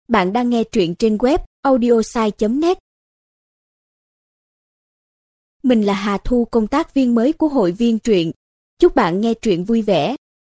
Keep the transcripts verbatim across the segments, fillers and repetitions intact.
Bạn đang nghe truyện trên web audiosai chấm net. Mình là Hà Thu, công tác viên mới của hội viên truyện. Chúc bạn nghe truyện vui vẻ.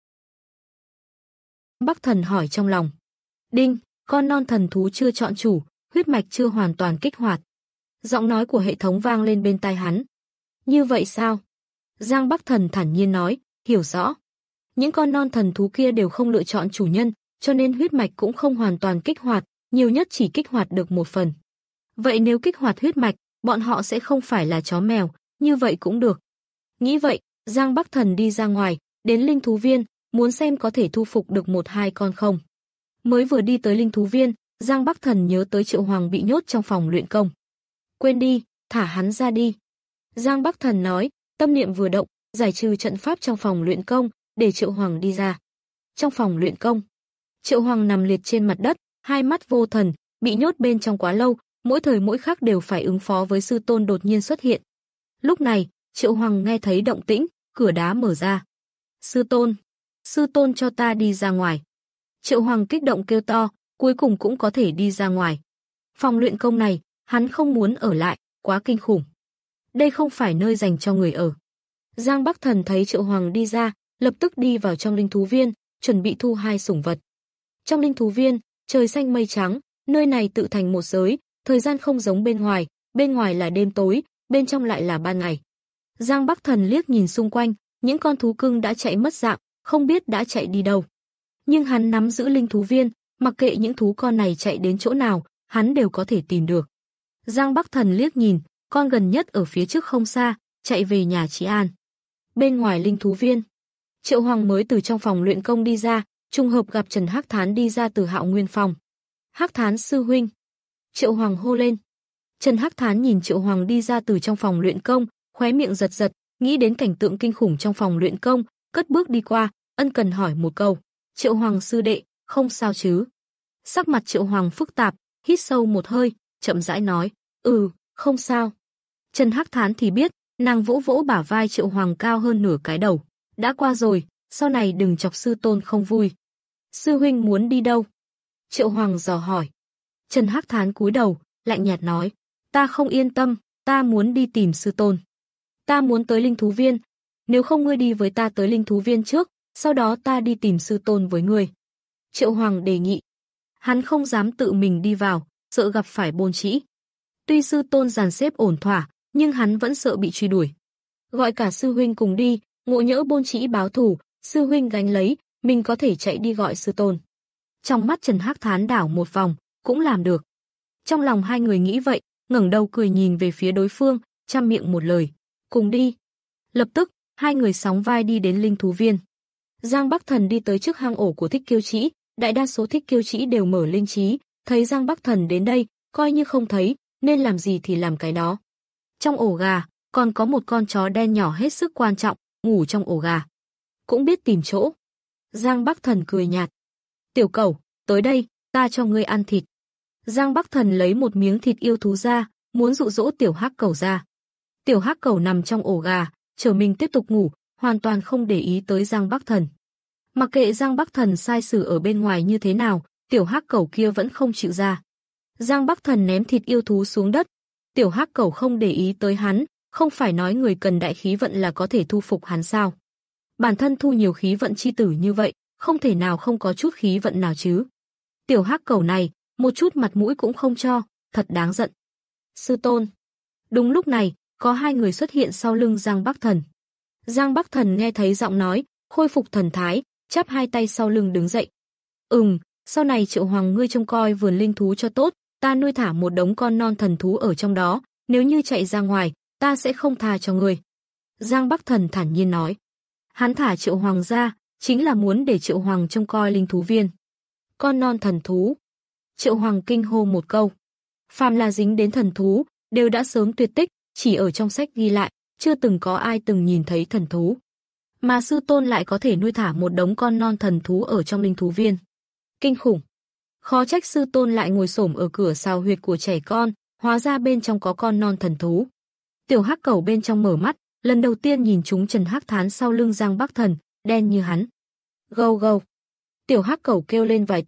Bắc Thần hỏi trong lòng. Đinh, con non thần thú chưa chọn chủ, huyết mạch chưa hoàn toàn kích hoạt. Giọng nói của hệ thống vang lên bên tai hắn. Như vậy sao? Giang Bắc Thần thản nhiên nói, hiểu rõ. Những con non thần thú kia đều không lựa chọn chủ nhân, cho nên huyết mạch cũng không hoàn toàn kích hoạt, nhiều nhất chỉ kích hoạt được một phần. Vậy nếu kích hoạt huyết mạch, bọn họ sẽ không phải là chó mèo, như vậy cũng được. Nghĩ vậy, Giang Bắc Thần đi ra ngoài, đến linh thú viên, muốn xem có thể thu phục được một hai con không. Mới vừa đi tới linh thú viên, Giang Bắc Thần nhớ tới Triệu Hoàng bị nhốt trong phòng luyện công. Quên đi, thả hắn ra đi. Giang Bắc Thần nói, tâm niệm vừa động, giải trừ trận pháp trong phòng luyện công, để Triệu Hoàng đi ra. Trong phòng luyện công, Triệu Hoàng nằm liệt trên mặt đất, hai mắt vô thần, bị nhốt bên trong quá lâu, mỗi thời mỗi khắc đều phải ứng phó với sư tôn đột nhiên xuất hiện. Lúc này, Triệu Hoàng nghe thấy động tĩnh, cửa đá mở ra. Sư tôn, sư tôn cho ta đi ra ngoài. Triệu Hoàng kích động kêu to, cuối cùng cũng có thể đi ra ngoài. Phòng luyện công này, hắn không muốn ở lại, quá kinh khủng. Đây không phải nơi dành cho người ở. Giang Bắc Thần thấy Triệu Hoàng đi ra, lập tức đi vào trong linh thú viên, chuẩn bị thu hai sủng vật. Trong linh thú viên, trời xanh mây trắng, nơi này tự thành một giới, thời gian không giống bên ngoài, bên ngoài là đêm tối, bên trong lại là ban ngày. Giang Bắc Thần liếc nhìn xung quanh, những con thú cưng đã chạy mất dạng, không biết đã chạy đi đâu. Nhưng hắn nắm giữ linh thú viên, mặc kệ những thú con này chạy đến chỗ nào, hắn đều có thể tìm được. Giang Bắc Thần liếc nhìn, con gần nhất ở phía trước không xa, chạy về nhà Trí An. Bên ngoài linh thú viên, Triệu Hoàng mới từ trong phòng luyện công đi ra, trùng hợp gặp Trần Hắc Thán đi ra từ Hạo Nguyên phòng. Hắc Thán sư huynh. Triệu Hoàng hô lên. Trần Hắc Thán nhìn Triệu Hoàng đi ra từ trong phòng luyện công, khóe miệng giật giật, nghĩ đến cảnh tượng kinh khủng trong phòng luyện công, cất bước đi qua, ân cần hỏi một câu. Triệu Hoàng sư đệ, không sao chứ? Sắc mặt Triệu Hoàng phức tạp, hít sâu một hơi, chậm rãi nói, ừ, không sao. Trần Hắc Thán thì biết, nàng vỗ vỗ bả vai Triệu Hoàng cao hơn nửa cái đầu. Đã qua rồi, sau này đừng chọc sư tôn không vui. Sư huynh muốn đi đâu? Triệu Hoàng dò hỏi. Trần Hắc Thán cúi đầu, lạnh nhạt nói, ta không yên tâm, ta muốn đi tìm sư tôn. Ta muốn tới linh thú viên, nếu không ngươi đi với ta tới linh thú viên trước, sau đó ta đi tìm sư tôn với ngươi. Triệu Hoàng đề nghị. Hắn không dám tự mình đi vào, sợ gặp phải Bôn Trĩ. Tuy sư tôn dàn xếp ổn thỏa, nhưng hắn vẫn sợ bị truy đuổi. Gọi cả sư huynh cùng đi, ngộ nhỡ Bôn Trĩ báo thù, sư huynh gánh lấy, mình có thể chạy đi gọi sư tôn. Trong mắt Trần Hắc Thán đảo một vòng, cũng làm được. Trong lòng hai người nghĩ vậy, ngẩng đầu cười nhìn về phía đối phương, trăm miệng một lời, cùng đi. Lập tức, hai người sóng vai đi đến linh thú viên. Giang Bắc Thần đi tới trước hang ổ của Thích Kiêu Trĩ, đại đa số Thích Kiêu Trĩ đều mở linh trí, thấy Giang Bắc Thần đến đây, coi như không thấy, nên làm gì thì làm cái đó. Trong ổ gà, còn có một con chó đen nhỏ hết sức quan trọng, ngủ trong ổ gà. Cũng biết tìm chỗ. Giang Bắc Thần cười nhạt. Tiểu cẩu, tới đây, ta cho ngươi ăn thịt. Giang Bắc Thần lấy một miếng thịt yêu thú ra, muốn dụ dỗ tiểu hắc cẩu ra. Tiểu hắc cẩu nằm trong ổ gà, chờ mình tiếp tục ngủ, hoàn toàn không để ý tới Giang Bắc Thần. Mặc kệ Giang Bắc Thần sai sử ở bên ngoài như thế nào, tiểu hắc cẩu kia vẫn không chịu ra. Giang Bắc Thần ném thịt yêu thú xuống đất. Tiểu hắc cẩu không để ý tới hắn, không phải nói người cần đại khí vận là có thể thu phục hắn sao? Bản thân thu nhiều khí vận chi tử như vậy, không thể nào không có chút khí vận nào chứ. Tiểu hắc cẩu này, một chút mặt mũi cũng không cho, thật đáng giận. Sư tôn. Đúng lúc này, có hai người xuất hiện sau lưng Giang Bắc Thần. Giang Bắc Thần nghe thấy giọng nói, khôi phục thần thái, chắp hai tay sau lưng đứng dậy. Ừm, sau này Triệu Hoàng ngươi trông coi vườn linh thú cho tốt, ta nuôi thả một đống con non thần thú ở trong đó, nếu như chạy ra ngoài, ta sẽ không tha cho ngươi. Giang Bắc Thần thản nhiên nói. Hắn thả Triệu Hoàng ra, chính là muốn để Triệu Hoàng trông coi linh thú viên. Con non thần thú. Triệu Hoàng kinh hô một câu. Phàm là dính đến thần thú, đều đã sớm tuyệt tích, chỉ ở trong sách ghi lại, chưa từng có ai từng nhìn thấy thần thú. Mà sư tôn lại có thể nuôi thả một đống con non thần thú ở trong linh thú viên. Kinh khủng. Khó trách sư tôn lại ngồi xổm ở cửa sào huyệt của trẻ con, hóa ra bên trong có con non thần thú. Tiểu hắc cẩu bên trong mở mắt, lần đầu tiên nhìn chúng Trần Hắc Thán sau lưng Giang Bắc Thần, đen như hắn. Gâu gâu. Tiểu hắc cẩu kêu lên vài tiếng,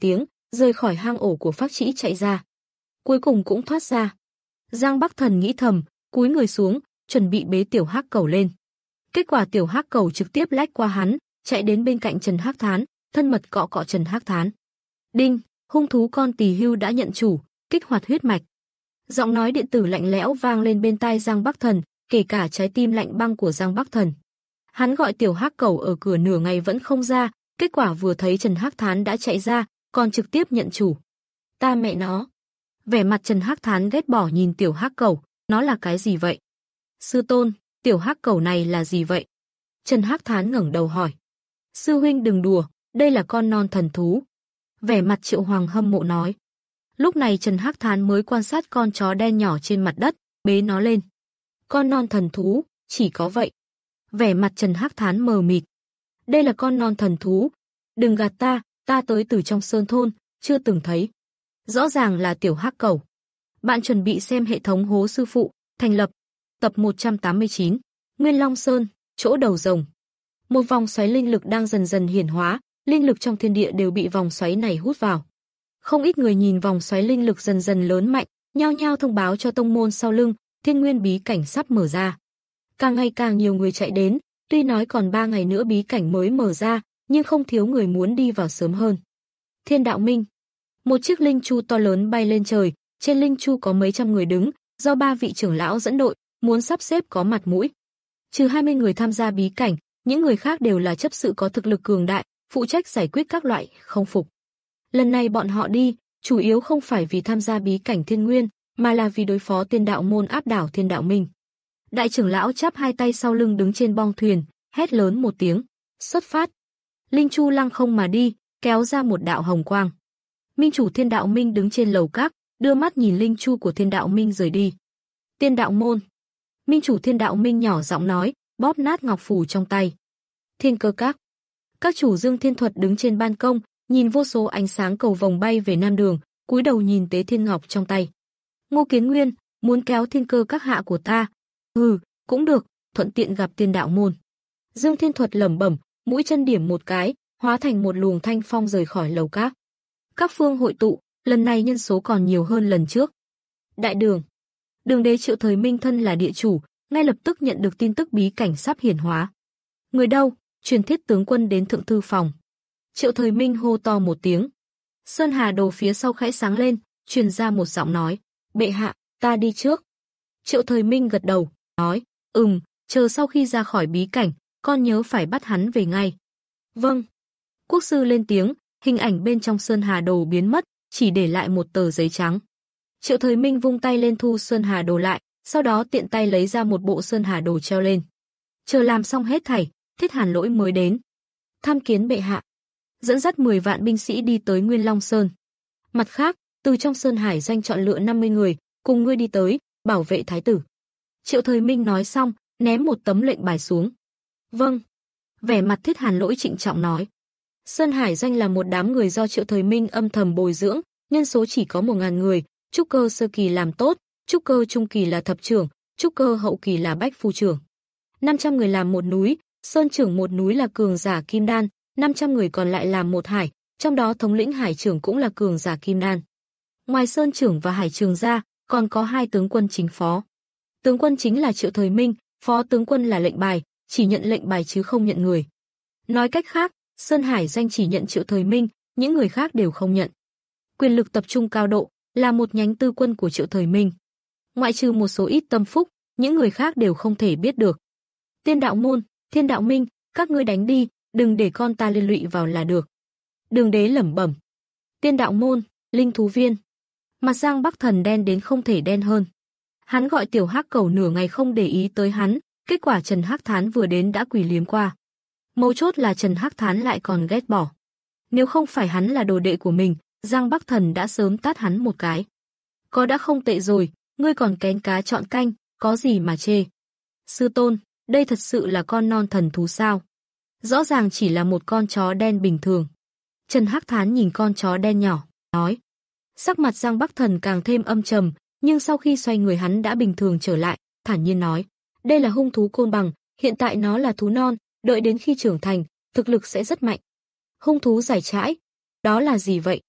rời khỏi hang ổ của Phác Trĩ chạy ra. Cuối cùng cũng thoát ra. Giang Bắc Thần nghĩ thầm, cúi người xuống, chuẩn bị bế tiểu hắc cầu lên. Kết quả tiểu hắc cầu trực tiếp lách qua hắn, chạy đến bên cạnh Trần Hắc Thán, thân mật cọ cọ Trần Hắc Thán. Đinh, hung thú con tỳ hưu đã nhận chủ, kích hoạt huyết mạch. Giọng nói điện tử lạnh lẽo vang lên bên tai Giang Bắc Thần, kể cả trái tim lạnh băng của Giang Bắc Thần. Hắn gọi tiểu hắc cầu ở cửa nửa ngày vẫn không ra, kết quả vừa thấy Trần Hắc Thán đã chạy ra, còn trực tiếp nhận chủ. Ta mẹ nó. Vẻ mặt Trần Hắc Thán ghét bỏ nhìn tiểu hắc cầu, nó là cái gì vậy? Sư tôn, tiểu hắc cầu này là gì vậy? Trần Hắc Thán ngẩng đầu hỏi. Sư huynh đừng đùa, đây là con non thần thú. Vẻ mặt Triệu Hoàng hâm mộ nói. Lúc này Trần Hắc Thán mới quan sát con chó đen nhỏ trên mặt đất, bế nó lên. Con non thần thú, chỉ có vậy. Vẻ mặt Trần Hắc Thán mờ mịt. Đây là con non thần thú. Đừng gạt ta, ta tới từ trong sơn thôn, chưa từng thấy. Rõ ràng là tiểu hắc cầu. Bạn chuẩn bị xem hệ thống hố sư phụ, thành lập. Tập một trăm tám mươi chín. Nguyên Long Sơn, chỗ đầu rồng. Một vòng xoáy linh lực đang dần dần hiển hóa, linh lực trong thiên địa đều bị vòng xoáy này hút vào. Không ít người nhìn vòng xoáy linh lực dần dần lớn mạnh, nhao nhao thông báo cho tông môn sau lưng, Thiên Nguyên bí cảnh sắp mở ra. Càng ngày càng nhiều người chạy đến, tuy nói còn ba ngày nữa bí cảnh mới mở ra, nhưng không thiếu người muốn đi vào sớm hơn. Thiên Đạo Minh. Một chiếc linh chu to lớn bay lên trời, trên linh chu có mấy trăm người đứng, do ba vị trưởng lão dẫn đội, muốn sắp xếp có mặt mũi. Trừ hai mươi người tham gia bí cảnh, những người khác đều là chấp sự có thực lực cường đại, phụ trách giải quyết các loại không phục. Lần này bọn họ đi, chủ yếu không phải vì tham gia bí cảnh Thiên Nguyên, mà là vì đối phó Tiên Đạo môn áp đảo Thiên Đạo Minh. Đại trưởng lão chắp hai tay sau lưng đứng trên bong thuyền, hét lớn một tiếng, xuất phát. Linh chu lăng không mà đi, kéo ra một đạo hồng quang. Minh chủ Thiên Đạo Minh đứng trên lầu các, đưa mắt nhìn linh chu của Thiên Đạo Minh rời đi. Tiên Đạo môn. Minh chủ Thiên Đạo Minh nhỏ giọng nói, bóp nát ngọc phù trong tay. Thiên Cơ Các. Các chủ Dương Thiên Thuật đứng trên ban công, nhìn vô số ánh sáng cầu vồng bay về Nam Đường, cúi đầu nhìn tế thiên ngọc trong tay. Ngô Kiến Nguyên, muốn kéo Thiên Cơ Các hạ của ta. Ừ, cũng được, thuận tiện gặp Tiên Đạo môn. Dương Thiên Thuật lẩm bẩm, mũi chân điểm một cái, hóa thành một luồng thanh phong rời khỏi lầu các. Các phương hội tụ, lần này nhân số còn nhiều hơn lần trước. Đại đường. Đường đế Triệu Thời Minh thân là địa chủ, ngay lập tức nhận được tin tức bí cảnh sắp hiển hóa. Người đâu? Truyền thiết tướng quân đến thượng thư phòng. Triệu Thời Minh hô to một tiếng. Sơn Hà Đồ phía sau khẽ sáng lên, truyền ra một giọng nói. Bệ hạ, ta đi trước. Triệu Thời Minh gật đầu, nói. Ừm, chờ sau khi ra khỏi bí cảnh, con nhớ phải bắt hắn về ngay. Vâng. Quốc sư lên tiếng, hình ảnh bên trong Sơn Hà Đồ biến mất, chỉ để lại một tờ giấy trắng. Triệu Thời Minh vung tay lên thu Sơn Hà Đồ lại, sau đó tiện tay lấy ra một bộ Sơn Hà Đồ treo lên. Chờ làm xong hết thảy, Thiết Hàn Lỗi mới đến. Tham kiến bệ hạ. Dẫn dắt mười vạn binh sĩ đi tới Nguyên Long Sơn. Mặt khác, từ trong Sơn Hải doanh chọn lựa năm mươi người, cùng ngươi đi tới, bảo vệ thái tử. Triệu Thời Minh nói xong, ném một tấm lệnh bài xuống. Vâng. Vẻ mặt Thiết Hàn Lỗi trịnh trọng nói. Sơn Hải doanh là một đám người do Triệu Thời Minh âm thầm bồi dưỡng, nhân số chỉ có một ngàn người, trúc cơ sơ kỳ làm tốt, trúc cơ trung kỳ là thập trưởng, trúc cơ hậu kỳ là bách phu trưởng. năm trăm người làm một núi, sơn trưởng một núi là cường giả kim đan, năm trăm người còn lại làm một hải, trong đó thống lĩnh hải trưởng cũng là cường giả kim đan. Ngoài sơn trưởng và hải trưởng ra, còn có hai tướng quân chính phó. Tướng quân chính là Triệu Thời Minh, phó tướng quân là lệnh bài, chỉ nhận lệnh bài chứ không nhận người. Nói cách khác, Sơn Hải doanh chỉ nhận Triệu Thời Minh, những người khác đều không nhận. Quyền lực tập trung cao độ, là một nhánh tư quân của Triệu Thời Minh. Ngoại trừ một số ít tâm phúc, những người khác đều không thể biết được. Tiên Đạo môn, Thiên Đạo Minh, các ngươi đánh đi, đừng để con ta liên lụy vào là được. Đường đế lẩm bẩm. Tiên Đạo môn, linh thú viên. Mặt Giang Bắc Thần đen đến không thể đen hơn. Hắn gọi tiểu hắc cầu nửa ngày không để ý tới hắn, kết quả Trần Hắc Thán vừa đến đã quỳ liếm qua. Mấu chốt là Trần Hắc Thán lại còn ghét bỏ. Nếu không phải hắn là đồ đệ của mình, Giang Bắc Thần đã sớm tát hắn một cái. Có đã không tệ rồi, ngươi còn kén cá chọn canh, có gì mà chê. Sư tôn, đây thật sự là con non thần thú sao? Rõ ràng chỉ là một con chó đen bình thường. Trần Hắc Thán nhìn con chó đen nhỏ, nói. Sắc mặt Giang Bắc Thần càng thêm âm trầm, nhưng sau khi xoay người hắn đã bình thường trở lại, thản nhiên nói. Đây là hung thú côn bằng, hiện tại nó là thú non, đợi đến khi trưởng thành, thực lực sẽ rất mạnh. Hung thú giải trãi, đó là gì vậy?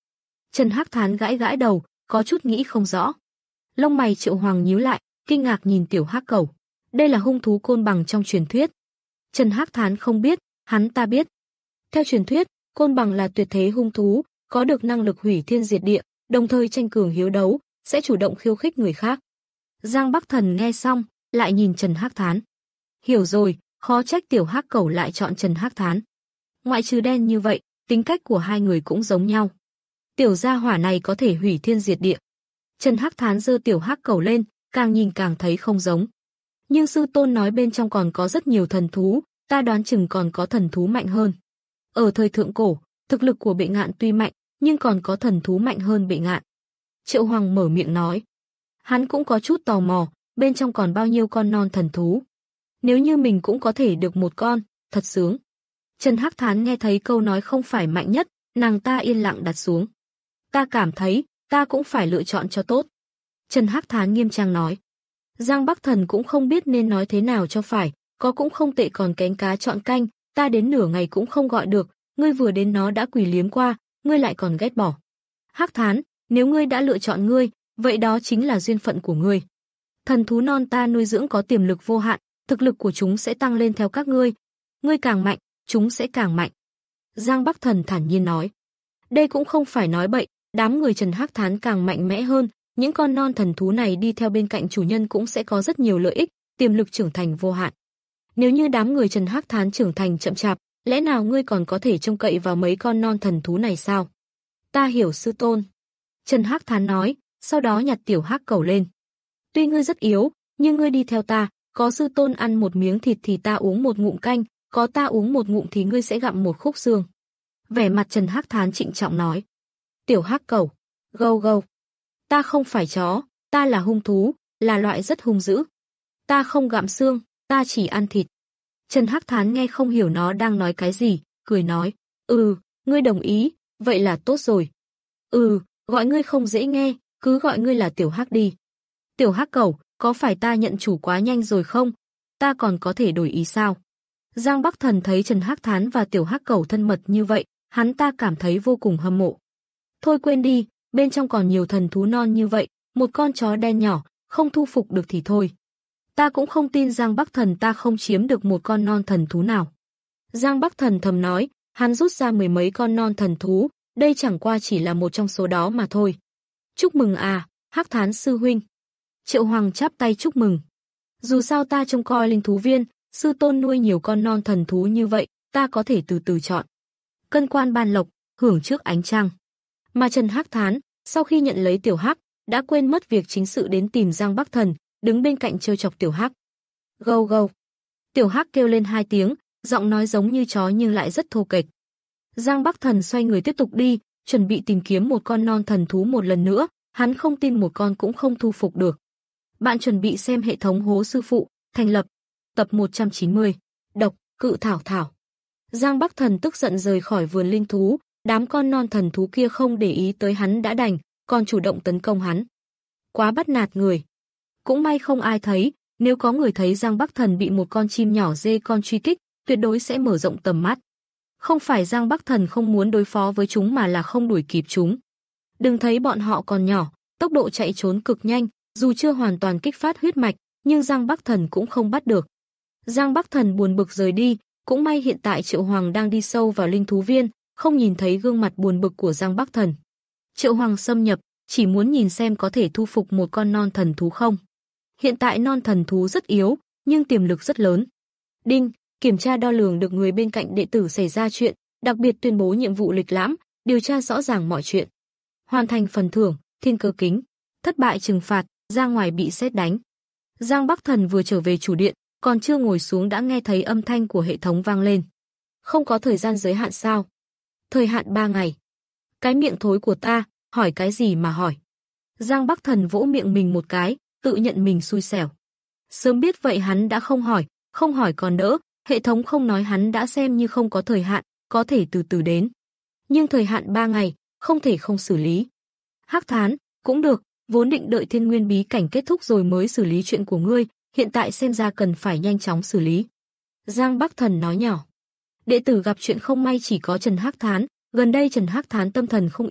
Trần Hắc Thán gãi gãi đầu, có chút nghĩ không rõ. Lông mày Triệu Hoàng nhíu lại, kinh ngạc nhìn tiểu hắc cẩu. Đây là hung thú côn bằng trong truyền thuyết. Trần Hắc Thán không biết, hắn ta biết. Theo truyền thuyết, côn bằng là tuyệt thế hung thú, có được năng lực hủy thiên diệt địa, đồng thời tranh cường hiếu đấu, sẽ chủ động khiêu khích người khác. Giang Bắc Thần nghe xong, lại nhìn Trần Hắc Thán. Hiểu rồi, khó trách tiểu hắc cẩu lại chọn Trần Hắc Thán. Ngoại trừ đen như vậy, tính cách của hai người cũng giống nhau. Tiểu gia hỏa này có thể hủy thiên diệt địa. Trần Hắc Thán giơ tiểu hắc cẩu lên, càng nhìn càng thấy không giống. Nhưng sư tôn nói bên trong còn có rất nhiều thần thú, ta đoán chừng còn có thần thú mạnh hơn. Ở thời thượng cổ, thực lực của Bệ Ngạn tuy mạnh, nhưng còn có thần thú mạnh hơn Bệ Ngạn. Triệu Hoàng mở miệng nói. Hắn cũng có chút tò mò, bên trong còn bao nhiêu con non thần thú. Nếu như mình cũng có thể được một con, thật sướng. Trần Hắc Thán nghe thấy câu nói không phải mạnh nhất, nàng ta yên lặng đặt xuống. Ta cảm thấy, ta cũng phải lựa chọn cho tốt. Trần Hắc Thán nghiêm trang nói. Giang Bắc Thần cũng không biết nên nói thế nào cho phải, có cũng không tệ còn cánh cá chọn canh, ta đến nửa ngày cũng không gọi được, ngươi vừa đến nó đã quỳ liếm qua, ngươi lại còn ghét bỏ. Hắc Thán, nếu ngươi đã lựa chọn ngươi, vậy đó chính là duyên phận của ngươi. Thần thú non ta nuôi dưỡng có tiềm lực vô hạn, thực lực của chúng sẽ tăng lên theo các ngươi. Ngươi càng mạnh, chúng sẽ càng mạnh. Giang Bắc Thần thản nhiên nói. Đây cũng không phải nói bậy, đám người Trần Hắc Thán càng mạnh mẽ hơn, những con non thần thú này đi theo bên cạnh chủ nhân cũng sẽ có rất nhiều lợi ích, tiềm lực trưởng thành vô hạn. Nếu như đám người Trần Hắc Thán trưởng thành chậm chạp, lẽ nào ngươi còn có thể trông cậy vào mấy con non thần thú này sao? Ta hiểu sư tôn. Trần Hắc Thán nói, sau đó nhặt tiểu hắc cẩu lên. Tuy ngươi rất yếu, nhưng ngươi đi theo ta, có sư tôn ăn một miếng thịt thì ta uống một ngụm canh, có ta uống một ngụm thì ngươi sẽ gặm một khúc xương. Vẻ mặt Trần Hắc Thán trịnh trọng nói. Tiểu hắc cẩu, gâu gâu. Ta không phải chó, ta là hung thú, là loại rất hung dữ. Ta không gặm xương, ta chỉ ăn thịt. Trần Hắc Thán nghe không hiểu nó đang nói cái gì, cười nói. Ừ, ngươi đồng ý, vậy là tốt rồi. Ừ, gọi ngươi không dễ nghe, cứ gọi ngươi là tiểu hắc đi. Tiểu hắc cẩu, có phải ta nhận chủ quá nhanh rồi không? Ta còn có thể đổi ý sao? Giang Bắc Thần thấy Trần Hắc Thán và tiểu hắc cẩu thân mật như vậy, hắn ta cảm thấy vô cùng hâm mộ. Thôi quên đi, bên trong còn nhiều thần thú non như vậy, một con chó đen nhỏ, không thu phục được thì thôi. Ta cũng không tin Giang Bắc Thần ta không chiếm được một con non thần thú nào. Giang Bắc Thần thầm nói, hắn rút ra mười mấy con non thần thú, đây chẳng qua chỉ là một trong số đó mà thôi. Chúc mừng à, Hắc Thán sư huynh. Triệu Hoàng chắp tay chúc mừng. Dù sao ta trông coi linh thú viên, sư tôn nuôi nhiều con non thần thú như vậy, ta có thể từ từ chọn. Cân quan ban lộc, hưởng trước ánh trăng. Mà Trần Hắc Thán, sau khi nhận lấy tiểu hắc, đã quên mất việc chính sự đến tìm Giang Bắc Thần, đứng bên cạnh trêu chọc tiểu hắc. Gâu gâu. Tiểu hắc kêu lên hai tiếng, giọng nói giống như chó nhưng lại rất thô kệch. Giang Bắc Thần xoay người tiếp tục đi, chuẩn bị tìm kiếm một con non thần thú một lần nữa, hắn không tin một con cũng không thu phục được. Bạn chuẩn bị xem hệ thống Hố Sư Phụ, thành lập, tập một trăm chín mươi, độc, cự thảo thảo. Giang Bắc Thần tức giận rời khỏi vườn linh thú, đám con non thần thú kia không để ý tới hắn đã đành, còn chủ động tấn công hắn. Quá bắt nạt người. Cũng may không ai thấy, nếu có người thấy Giang Bắc Thần bị một con chim nhỏ dê con truy kích, tuyệt đối sẽ mở rộng tầm mắt. Không phải Giang Bắc Thần không muốn đối phó với chúng mà là không đuổi kịp chúng. Đừng thấy bọn họ còn nhỏ, tốc độ chạy trốn cực nhanh, dù chưa hoàn toàn kích phát huyết mạch, nhưng Giang Bắc Thần cũng không bắt được. Giang Bắc Thần buồn bực rời đi, cũng may hiện tại Triệu Hoàng đang đi sâu vào linh thú viên, không nhìn thấy gương mặt buồn bực của Giang Bắc Thần. Triệu Hoàng xâm nhập, chỉ muốn nhìn xem có thể thu phục một con non thần thú không. Hiện tại non thần thú rất yếu, nhưng tiềm lực rất lớn. Đinh, kiểm tra đo lường được người bên cạnh đệ tử xảy ra chuyện, đặc biệt tuyên bố nhiệm vụ lịch lãm, điều tra rõ ràng mọi chuyện. Hoàn thành phần thưởng, thiên cơ kính. Thất bại trừng phạt, ra ngoài bị sét đánh. Giang Bắc Thần vừa trở về chủ điện, còn chưa ngồi xuống đã nghe thấy âm thanh của hệ thống vang lên. Không có thời gian giới hạn sao? Thời hạn ba ngày. Cái miệng thối của ta, hỏi cái gì mà hỏi. Giang Bắc Thần vỗ miệng mình một cái, tự nhận mình xui xẻo. Sớm biết vậy hắn đã không hỏi, không hỏi còn đỡ, hệ thống không nói hắn đã xem như không có thời hạn, có thể từ từ đến. Nhưng thời hạn ba ngày, không thể không xử lý. Hắc Thán, cũng được, vốn định đợi Thiên Nguyên bí cảnh kết thúc rồi mới xử lý chuyện của ngươi, hiện tại xem ra cần phải nhanh chóng xử lý. Giang Bắc Thần nói nhỏ. Đệ tử gặp chuyện không may chỉ có Trần Hắc Thán, gần đây Trần Hắc Thán tâm thần không yên,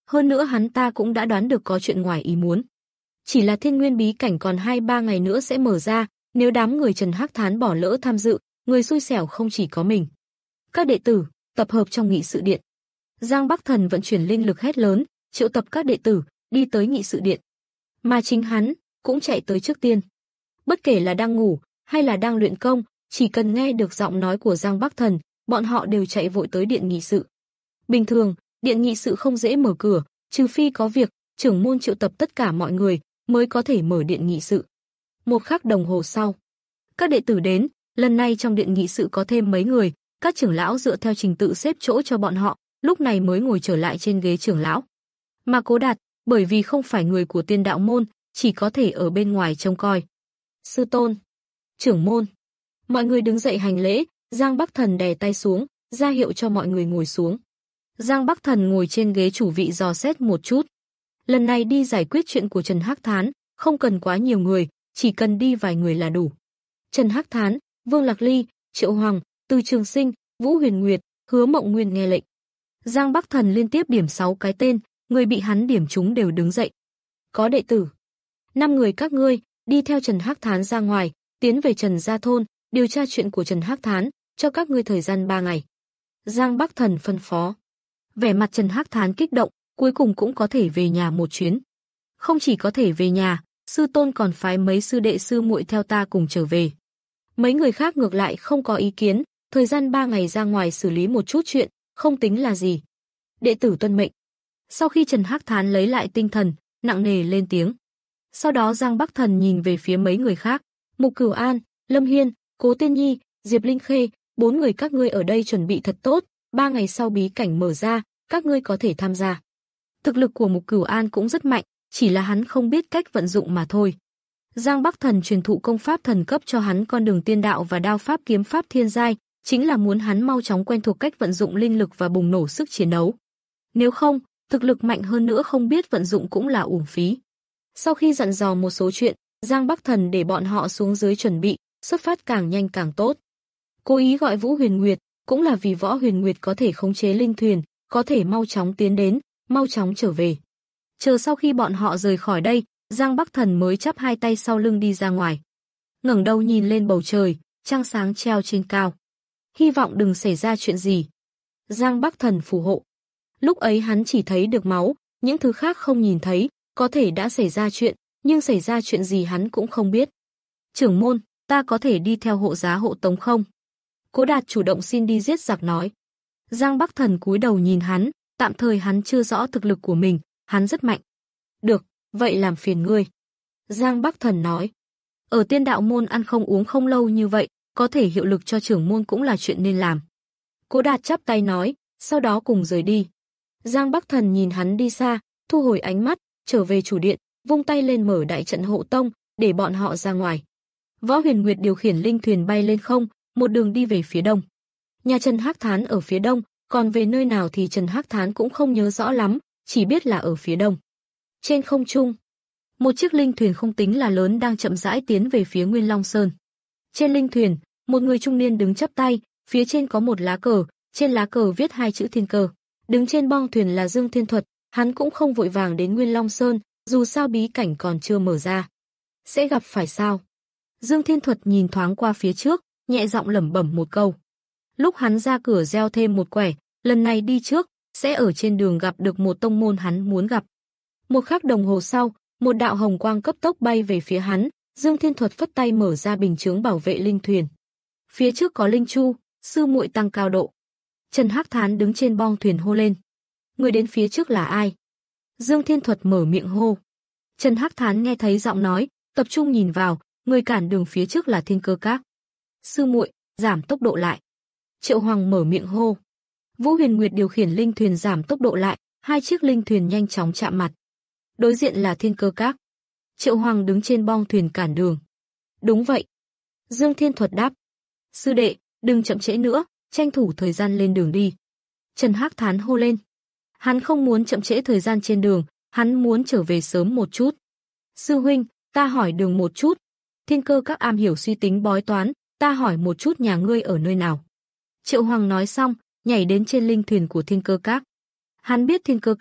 Hơn nữa hắn ta cũng đã đoán được có chuyện ngoài ý muốn. Chỉ là Thiên Nguyên bí cảnh còn hai ba ngày nữa sẽ mở ra, nếu đám người Trần Hắc Thán bỏ lỡ tham dự, người xui xẻo không chỉ có mình. Các đệ tử, tập hợp trong nghị sự điện. Giang Bắc Thần vận chuyển linh lực hét lớn, triệu tập các đệ tử, đi tới nghị sự điện. Mà chính hắn cũng chạy tới trước tiên. Bất kể là đang ngủ hay là đang luyện công, chỉ cần nghe được giọng nói của Giang Bắc Thần, bọn họ đều chạy vội tới điện nghị sự. Bình thường, điện nghị sự không dễ mở cửa, trừ phi có việc, trưởng môn triệu tập tất cả mọi người mới có thể mở điện nghị sự. Một khắc đồng hồ sau, các đệ tử đến, lần này trong điện nghị sự có thêm mấy người, các trưởng lão dựa theo trình tự xếp chỗ cho bọn họ, lúc này mới ngồi trở lại trên ghế trưởng lão. Mà Cố Đạt, bởi vì không phải người của Tiên Đạo môn, chỉ có thể ở bên ngoài trông coi. Sư tôn, trưởng môn, mọi người đứng dậy hành lễ, Giang Bắc Thần đè tay xuống, ra hiệu cho mọi người ngồi xuống. Giang Bắc Thần ngồi trên ghế chủ vị dò xét một chút. Lần này đi giải quyết chuyện của Trần Hắc Thán, không cần quá nhiều người, chỉ cần đi vài người là đủ. Trần Hắc Thán, Vương Lạc Ly, Triệu Hoàng, Từ Trường Sinh, Vũ Huyền Nguyệt, Hứa Mộng Nguyên nghe lệnh. Giang Bắc Thần liên tiếp điểm sáu cái tên, người bị hắn điểm trúng đều đứng dậy. Có đệ tử, năm người các ngươi đi theo Trần Hắc Thán ra ngoài, tiến về Trần Gia thôn, điều tra chuyện của Trần Hắc Thán, cho các ngươi thời gian ba ngày. Giang Bắc Thần phân phó. Vẻ mặt Trần Hắc Thán kích động, cuối cùng cũng có thể về nhà một chuyến. Không chỉ có thể về nhà, sư tôn còn phái mấy sư đệ sư muội theo ta cùng trở về. Mấy người khác ngược lại không có ý kiến, thời gian ba ngày ra ngoài xử lý một chút chuyện, không tính là gì. Đệ tử tuân mệnh. Sau khi Trần Hắc Thán lấy lại tinh thần, nặng nề lên tiếng. Sau đó Giang Bắc Thần nhìn về phía mấy người khác, Mục Cửu An, Lâm Hiên, Cố Tiên Nhi, Diệp Linh Khê, bốn người các ngươi ở đây chuẩn bị thật tốt, ba ngày sau bí cảnh mở ra, các ngươi có thể tham gia. Thực lực của Mục Cửu An cũng rất mạnh, chỉ là hắn không biết cách vận dụng mà thôi. Giang Bắc Thần truyền thụ công pháp thần cấp cho hắn con đường tiên đạo và đao pháp kiếm pháp thiên giai, chính là muốn hắn mau chóng quen thuộc cách vận dụng linh lực và bùng nổ sức chiến đấu. Nếu không, thực lực mạnh hơn nữa không biết vận dụng cũng là uổng phí. Sau khi dặn dò một số chuyện, Giang Bắc Thần để bọn họ xuống dưới chuẩn bị, xuất phát càng nhanh càng tốt. Cố ý gọi Vũ Huyền Nguyệt, cũng là vì Võ Huyền Nguyệt có thể khống chế linh thuyền, có thể mau chóng tiến đến, mau chóng trở về. Chờ sau khi bọn họ rời khỏi đây, Giang Bắc Thần mới chắp hai tay sau lưng đi ra ngoài. Ngẩng đầu nhìn lên bầu trời, trăng sáng treo trên cao. Hy vọng đừng xảy ra chuyện gì. Giang Bắc Thần phù hộ. Lúc ấy hắn chỉ thấy được máu, những thứ khác không nhìn thấy, có thể đã xảy ra chuyện, nhưng xảy ra chuyện gì hắn cũng không biết. Trưởng môn, ta có thể đi theo hộ giá hộ tống không? Cố Đạt chủ động xin đi giết giặc nói. Giang Bắc Thần cúi đầu nhìn hắn, tạm thời hắn chưa rõ thực lực của mình, hắn rất mạnh. Được, vậy làm phiền ngươi. Giang Bắc Thần nói. Ở Tiên Đạo môn ăn không uống không lâu như vậy, có thể hiệu lực cho trưởng môn cũng là chuyện nên làm. Cố Đạt chắp tay nói, sau đó cùng rời đi. Giang Bắc Thần nhìn hắn đi xa, thu hồi ánh mắt, trở về chủ điện, vung tay lên mở đại trận hộ tông, để bọn họ ra ngoài. Võ Huyền Nguyệt điều khiển linh thuyền bay lên không, một đường đi về phía đông. Nhà Trần Hắc Thán ở phía đông, còn về nơi nào thì Trần Hắc Thán cũng không nhớ rõ lắm, chỉ biết là ở phía đông. Trên không trung, một chiếc linh thuyền không tính là lớn đang chậm rãi tiến về phía Nguyên Long Sơn. Trên linh thuyền, một người trung niên đứng chắp tay, phía trên có một lá cờ, trên lá cờ viết hai chữ Thiên Cơ. Đứng trên bong thuyền là Dương Thiên Thuật, hắn cũng không vội vàng đến Nguyên Long Sơn, dù sao bí cảnh còn chưa mở ra. Sẽ gặp phải sao? Dương Thiên Thuật nhìn thoáng qua phía trước, nhẹ giọng lẩm bẩm một câu. Lúc hắn ra cửa gieo thêm một quẻ, lần này đi trước, sẽ ở trên đường gặp được một tông môn hắn muốn gặp. Một khắc đồng hồ sau, một đạo hồng quang cấp tốc bay về phía hắn, Dương Thiên Thuật phất tay mở ra bình chướng bảo vệ linh thuyền. Phía trước có linh chu, sư muội tăng cao độ. Trần Hắc Thán đứng trên bong thuyền hô lên. Người đến phía trước là ai? Dương Thiên Thuật mở miệng hô. Trần Hắc Thán nghe thấy giọng nói, tập trung nhìn vào, người cản đường phía trước là Thiên Cơ Các. Sư muội, giảm tốc độ lại. Triệu Hoàng mở miệng hô. Vũ Huyền Nguyệt điều khiển linh thuyền giảm tốc độ lại, hai chiếc linh thuyền nhanh chóng chạm mặt. Đối diện là Thiên Cơ Các. Triệu Hoàng đứng trên bong thuyền cản đường. Đúng vậy. Dương Thiên Thuật đáp. Sư đệ, đừng chậm trễ nữa, tranh thủ thời gian lên đường đi. Trần Hắc Thán hô lên. Hắn không muốn chậm trễ thời gian trên đường, hắn muốn trở về sớm một chút. Sư huynh, ta hỏi đường một chút. Thiên Cơ Các am hiểu suy tính bói toán, ta hỏi một chút nhà ngươi ở nơi nào. Triệu Hoàng nói xong, nhảy đến trên linh thuyền của Thiên Cơ Các. Hắn biết Thiên Cơ Các,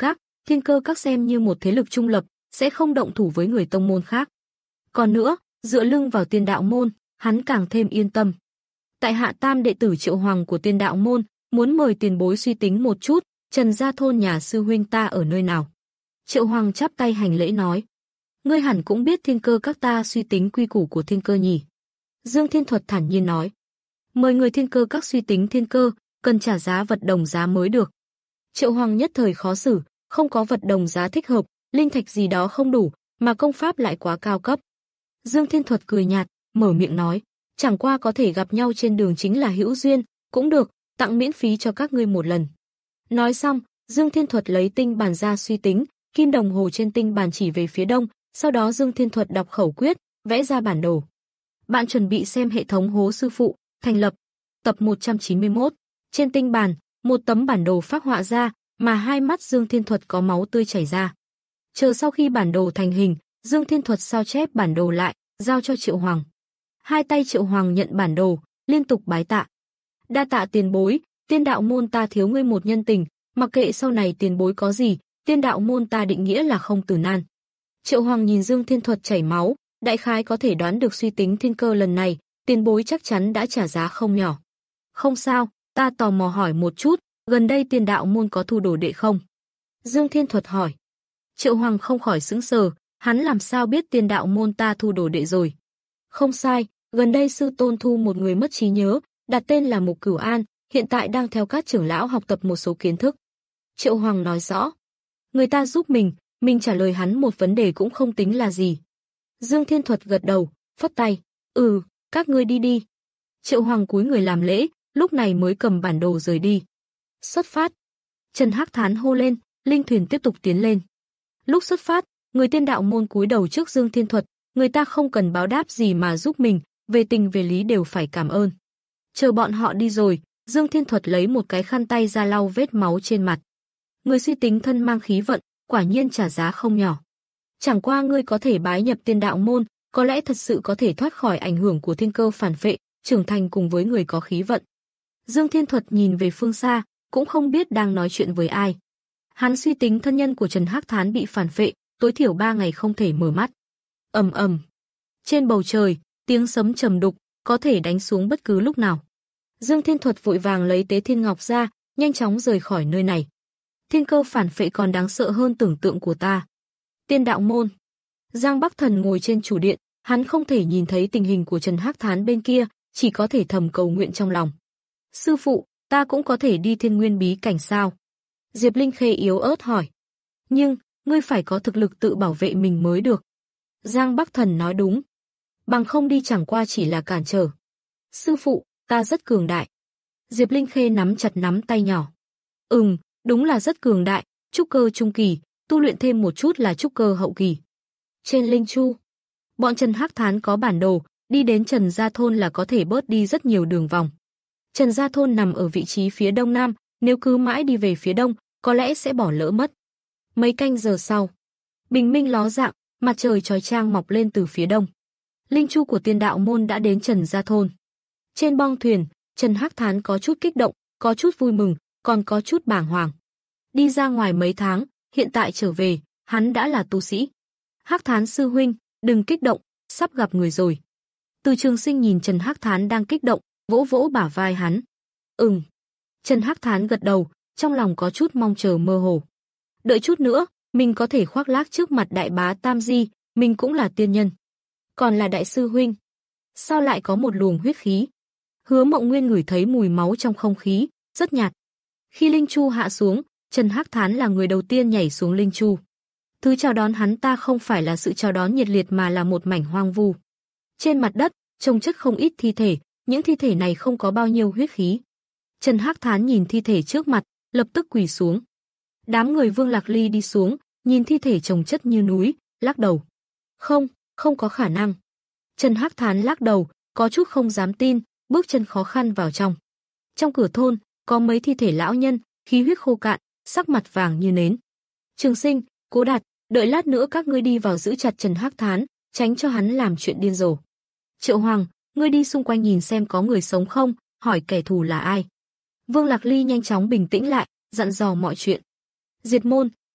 Thiên Cơ Các xem như một thế lực trung lập, sẽ không động thủ với người tông môn khác. Còn nữa, dựa lưng vào Tiên Đạo môn, hắn càng thêm yên tâm. Tại hạ tam đệ tử Triệu Hoàng của Tiên Đạo môn, muốn mời tiền bối suy tính một chút, Trần Gia thôn nhà sư huynh ta ở nơi nào? Triệu Hoàng chắp tay hành lễ nói. Ngươi hẳn cũng biết Thiên Cơ Các ta suy tính quy củ của Thiên Cơ nhỉ? Dương Thiên Thuật thản nhiên nói. Mời người Thiên Cơ Các suy tính thiên cơ, cần trả giá vật đồng giá mới được. Triệu Hoàng nhất thời khó xử, không có vật đồng giá thích hợp, linh thạch gì đó không đủ, mà công pháp lại quá cao cấp. Dương Thiên Thuật cười nhạt, mở miệng nói, chẳng qua có thể gặp nhau trên đường chính là hữu duyên, cũng được, tặng miễn phí cho các ngươi một lần. Nói xong, Dương Thiên Thuật lấy tinh bàn ra suy tính, kim đồng hồ trên tinh bàn chỉ về phía đông, sau đó Dương Thiên Thuật đọc khẩu quyết, vẽ ra bản đồ. Bạn chuẩn bị xem hệ thống Hố Sư Phụ, thành lập. Tập một trăm chín mươi mốt. Trên tinh bàn, một tấm bản đồ phác họa ra, mà hai mắt Dương Thiên Thuật có máu tươi chảy ra. Chờ sau khi bản đồ thành hình, Dương Thiên Thuật sao chép bản đồ lại, giao cho Triệu Hoàng. Hai tay Triệu Hoàng nhận bản đồ, liên tục bái tạ. Đa tạ tiền bối, Tiên Đạo môn ta thiếu ngươi một nhân tình, mặc kệ sau này tiền bối có gì, Tiên Đạo môn ta định nghĩa là không tử nan. Triệu Hoàng nhìn Dương Thiên Thuật chảy máu, đại khái có thể đoán được suy tính thiên cơ lần này, tiền bối chắc chắn đã trả giá không nhỏ. Không sao, ta tò mò hỏi một chút, gần đây Tiên Đạo môn có thu đồ đệ không? Dương Thiên Thuật hỏi. Triệu Hoàng không khỏi sững sờ, hắn làm sao biết Tiên Đạo môn ta thu đồ đệ rồi? Không sai, gần đây sư tôn thu một người mất trí nhớ, đặt tên là Mục Cửu An, hiện tại đang theo các trưởng lão học tập một số kiến thức. Triệu Hoàng nói rõ. Người ta giúp mình, mình trả lời hắn một vấn đề cũng không tính là gì. Dương Thiên Thuật gật đầu, phất tay. Ừ, các ngươi đi đi. Triệu Hoàng cúi người làm lễ, lúc này mới cầm bản đồ rời đi. Xuất phát. Trần Hắc Thán hô lên, linh thuyền tiếp tục tiến lên. Lúc xuất phát, người Tiên Đạo môn cúi đầu trước Dương Thiên Thuật, người ta không cần báo đáp gì mà giúp mình, về tình về lý đều phải cảm ơn. Chờ bọn họ đi rồi, Dương Thiên Thuật lấy một cái khăn tay ra lau vết máu trên mặt. Người suy tính thân mang khí vận, quả nhiên trả giá không nhỏ. Chẳng qua ngươi có thể bái nhập Tiên Đạo môn, có lẽ thật sự có thể thoát khỏi ảnh hưởng của thiên cơ phản phệ, trưởng thành cùng với người có khí vận. Dương Thiên Thuật nhìn về phương xa, cũng không biết đang nói chuyện với ai. Hắn suy tính thân nhân của Trần Hắc Thán bị phản phệ, tối thiểu ba ngày không thể mở mắt. Ầm ầm. Trên bầu trời, tiếng sấm trầm đục, có thể đánh xuống bất cứ lúc nào. Dương Thiên Thuật vội vàng lấy Tế Thiên Ngọc ra, nhanh chóng rời khỏi nơi này. Thiên cơ phản phệ còn đáng sợ hơn tưởng tượng của ta. Tiên Đạo môn. Giang Bắc Thần ngồi trên chủ điện, hắn không thể nhìn thấy tình hình của Trần Hắc Thán bên kia, chỉ có thể thầm cầu nguyện trong lòng. Sư phụ, ta cũng có thể đi Thiên Nguyên bí cảnh sao? Diệp Linh Khê yếu ớt hỏi. Nhưng, ngươi phải có thực lực tự bảo vệ mình mới được. Giang Bắc Thần nói đúng. Bằng không đi chẳng qua chỉ là cản trở. Sư phụ, ta rất cường đại. Diệp Linh Khê nắm chặt nắm tay nhỏ. Ừm, đúng là rất cường đại, trúc cơ trung kỳ, tu luyện thêm một chút là trúc cơ hậu kỳ. Trên Linh Chu, bọn Trần Hắc Thán có bản đồ, đi đến Trần Gia thôn là có thể bớt đi rất nhiều đường vòng. Trần Gia thôn nằm ở vị trí phía đông nam, nếu cứ mãi đi về phía đông, có lẽ sẽ bỏ lỡ mất. Mấy canh giờ sau, bình minh ló dạng, mặt trời chói chang mọc lên từ phía đông. Linh Chu của Tiên Đạo môn đã đến Trần Gia thôn. Trên bong thuyền, Trần Hắc Thán có chút kích động, có chút vui mừng, còn có chút bàng hoàng. Đi ra ngoài mấy tháng, hiện tại trở về, hắn đã là tu sĩ. Hắc Thán sư huynh, đừng kích động, sắp gặp người rồi. Từ Trường Sinh nhìn Trần Hắc Thán đang kích động, vỗ vỗ bả vai hắn. Ừm. Trần Hắc Thán gật đầu, trong lòng có chút mong chờ mơ hồ. Đợi chút nữa, mình có thể khoác lác trước mặt đại bá Tam Di, mình cũng là tiên nhân. Còn là đại sư huynh. Sao lại có một luồng huyết khí? Hứa Mộng Nguyên ngửi thấy mùi máu trong không khí, rất nhạt. Khi Linh Chu hạ xuống, Trần Hắc Thán là người đầu tiên nhảy xuống Linh Chu. Thứ chào đón hắn ta không phải là sự chào đón nhiệt liệt mà là một mảnh hoang vu. Trên mặt đất, chồng chất không ít thi thể, những thi thể này không có bao nhiêu huyết khí. Trần Hắc Thán nhìn thi thể trước mặt, lập tức quỳ xuống. Đám người Vương Lạc Ly đi xuống, nhìn thi thể chồng chất như núi, lắc đầu. Không, không có khả năng. Trần Hắc Thán lắc đầu, có chút không dám tin, bước chân khó khăn vào trong. Trong cửa thôn, có mấy thi thể lão nhân, khí huyết khô cạn, sắc mặt vàng như nến. Trường Sinh, Cố Đạt, đợi lát nữa các ngươi đi vào giữ chặt Trần Hắc Thán, tránh cho hắn làm chuyện điên rồ. Triệu Hoàng, ngươi đi xung quanh nhìn xem có người sống không, hỏi kẻ thù là ai. Vương Lạc Ly nhanh chóng bình tĩnh lại, dặn dò mọi chuyện. Diệt môn,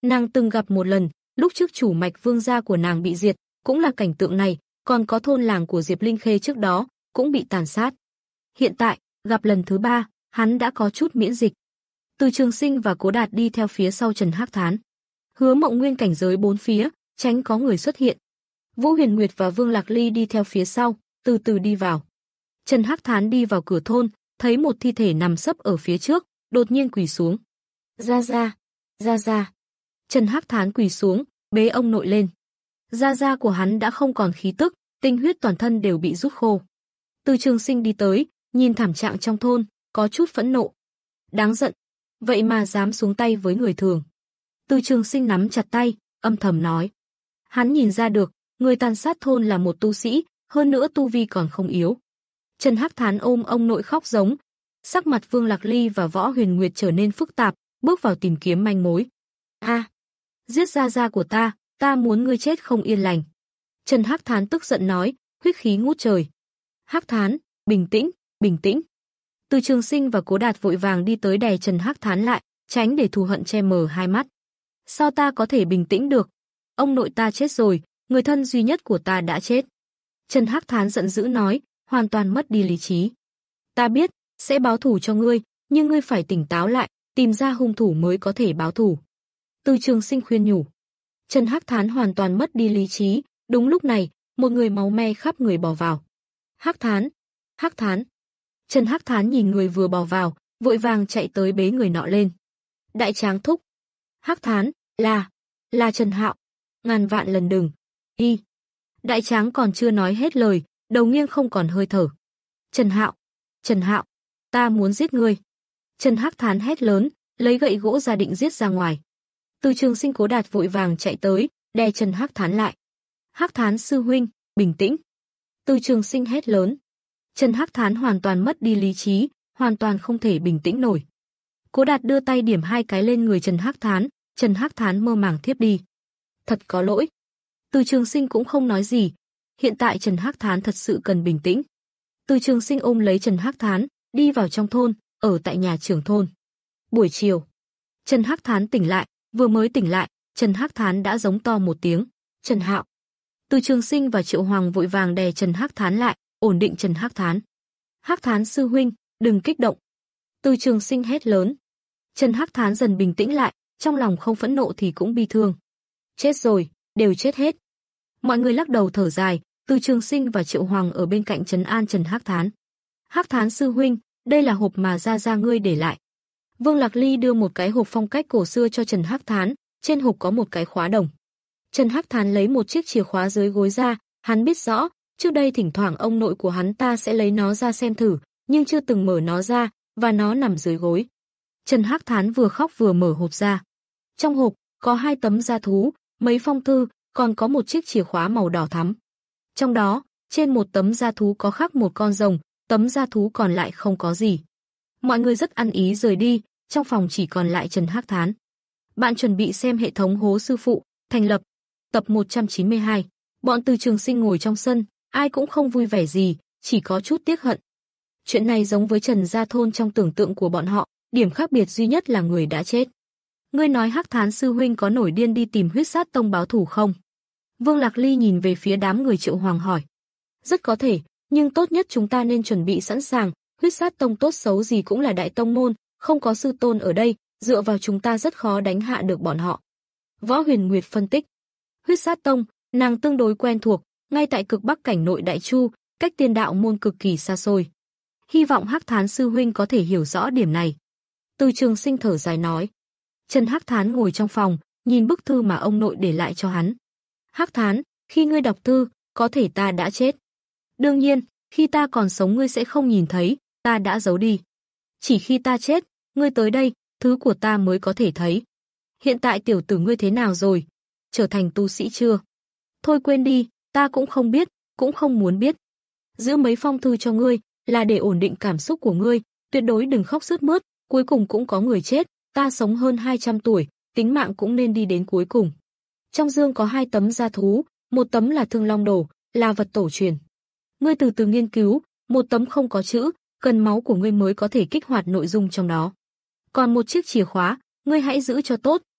Nàng từng gặp một lần, lúc trước chủ mạch vương gia của nàng bị diệt, cũng là cảnh tượng này, còn có thôn làng của Diệp Linh Khê trước đó, cũng bị tàn sát. Hiện tại, gặp lần thứ ba, hắn đã có chút miễn dịch. Từ Trường Sinh và Cố Đạt đi theo phía sau Trần Hắc Thán. Hứa Mộng Nguyên cảnh giới bốn phía, tránh có người xuất hiện. Vũ Huyền Nguyệt và Vương Lạc Ly đi theo phía sau, từ từ đi vào. Trần Hắc Thán đi vào cửa thôn, thấy một thi thể nằm sấp ở phía trước, đột nhiên quỳ xuống. Ra ra, ra ra. Trần Hắc Thán quỳ xuống, bế ông nội lên. Da da của hắn đã không còn khí tức, tinh huyết toàn thân đều bị rút khô. Từ Trường Sinh đi tới, nhìn thảm trạng trong thôn, có chút phẫn nộ. Đáng giận, vậy mà dám xuống tay với người thường. Từ Trường Sinh nắm chặt tay, âm thầm nói. Hắn nhìn ra được, người tàn sát thôn là một tu sĩ, hơn nữa tu vi còn không yếu. Trần Hắc Thán ôm ông nội khóc giống. Sắc mặt Vương Lạc Ly và Võ Huyền Nguyệt trở nên phức tạp, bước vào tìm kiếm manh mối. A, à, giết gia gia của ta, ta muốn ngươi chết không yên lành. Trần Hắc Thán tức giận nói, huyết khí ngút trời. Hắc Thán, bình tĩnh, bình tĩnh. Từ Trường Sinh và Cố Đạt vội vàng đi tới đè Trần Hắc Thán lại, tránh để thù hận che mờ hai mắt. Sao ta có thể bình tĩnh được? Ông nội ta chết rồi, người thân duy nhất của ta đã chết. Trần Hắc Thán giận dữ nói, hoàn toàn mất đi lý trí. Ta biết, sẽ báo thù cho ngươi, nhưng ngươi phải tỉnh táo lại, tìm ra hung thủ mới có thể báo thù. Từ Trường Sinh khuyên nhủ. Trần Hắc Thán hoàn toàn mất đi lý trí, đúng lúc này, một người máu me khắp người bò vào. Hắc Thán, Hắc Thán. Trần Hắc Thán nhìn người vừa bò vào, vội vàng chạy tới bế người nọ lên. Đại tráng thúc. Hắc Thán, là, là Trần Hạo. Ngàn vạn lần đừng. Y. Đại tráng còn chưa nói hết lời, đầu nghiêng không còn hơi thở. Trần Hạo, Trần Hạo, ta muốn giết ngươi. Trần Hắc Thán hét lớn, lấy gậy gỗ ra định giết ra ngoài. Từ Trường Sinh Cố Đạt vội vàng chạy tới, đè Trần Hắc Thán lại. Hắc Thán sư huynh, bình tĩnh. Từ Trường Sinh hét lớn. Trần Hắc Thán hoàn toàn mất đi lý trí, hoàn toàn không thể bình tĩnh nổi. Cố Đạt đưa tay điểm hai cái lên người Trần Hắc Thán, Trần Hắc Thán mơ màng thiếp đi. Thật có lỗi. Từ Trường Sinh cũng không nói gì. Hiện tại Trần Hắc Thán thật sự cần bình tĩnh. Từ Trường Sinh ôm lấy Trần Hắc Thán, đi vào trong thôn, ở tại nhà trưởng thôn. Buổi chiều, Trần Hắc Thán tỉnh lại, vừa mới tỉnh lại, Trần Hắc Thán đã giống to một tiếng, "Trần Hạo." Từ Trường Sinh và Triệu Hoàng vội vàng đè Trần Hắc Thán lại, ổn định Trần Hắc Thán. "Hắc Thán sư huynh, đừng kích động." Từ Trường Sinh hét lớn. Trần Hắc Thán dần bình tĩnh lại, trong lòng không phẫn nộ thì cũng bi thương. Chết rồi, đều chết hết. Mọi người lắc đầu thở dài, Từ Trường Sinh và Triệu Hoàng ở bên cạnh trấn an Trần Hắc Thán. "Hắc Thán sư huynh, đây là hộp mà gia gia ngươi để lại." Vương Lạc Ly đưa một cái hộp phong cách cổ xưa cho Trần Hắc Thán, trên hộp có một cái khóa đồng. Trần Hắc Thán lấy một chiếc chìa khóa dưới gối ra, hắn biết rõ, trước đây thỉnh thoảng ông nội của hắn ta sẽ lấy nó ra xem thử, nhưng chưa từng mở nó ra, và nó nằm dưới gối. Trần Hắc Thán vừa khóc vừa mở hộp ra. Trong hộp có hai tấm da thú, mấy phong thư, còn có một chiếc chìa khóa màu đỏ thắm. Trong đó, trên một tấm da thú có khắc một con rồng, tấm da thú còn lại không có gì. Mọi người rất ăn ý rời đi, trong phòng chỉ còn lại Trần Hắc Thán. Bạn chuẩn bị xem hệ thống Hố Sư Phụ, thành lập, tập một trăm chín mươi hai. Bọn Từ Trường Sinh ngồi trong sân, ai cũng không vui vẻ gì, chỉ có chút tiếc hận. Chuyện này giống với Trần Gia Thôn trong tưởng tượng của bọn họ, điểm khác biệt duy nhất là người đã chết. Ngươi nói Hắc Thán sư huynh có nổi điên đi tìm Huyết Sát Tông báo thù không? Vương Lạc Ly nhìn về phía đám người Triệu Hoàng hỏi. Rất có thể, nhưng tốt nhất chúng ta nên chuẩn bị sẵn sàng, Huyết Sát Tông tốt xấu gì cũng là đại tông môn, không có sư tôn ở đây, dựa vào chúng ta rất khó đánh hạ được bọn họ. Võ Huyền Nguyệt phân tích. Huyết Sát Tông, nàng tương đối quen thuộc, ngay tại cực bắc cảnh nội Đại Chu, cách Tiên Đạo môn cực kỳ xa xôi. Hy vọng Hắc Thán sư huynh có thể hiểu rõ điểm này. Từ Trường Sinh thở dài nói. Trần Hắc Thán ngồi trong phòng, nhìn bức thư mà ông nội để lại cho hắn. Hắc Thán, khi ngươi đọc thư, có thể ta đã chết. Đương nhiên, khi ta còn sống ngươi sẽ không nhìn thấy, ta đã giấu đi. Chỉ khi ta chết, ngươi tới đây, thứ của ta mới có thể thấy. Hiện tại tiểu tử ngươi thế nào rồi? Trở thành tu sĩ chưa? Thôi quên đi, ta cũng không biết, cũng không muốn biết. Giữ mấy phong thư cho ngươi, là để ổn định cảm xúc của ngươi, tuyệt đối đừng khóc sướt mướt, cuối cùng cũng có người chết, ta sống hơn hai trăm tuổi, tính mạng cũng nên đi đến cuối cùng. Trong dương có hai tấm da thú, một tấm là Thương Long Đồ, là vật tổ truyền. Ngươi từ từ nghiên cứu, một tấm không có chữ, cần máu của ngươi mới có thể kích hoạt nội dung trong đó. Còn một chiếc chìa khóa, ngươi hãy giữ cho tốt,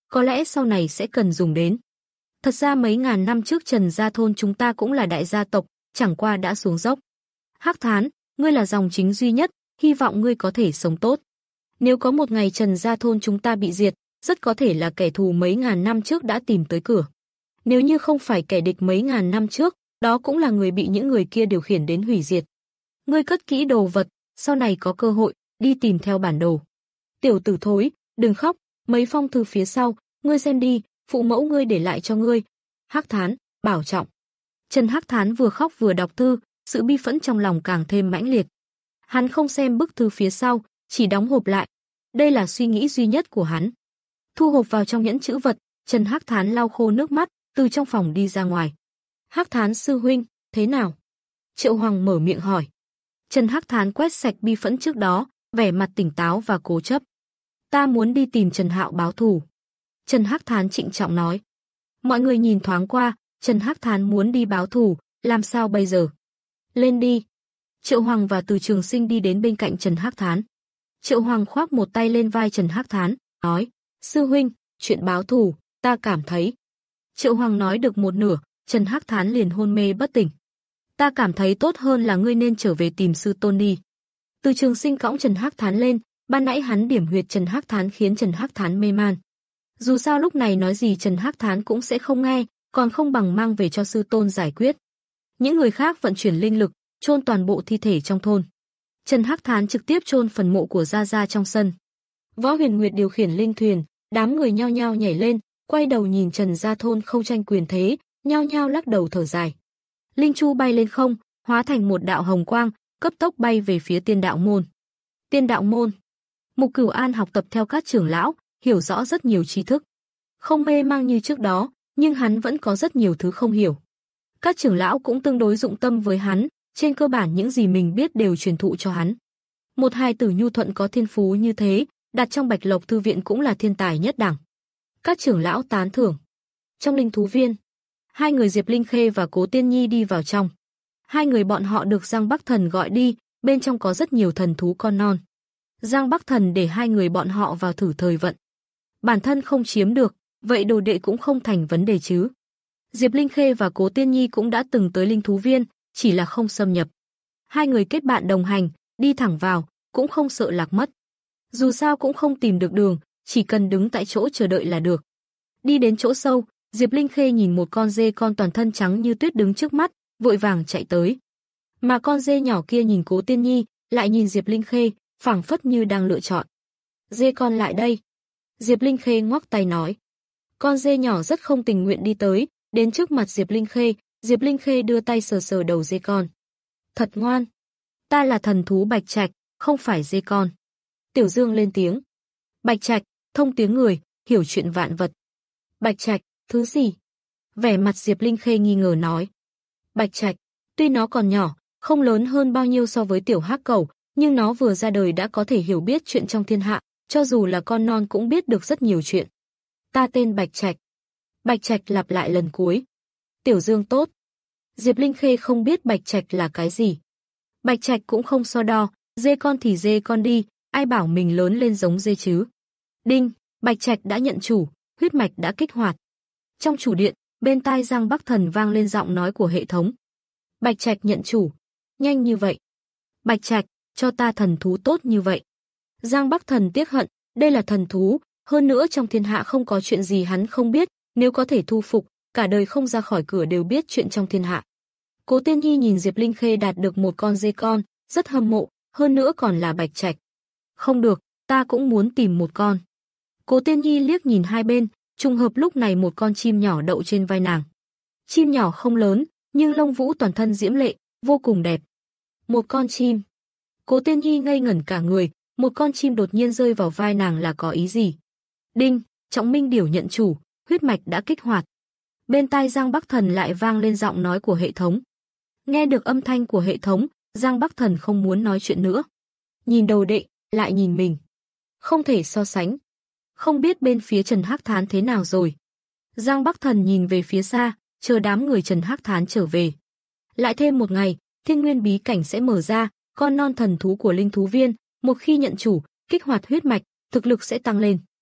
có lẽ sau này sẽ cần dùng đến. Thật ra mấy ngàn năm trước Trần gia thôn chúng ta cũng là đại gia tộc, chẳng qua đã xuống dốc. Hắc Thán, ngươi là dòng chính duy nhất, hy vọng ngươi có thể sống tốt. Nếu có một ngày Trần gia thôn chúng ta bị diệt, rất có thể là kẻ thù mấy ngàn năm trước đã tìm tới cửa. Nếu như không phải kẻ địch mấy ngàn năm trước, đó cũng là người bị những người kia điều khiển đến hủy diệt. Ngươi cất kỹ đồ vật, sau này có cơ hội, đi tìm theo bản đồ. Tiểu tử thối, đừng khóc, mấy phong thư phía sau, ngươi xem đi, phụ mẫu ngươi để lại cho ngươi. Hắc Thán, bảo trọng. Trần Hắc Thán vừa khóc vừa đọc thư, sự bi phẫn trong lòng càng thêm mãnh liệt. Hắn không xem bức thư phía sau, chỉ đóng hộp lại. Đây là suy nghĩ duy nhất của hắn. Thu hộp vào trong nhẫn trữ vật, Trần Hắc Thán lau khô nước mắt, từ trong phòng đi ra ngoài. Hắc Thán sư huynh, thế nào? Triệu Hoàng mở miệng hỏi. Trần Hắc Thán quét sạch bi phẫn trước đó, vẻ mặt tỉnh táo và cố chấp. Ta muốn đi tìm Trần Hạo báo thù. Trần Hắc Thán trịnh trọng nói. Mọi người nhìn thoáng qua, Trần Hắc Thán muốn đi báo thù, làm sao bây giờ? Lên đi. Triệu Hoàng và Từ Trường Sinh đi đến bên cạnh Trần Hắc Thán. Triệu Hoàng khoác một tay lên vai Trần Hắc Thán, nói, sư huynh, chuyện báo thù, ta cảm thấy. Triệu Hoàng nói được một nửa, Trần Hắc Thán liền hôn mê bất tỉnh. Ta cảm thấy tốt hơn là ngươi nên trở về tìm sư tôn đi. Từ Trường Sinh cõng Trần Hắc Thán lên, ban nãy hắn điểm huyệt Trần Hắc Thán khiến Trần Hắc Thán mê man. Dù sao lúc này nói gì Trần Hắc Thán cũng sẽ không nghe, còn không bằng mang về cho sư tôn giải quyết. Những người khác vận chuyển linh lực, chôn toàn bộ thi thể trong thôn. Trần Hắc Thán trực tiếp chôn phần mộ của Gia Gia trong sân. Võ Huyền Nguyệt điều khiển linh thuyền, đám người nhao nhao nhảy lên, quay đầu nhìn Trần gia thôn không tranh quyền thế, nhao nhao lắc đầu thở dài. Linh chu bay lên không, hóa thành một đạo hồng quang, cấp tốc bay về phía Tiên Đạo môn. Tiên Đạo môn. Mục Cửu An học tập theo các trưởng lão, hiểu rõ rất nhiều tri thức. Không mê mang như trước đó, nhưng hắn vẫn có rất nhiều thứ không hiểu. Các trưởng lão cũng tương đối dụng tâm với hắn, trên cơ bản những gì mình biết đều truyền thụ cho hắn. Một hài tử nhu thuận có thiên phú như thế, đặt trong Bạch Lộc thư viện cũng là thiên tài nhất đẳng. Các trưởng lão tán thưởng. Trong linh thú viên, hai người Diệp Linh Khê và Cố Tiên Nhi đi vào trong. Hai người bọn họ được Giang Bắc Thần gọi đi, bên trong có rất nhiều thần thú con non. Giang Bắc Thần để hai người bọn họ vào thử thời vận. Bản thân không chiếm được, vậy đồ đệ cũng không thành vấn đề chứ. Diệp Linh Khê và Cố Tiên Nhi cũng đã từng tới linh thú viên, chỉ là không xâm nhập. Hai người kết bạn đồng hành, đi thẳng vào, cũng không sợ lạc mất. Dù sao cũng không tìm được đường, chỉ cần đứng tại chỗ chờ đợi là được. Đi đến chỗ sâu, Diệp Linh Khê nhìn một con dê con toàn thân trắng như tuyết đứng trước mắt, vội vàng chạy tới. Mà con dê nhỏ kia nhìn Cố Tiên Nhi, lại nhìn Diệp Linh Khê, phảng phất như đang lựa chọn. Dê con lại đây. Diệp Linh Khê ngoắc tay nói. Con dê nhỏ rất không tình nguyện đi tới, đến trước mặt Diệp Linh Khê, Diệp Linh Khê đưa tay sờ sờ đầu dê con. Thật ngoan. Ta là thần thú Bạch Trạch, không phải dê con. Tiểu Dương lên tiếng. Bạch Trạch, thông tiếng người, hiểu chuyện vạn vật. Bạch Trạch, thứ gì? Vẻ mặt Diệp Linh Khê nghi ngờ nói. Bạch Trạch, tuy nó còn nhỏ, không lớn hơn bao nhiêu so với tiểu hắc cẩu, nhưng nó vừa ra đời đã có thể hiểu biết chuyện trong thiên hạ, cho dù là con non cũng biết được rất nhiều chuyện. Ta tên Bạch Trạch. Bạch Trạch lặp lại lần cuối. Tiểu Dương tốt. Diệp Linh Khê không biết Bạch Trạch là cái gì. Bạch Trạch cũng không so đo, dê con thì dê con đi, ai bảo mình lớn lên giống dê chứ. Đinh, Bạch Trạch đã nhận chủ, huyết mạch đã kích hoạt. Trong chủ điện, bên tai Giang Bắc Thần vang lên giọng nói của hệ thống. Bạch Trạch nhận chủ. Nhanh như vậy. Bạch Trạch, cho ta thần thú tốt như vậy. Giang Bắc Thần tiếc hận, đây là thần thú, hơn nữa trong thiên hạ không có chuyện gì hắn không biết, nếu có thể thu phục, cả đời không ra khỏi cửa đều biết chuyện trong thiên hạ. Cố Tiên Nhi nhìn Diệp Linh Khê đạt được một con dê con, rất hâm mộ, hơn nữa còn là Bạch Trạch. Không được, ta cũng muốn tìm một con. Cố Tiên Nhi liếc nhìn hai bên, trùng hợp lúc này một con chim nhỏ đậu trên vai nàng. Chim nhỏ không lớn, nhưng lông vũ toàn thân diễm lệ, vô cùng đẹp. Một con chim. Cố Tiên Nhi ngây ngẩn cả người, một con chim đột nhiên rơi vào vai nàng là có ý gì? Đinh, Trọng Minh Điểu nhận chủ, huyết mạch đã kích hoạt. Bên tai Giang Bắc Thần lại vang lên giọng nói của hệ thống. Nghe được âm thanh của hệ thống, Giang Bắc Thần không muốn nói chuyện nữa. Nhìn đầu đệ, lại nhìn mình. Không thể so sánh. Không biết bên phía Trần Hắc Thán thế nào rồi. Giang Bắc Thần nhìn về phía xa, chờ đám người Trần Hắc Thán trở về. Lại thêm một ngày, Thiên Nguyên bí cảnh sẽ mở ra, con non thần thú của linh thú viên, một khi nhận chủ, kích hoạt huyết mạch, thực lực sẽ tăng lên.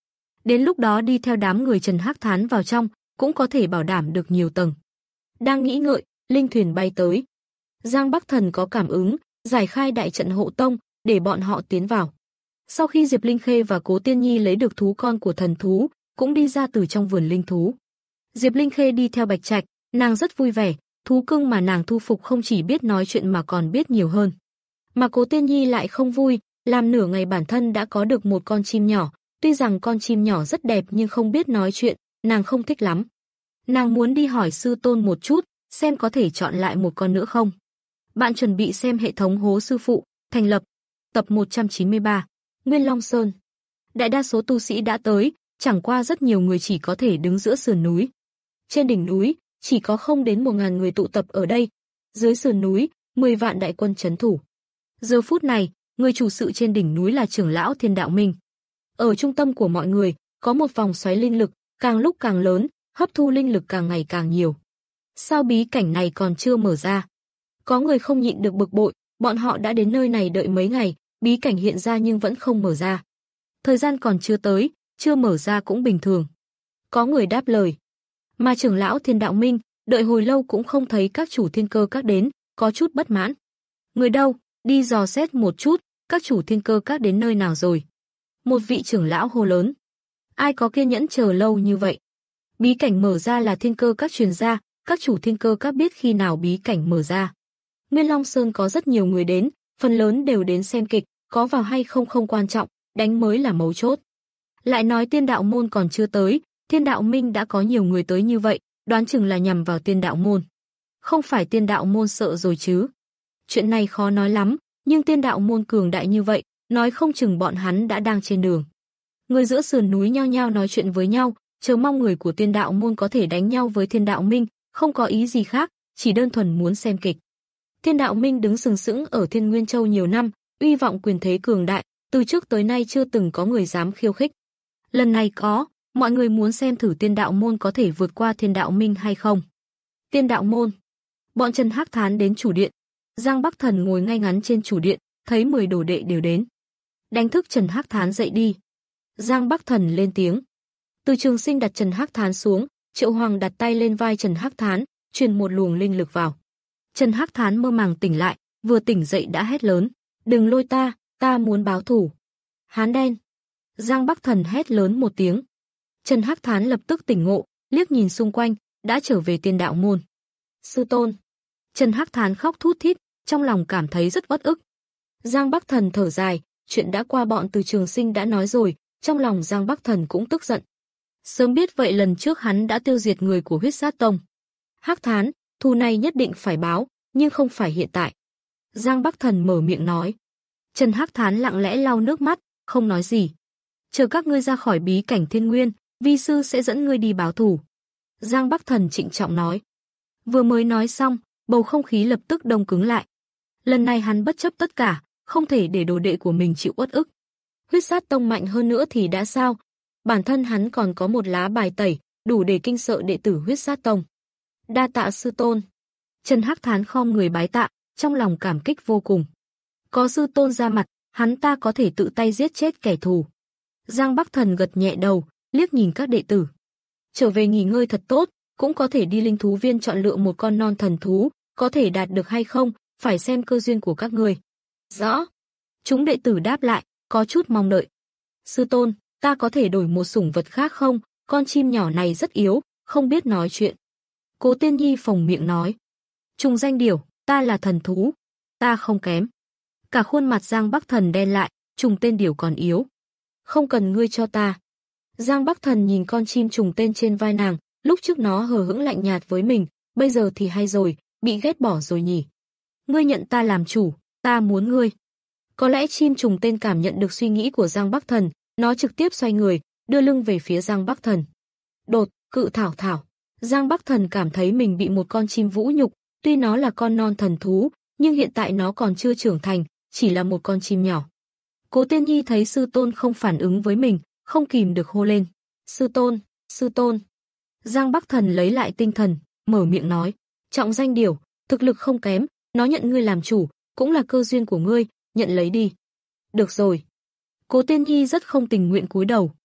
Đến lúc đó đi theo đám người Trần Hắc Thán vào trong, cũng có thể bảo đảm được nhiều tầng. Đang nghĩ ngợi, linh thuyền bay tới. Giang Bắc Thần có cảm ứng, giải khai đại trận hộ tông, để bọn họ tiến vào. Sau khi Diệp Linh Khê và Cố Tiên Nhi lấy được thú con của thần thú, cũng đi ra từ trong vườn linh thú. Diệp Linh Khê đi theo Bạch Trạch, nàng rất vui vẻ, thú cưng mà nàng thu phục không chỉ biết nói chuyện mà còn biết nhiều hơn. Mà Cố Tiên Nhi lại không vui, làm nửa ngày bản thân đã có được một con chim nhỏ, tuy rằng con chim nhỏ rất đẹp nhưng không biết nói chuyện, nàng không thích lắm. Nàng muốn đi hỏi sư tôn một chút, xem có thể chọn lại một con nữa không. Bạn chuẩn bị xem hệ thống hố sư phụ, thành lập, tập một trăm chín mươi ba, Nguyên Long Sơn. Đại đa số tu sĩ đã tới, chẳng qua rất nhiều người chỉ có thể đứng giữa sườn núi. Trên đỉnh núi, chỉ có không đến một ngàn người tụ tập ở đây. Dưới sườn núi, mười vạn đại quân trấn thủ. Giờ phút này, người chủ sự trên đỉnh núi là trưởng lão Thiên Đạo Minh. Ở trung tâm của mọi người, có một vòng xoáy linh lực, càng lúc càng lớn, hấp thu linh lực càng ngày càng nhiều. Sao bí cảnh này còn chưa mở ra? Có người không nhịn được bực bội, bọn họ đã đến nơi này đợi mấy ngày, bí cảnh hiện ra nhưng vẫn không mở ra. Thời gian còn chưa tới, chưa mở ra cũng bình thường. Có người đáp lời. Mà trưởng lão Thiên Đạo Minh, đợi hồi lâu cũng không thấy các chủ thiên cơ các đến, có chút bất mãn. Người đâu, đi dò xét một chút, các chủ thiên cơ các đến nơi nào rồi? Một vị trưởng lão hô lớn. Ai có kiên nhẫn chờ lâu như vậy? Bí cảnh mở ra là thiên cơ các truyền ra, các chủ thiên cơ các biết khi nào bí cảnh mở ra. Nguyên Long Sơn có rất nhiều người đến, phần lớn đều đến xem kịch, có vào hay không không quan trọng, đánh mới là mấu chốt. Lại nói Tiên Đạo Môn còn chưa tới, Thiên Đạo Minh đã có nhiều người tới như vậy, đoán chừng là nhằm vào Tiên Đạo Môn. Không phải Tiên Đạo Môn sợ rồi chứ? Chuyện này khó nói lắm, nhưng Tiên Đạo Môn cường đại như vậy, nói không chừng bọn hắn đã đang trên đường. Người giữa sườn núi nhao nhao nói chuyện với nhau, chờ mong người của Tiên Đạo Môn có thể đánh nhau với Thiên Đạo Minh, không có ý gì khác, chỉ đơn thuần muốn xem kịch. Thiên Đạo Minh đứng sừng sững ở Thiên Nguyên Châu nhiều năm, uy vọng quyền thế cường đại, từ trước tới nay chưa từng có người dám khiêu khích. Lần này có, mọi người muốn xem thử Tiên Đạo Môn có thể vượt qua Thiên Đạo Minh hay không. Tiên Đạo Môn. Bọn Trần Hắc Thán đến chủ điện. Giang Bắc Thần ngồi ngay ngắn trên chủ điện, thấy mười đồ đệ đều đến. Đánh thức Trần Hắc Thán dậy đi. Giang Bắc Thần lên tiếng. Từ Trường Sinh đặt Trần Hắc Thán xuống, Triệu Hoàng đặt tay lên vai Trần Hắc Thán, truyền một luồng linh lực vào. Trần Hắc Thán mơ màng tỉnh lại, vừa tỉnh dậy đã hét lớn, "Đừng lôi ta, ta muốn báo thù." Hán đen. Giang Bắc Thần hét lớn một tiếng. Trần Hắc Thán lập tức tỉnh ngộ, liếc nhìn xung quanh, đã trở về Tiên Đạo Môn. Sư tôn. Trần Hắc Thán khóc thút thít, trong lòng cảm thấy rất uất ức. Giang Bắc Thần thở dài, chuyện đã qua bọn Từ Trường Sinh đã nói rồi, trong lòng Giang Bắc Thần cũng tức giận. Sớm biết vậy lần trước hắn đã tiêu diệt người của Huyết Sát Tông. Hắc Thán, thù này nhất định phải báo, nhưng không phải hiện tại. Giang Bắc Thần mở miệng nói. Trần Hắc Thán lặng lẽ lau nước mắt, không nói gì. Chờ các ngươi ra khỏi bí cảnh Thiên Nguyên, vi sư sẽ dẫn ngươi đi báo thù. Giang Bắc Thần trịnh trọng nói. Vừa mới nói xong, bầu không khí lập tức đông cứng lại. Lần này hắn bất chấp tất cả, không thể để đồ đệ của mình chịu uất ức. Huyết Sát Tông mạnh hơn nữa thì đã sao? Bản thân hắn còn có một lá bài tẩy, đủ để kinh sợ đệ tử Huyết Sát Tông. Đa tạ sư tôn. Trần Hắc Thán khom người bái tạ, trong lòng cảm kích vô cùng. Có sư tôn ra mặt, hắn ta có thể tự tay giết chết kẻ thù. Giang Bắc Thần gật nhẹ đầu, liếc nhìn các đệ tử. Trở về nghỉ ngơi thật tốt, cũng có thể đi linh thú viên chọn lựa một con non thần thú, có thể đạt được hay không, phải xem cơ duyên của các ngươi. Rõ. Chúng đệ tử đáp lại, có chút mong đợi. Sư tôn, ta có thể đổi một sủng vật khác không? Con chim nhỏ này rất yếu, không biết nói chuyện. Cố Tiên Nhi phồng miệng nói. Trùng danh điểu, ta là thần thú. Ta không kém. Cả khuôn mặt Giang Bắc Thần đen lại, trùng tên điểu còn yếu. Không cần ngươi cho ta. Giang Bắc Thần nhìn con chim trùng tên trên vai nàng, lúc trước nó hờ hững lạnh nhạt với mình, bây giờ thì hay rồi, bị ghét bỏ rồi nhỉ. Ngươi nhận ta làm chủ, ta muốn ngươi. Có lẽ chim trùng tên cảm nhận được suy nghĩ của Giang Bắc Thần, nó trực tiếp xoay người, đưa lưng về phía Giang Bắc Thần. Đột, cự thảo thảo. Giang Bắc Thần cảm thấy mình bị một con chim vũ nhục, tuy nó là con non thần thú, nhưng hiện tại nó còn chưa trưởng thành, chỉ là một con chim nhỏ. Cố Tiên Nhi thấy sư tôn không phản ứng với mình, không kìm được hô lên. Sư tôn, sư tôn. Giang Bắc Thần lấy lại tinh thần, mở miệng nói. Trọng danh điểu, thực lực không kém, nó nhận ngươi làm chủ, cũng là cơ duyên của ngươi, nhận lấy đi. Được rồi. Cố Tiên Nhi rất không tình nguyện cúi đầu.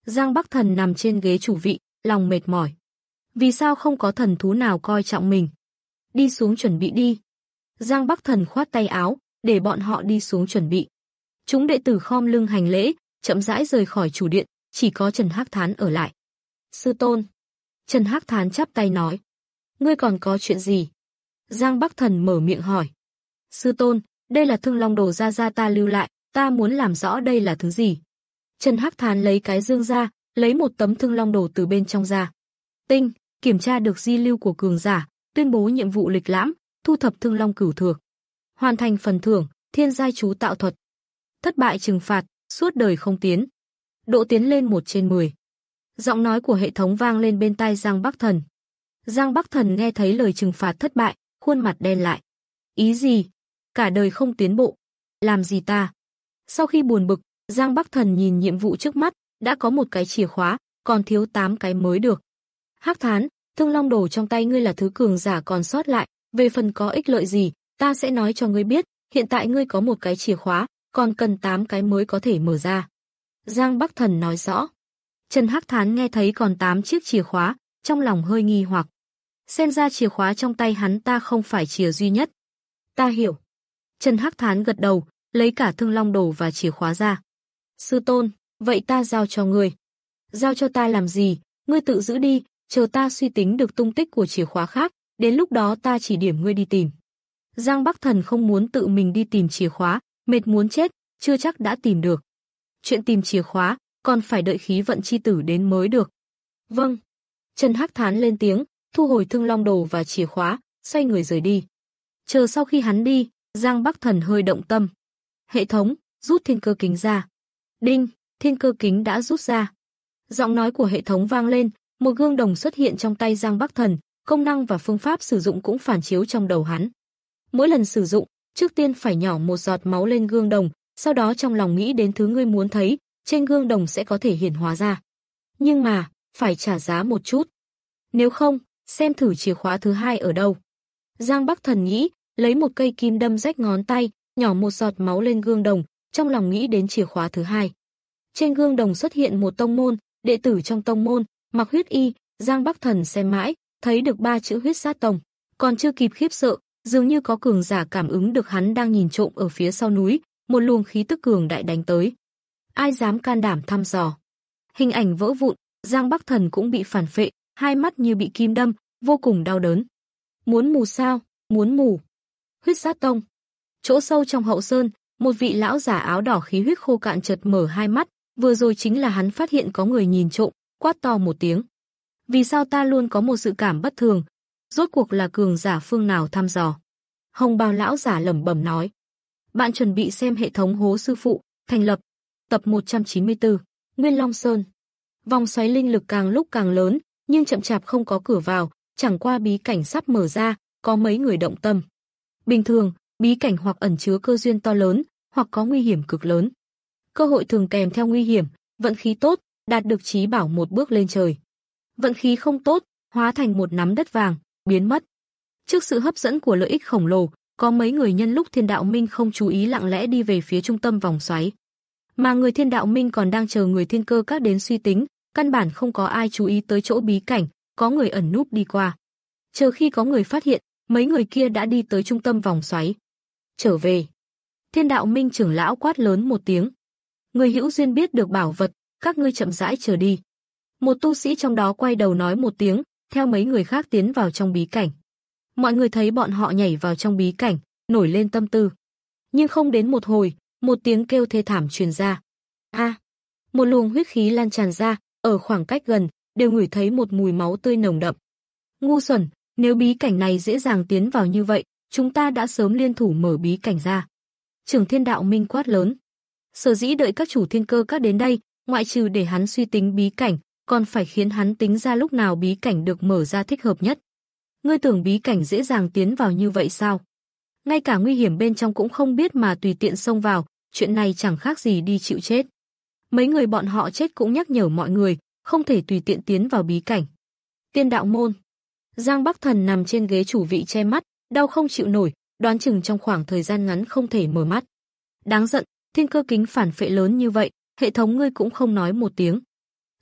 Giang Bắc Thần nằm trên ghế chủ vị, lòng mệt mỏi. Vì sao không có thần thú nào coi trọng mình? Đi xuống chuẩn bị đi. Giang Bắc Thần khoát tay áo, để bọn họ đi xuống chuẩn bị. Chúng đệ tử khom lưng hành lễ, chậm rãi rời khỏi chủ điện, chỉ có Trần Hắc Thán ở lại. Sư tôn. Trần Hắc Thán chắp tay nói. Ngươi còn có chuyện gì? Giang Bắc Thần mở miệng hỏi. Sư tôn, đây là Thương Long Đồ gia gia ta lưu lại, ta muốn làm rõ đây là thứ gì. Trần Hắc Thán lấy cái dương ra, lấy một tấm Thương Long Đồ từ bên trong ra. Tinh, kiểm tra được di lưu của cường giả, tuyên bố nhiệm vụ lịch lãm, thu thập Thương Long cửu thược. Hoàn thành phần thưởng, thiên giai chú tạo thuật. Thất bại trừng phạt, suốt đời không tiến. Độ tiến lên một trên mười. Giọng nói của hệ thống vang lên bên tai Giang Bắc Thần. Giang Bắc Thần nghe thấy lời trừng phạt thất bại, khuôn mặt đen lại. Ý gì? Cả đời không tiến bộ. Làm gì ta? Sau khi buồn bực, Giang Bắc Thần nhìn nhiệm vụ trước mắt, đã có một cái chìa khóa, còn thiếu tám cái mới được. Hắc Thán, Thương Long Đồ trong tay ngươi là thứ cường giả còn sót lại, về phần có ích lợi gì, ta sẽ nói cho ngươi biết, hiện tại ngươi có một cái chìa khóa, còn cần tám cái mới có thể mở ra. Giang Bắc Thần nói rõ. Trần Hắc Thán nghe thấy còn tám chiếc chìa khóa, trong lòng hơi nghi hoặc. Xem ra chìa khóa trong tay hắn ta không phải chìa duy nhất. Ta hiểu. Trần Hắc Thán gật đầu, lấy cả Thương Long Đồ và chìa khóa ra. Sư tôn, vậy ta giao cho ngươi. Giao cho ta làm gì, ngươi tự giữ đi, chờ ta suy tính được tung tích của chìa khóa khác, đến lúc đó ta chỉ điểm ngươi đi tìm. Giang Bắc Thần không muốn tự mình đi tìm chìa khóa, mệt muốn chết, chưa chắc đã tìm được. Chuyện tìm chìa khóa, còn phải đợi khí vận chi tử đến mới được. Vâng. Trần Hắc Thán lên tiếng, thu hồi Thương Long Đồ và chìa khóa, xoay người rời đi. Chờ sau khi hắn đi, Giang Bắc Thần hơi động tâm. Hệ thống, rút thiên cơ kính ra. Đinh, thiên cơ kính đã rút ra. Giọng nói của hệ thống vang lên, một gương đồng xuất hiện trong tay Giang Bắc Thần, công năng và phương pháp sử dụng cũng phản chiếu trong đầu hắn. Mỗi lần sử dụng, trước tiên phải nhỏ một giọt máu lên gương đồng, sau đó trong lòng nghĩ đến thứ ngươi muốn thấy, trên gương đồng sẽ có thể hiển hóa ra. Nhưng mà, phải trả giá một chút. Nếu không, xem thử chìa khóa thứ hai ở đâu. Giang Bắc Thần nghĩ, lấy một cây kim đâm rách ngón tay, nhỏ một giọt máu lên gương đồng, trong lòng nghĩ đến chìa khóa thứ hai. Trên gương đồng xuất hiện một tông môn, đệ tử trong tông môn, mặc huyết y, Giang Bắc Thần xem mãi, thấy được ba chữ Huyết Sát Tông, còn chưa kịp khiếp sợ, dường như có cường giả cảm ứng được hắn đang nhìn trộm ở phía sau núi, một luồng khí tức cường đại đánh tới. Ai dám can đảm thăm dò? Hình ảnh vỡ vụn, Giang Bắc Thần cũng bị phản phệ, hai mắt như bị kim đâm, vô cùng đau đớn. Muốn mù sao? Muốn mù. Huyết Sát Tông. Chỗ sâu trong hậu sơn, một vị lão giả áo đỏ khí huyết khô cạn chợt mở hai mắt, vừa rồi chính là hắn phát hiện có người nhìn trộm, quát to một tiếng. Vì sao ta luôn có một sự cảm bất thường? Rốt cuộc là cường giả phương nào thăm dò? Hồng bào lão giả lẩm bẩm nói. Bạn chuẩn bị xem hệ thống hố sư phụ, thành lập. Tập một trăm chín mươi tư, Nguyên Long Sơn. Vòng xoáy linh lực càng lúc càng lớn, nhưng chậm chạp không có cửa vào, chẳng qua bí cảnh sắp mở ra, có mấy người động tâm. Bình thường, bí cảnh hoặc ẩn chứa cơ duyên to lớn, hoặc có nguy hiểm cực lớn. Cơ hội thường kèm theo nguy hiểm, vận khí tốt, đạt được chí bảo một bước lên trời. Vận khí không tốt, hóa thành một nắm đất vàng, biến mất. Trước sự hấp dẫn của lợi ích khổng lồ, có mấy người nhân lúc Thiên Đạo Minh không chú ý lặng lẽ đi về phía trung tâm vòng xoáy. Mà người Thiên Đạo Minh còn đang chờ người Thiên Cơ Các đến suy tính, căn bản không có ai chú ý tới chỗ bí cảnh, có người ẩn núp đi qua. Chờ khi có người phát hiện, mấy người kia đã đi tới trung tâm vòng xoáy. Trở về. Thiên Đạo Minh trưởng lão quát lớn một tiếng. Người hữu duyên biết được bảo vật, các ngươi chậm rãi chờ đi. Một tu sĩ trong đó quay đầu nói một tiếng, theo mấy người khác tiến vào trong bí cảnh. Mọi người thấy bọn họ nhảy vào trong bí cảnh, nổi lên tâm tư. Nhưng không đến một hồi, một tiếng kêu thê thảm truyền ra. A! À, một luồng huyết khí lan tràn ra, ở khoảng cách gần, đều ngửi thấy một mùi máu tươi nồng đậm. Ngu xuẩn, nếu bí cảnh này dễ dàng tiến vào như vậy, chúng ta đã sớm liên thủ mở bí cảnh ra. Trưởng Thiên Đạo Minh quát lớn. Sở dĩ đợi các chủ thiên cơ các đến đây, ngoại trừ để hắn suy tính bí cảnh, còn phải khiến hắn tính ra lúc nào bí cảnh được mở ra thích hợp nhất. Ngươi tưởng bí cảnh dễ dàng tiến vào như vậy sao? Ngay cả nguy hiểm bên trong cũng không biết mà tùy tiện xông vào, chuyện này chẳng khác gì đi chịu chết. Mấy người bọn họ chết cũng nhắc nhở mọi người, không thể tùy tiện tiến vào bí cảnh. Tiên Đạo Môn. Giang Bắc Thần nằm trên ghế chủ vị che mắt, đau không chịu nổi, đoán chừng trong khoảng thời gian ngắn không thể mở mắt. Đáng giận, thiên cơ kính phản phệ lớn như vậy, hệ thống ngươi cũng không nói một tiếng.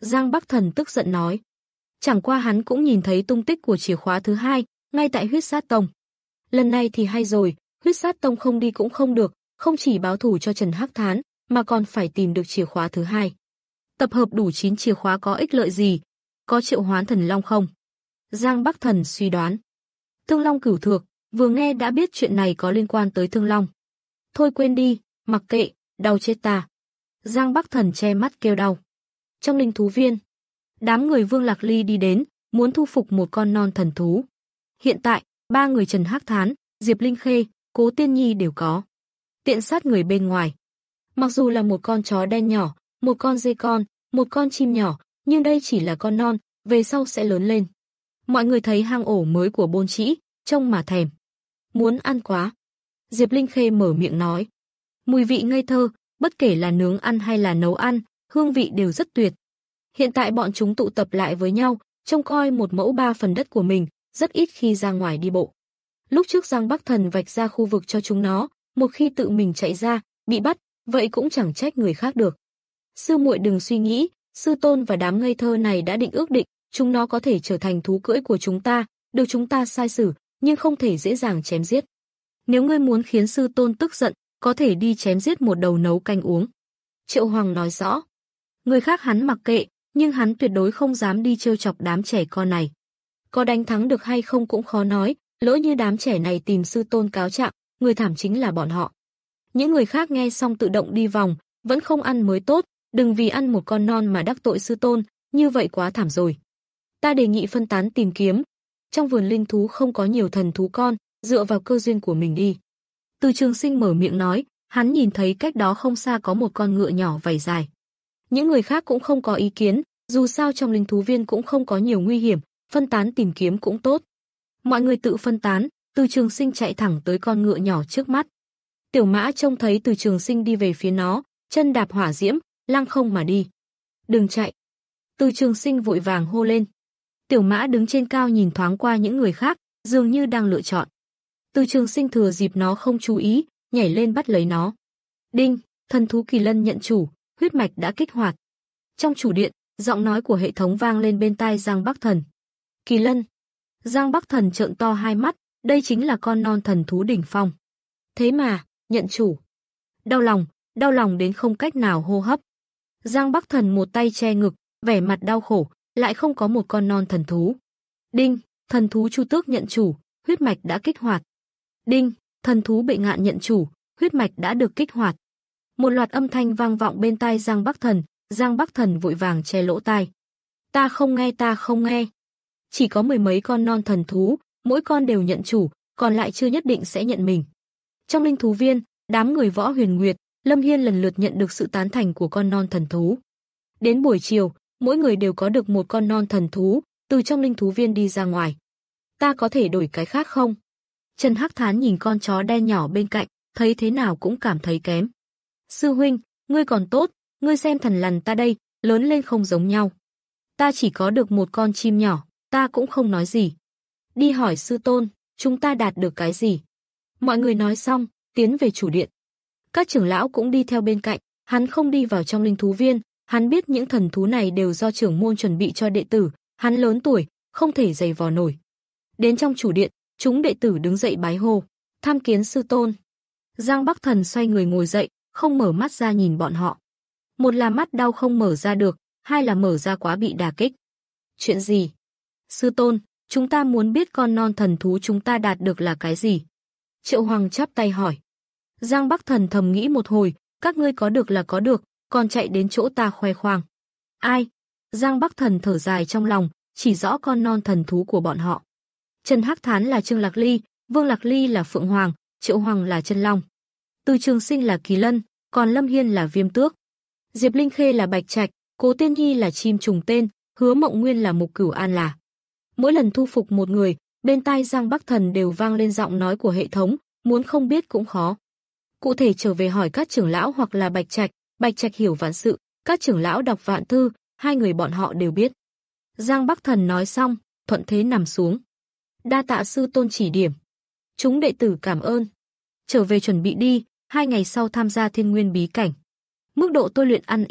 Giang Bắc Thần tức giận nói. Chẳng qua hắn cũng nhìn thấy tung tích của chìa khóa thứ hai, ngay tại Huyết Sát Tông. Lần này thì hay rồi, Huyết Sát Tông không đi cũng không được, không chỉ báo thù cho Trần Hắc Thán, mà còn phải tìm được chìa khóa thứ hai. Tập hợp đủ chín chìa khóa có ích lợi gì? Có triệu hoán thần long không? Giang Bắc Thần suy đoán. Thương Long Cửu Thược, vừa nghe đã biết chuyện này có liên quan tới Thương Long. Thôi quên đi, mặc kệ, đau chết ta. Giang Bắc Thần che mắt kêu đau. Trong linh thú viên, đám người Vương Lạc Ly đi đến, muốn thu phục một con non thần thú. Hiện tại, ba người Trần Hắc Thán, Diệp Linh Khê, Cố Tiên Nhi đều có. Tiện sát người bên ngoài. Mặc dù là một con chó đen nhỏ, một con dê con, một con chim nhỏ, nhưng đây chỉ là con non, về sau sẽ lớn lên. Mọi người thấy hang ổ mới của Bôn Trĩ, trông mà thèm. Muốn ăn quá. Diệp Linh Khê mở miệng nói. Mùi vị ngây thơ, bất kể là nướng ăn hay là nấu ăn, hương vị đều rất tuyệt. Hiện tại bọn chúng tụ tập lại với nhau, trông coi một mẫu ba phần đất của mình, rất ít khi ra ngoài đi bộ. Lúc trước Giang Bắc Thần vạch ra khu vực cho chúng nó, một khi tự mình chạy ra, bị bắt, vậy cũng chẳng trách người khác được. Sư muội đừng suy nghĩ, sư tôn và đám ngây thơ này đã định ước định, chúng nó có thể trở thành thú cưỡi của chúng ta, được chúng ta sai xử, nhưng không thể dễ dàng chém giết. Nếu ngươi muốn khiến sư tôn tức giận, có thể đi chém giết một đầu nấu canh uống. Triệu Hoàng nói rõ. Người khác hắn mặc kệ, nhưng hắn tuyệt đối không dám đi trêu chọc đám trẻ con này. Có đánh thắng được hay không cũng khó nói, lỡ như đám trẻ này tìm sư tôn cáo trạng, người thảm chính là bọn họ. Những người khác nghe xong tự động đi vòng, vẫn không ăn mới tốt, đừng vì ăn một con non mà đắc tội sư tôn, như vậy quá thảm rồi. Ta đề nghị phân tán tìm kiếm. Trong vườn linh thú không có nhiều thần thú con, dựa vào cơ duyên của mình đi. Từ Trường Sinh mở miệng nói, hắn nhìn thấy cách đó không xa có một con ngựa nhỏ vảy dài. Những người khác cũng không có ý kiến, dù sao trong linh thú viên cũng không có nhiều nguy hiểm, phân tán tìm kiếm cũng tốt. Mọi người tự phân tán, Từ Trường Sinh chạy thẳng tới con ngựa nhỏ trước mắt. Tiểu Mã trông thấy Từ Trường Sinh đi về phía nó, chân đạp hỏa diễm, lăng không mà đi. Đừng chạy. Từ Trường Sinh vội vàng hô lên. Tiểu Mã đứng trên cao nhìn thoáng qua những người khác, dường như đang lựa chọn. Từ Trường Sinh thừa dịp nó không chú ý, nhảy lên bắt lấy nó. Đinh, thần thú Kỳ Lân nhận chủ, huyết mạch đã kích hoạt. Trong chủ điện, giọng nói của hệ thống vang lên bên tai Giang Bắc Thần. Kỳ Lân. Giang Bắc Thần trợn to hai mắt, đây chính là con non thần thú đỉnh phong. Thế mà, nhận chủ. Đau lòng, đau lòng đến không cách nào hô hấp. Giang Bắc Thần một tay che ngực, vẻ mặt đau khổ, lại không có một con non thần thú. Đinh, thần thú Chu Tước nhận chủ, huyết mạch đã kích hoạt. Đinh, thần thú Bệ Ngạn nhận chủ, huyết mạch đã được kích hoạt. Một loạt âm thanh vang vọng bên tai Giang Bắc Thần, Giang Bắc Thần vội vàng che lỗ tai. Ta không nghe, ta không nghe. Chỉ có mười mấy con non thần thú, mỗi con đều nhận chủ, còn lại chưa nhất định sẽ nhận mình. Trong linh thú viên, đám người Võ Huyền Nguyệt, Lâm Hiên lần lượt nhận được sự tán thành của con non thần thú. Đến buổi chiều, mỗi người đều có được một con non thần thú, từ trong linh thú viên đi ra ngoài. Ta có thể đổi cái khác không? Trần Hắc Thán nhìn con chó đen nhỏ bên cạnh, thấy thế nào cũng cảm thấy kém. Sư huynh, ngươi còn tốt, ngươi xem thần lằn ta đây, lớn lên không giống nhau. Ta chỉ có được một con chim nhỏ, ta cũng không nói gì. Đi hỏi sư tôn, chúng ta đạt được cái gì? Mọi người nói xong, tiến về chủ điện. Các trưởng lão cũng đi theo bên cạnh, hắn không đi vào trong linh thú viên, hắn biết những thần thú này đều do trưởng môn chuẩn bị cho đệ tử, hắn lớn tuổi, không thể giày vò nổi. Đến trong chủ điện, chúng đệ tử đứng dậy bái hô, tham kiến sư tôn. Giang Bắc Thần xoay người ngồi dậy, không mở mắt ra nhìn bọn họ. Một là mắt đau không mở ra được, hai là mở ra quá bị đả kích. Chuyện gì? Sư tôn, chúng ta muốn biết con non thần thú chúng ta đạt được là cái gì? Triệu Hoàng chắp tay hỏi. Giang Bắc Thần thầm nghĩ một hồi, các ngươi có được là có được, còn chạy đến chỗ ta khoe khoang. Ai? Giang Bắc Thần thở dài trong lòng, chỉ rõ con non thần thú của bọn họ. Trần Hắc Thán là Trương Lạc Ly, Vương Lạc Ly là Phượng Hoàng, Triệu Hoàng là Chân Long. Từ Trường Sinh là Kỳ Lân, còn Lâm Hiên là Viêm Tước. Diệp Linh Khê là Bạch Trạch, Cố Tiên Nhi là chim trùng tên, Hứa Mộng Nguyên là Mục Cửu An là. Mỗi lần thu phục một người, bên tai Giang Bắc Thần đều vang lên giọng nói của hệ thống, muốn không biết cũng khó. Cụ thể trở về hỏi các trưởng lão hoặc là Bạch Trạch, Bạch Trạch hiểu vạn sự, các trưởng lão đọc vạn thư, hai người bọn họ đều biết. Giang Bắc Thần nói xong, thuận thế nằm xuống. Đa tạ sư tôn chỉ điểm. Chúng đệ tử cảm ơn. Trở về chuẩn bị đi, hai ngày sau tham gia Thiên Nguyên bí cảnh. Mức độ tôi luyện ăn ý,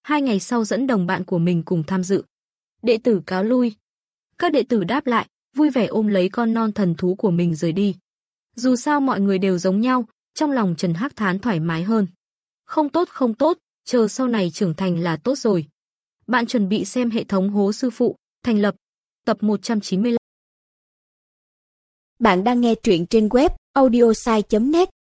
hai ngày sau dẫn đồng bạn của mình cùng tham dự. Đệ tử cáo lui. Các đệ tử đáp lại, vui vẻ ôm lấy con non thần thú của mình rời đi. Dù sao mọi người đều giống nhau, trong lòng Trần Hắc Thán thoải mái hơn. Không tốt không tốt, chờ sau này trưởng thành là tốt rồi. Bạn chuẩn bị xem hệ thống hố sư phụ, thành lập, tập một trăm chín mươi lăm. Bạn đang nghe truyện trên web audiosai chấm net.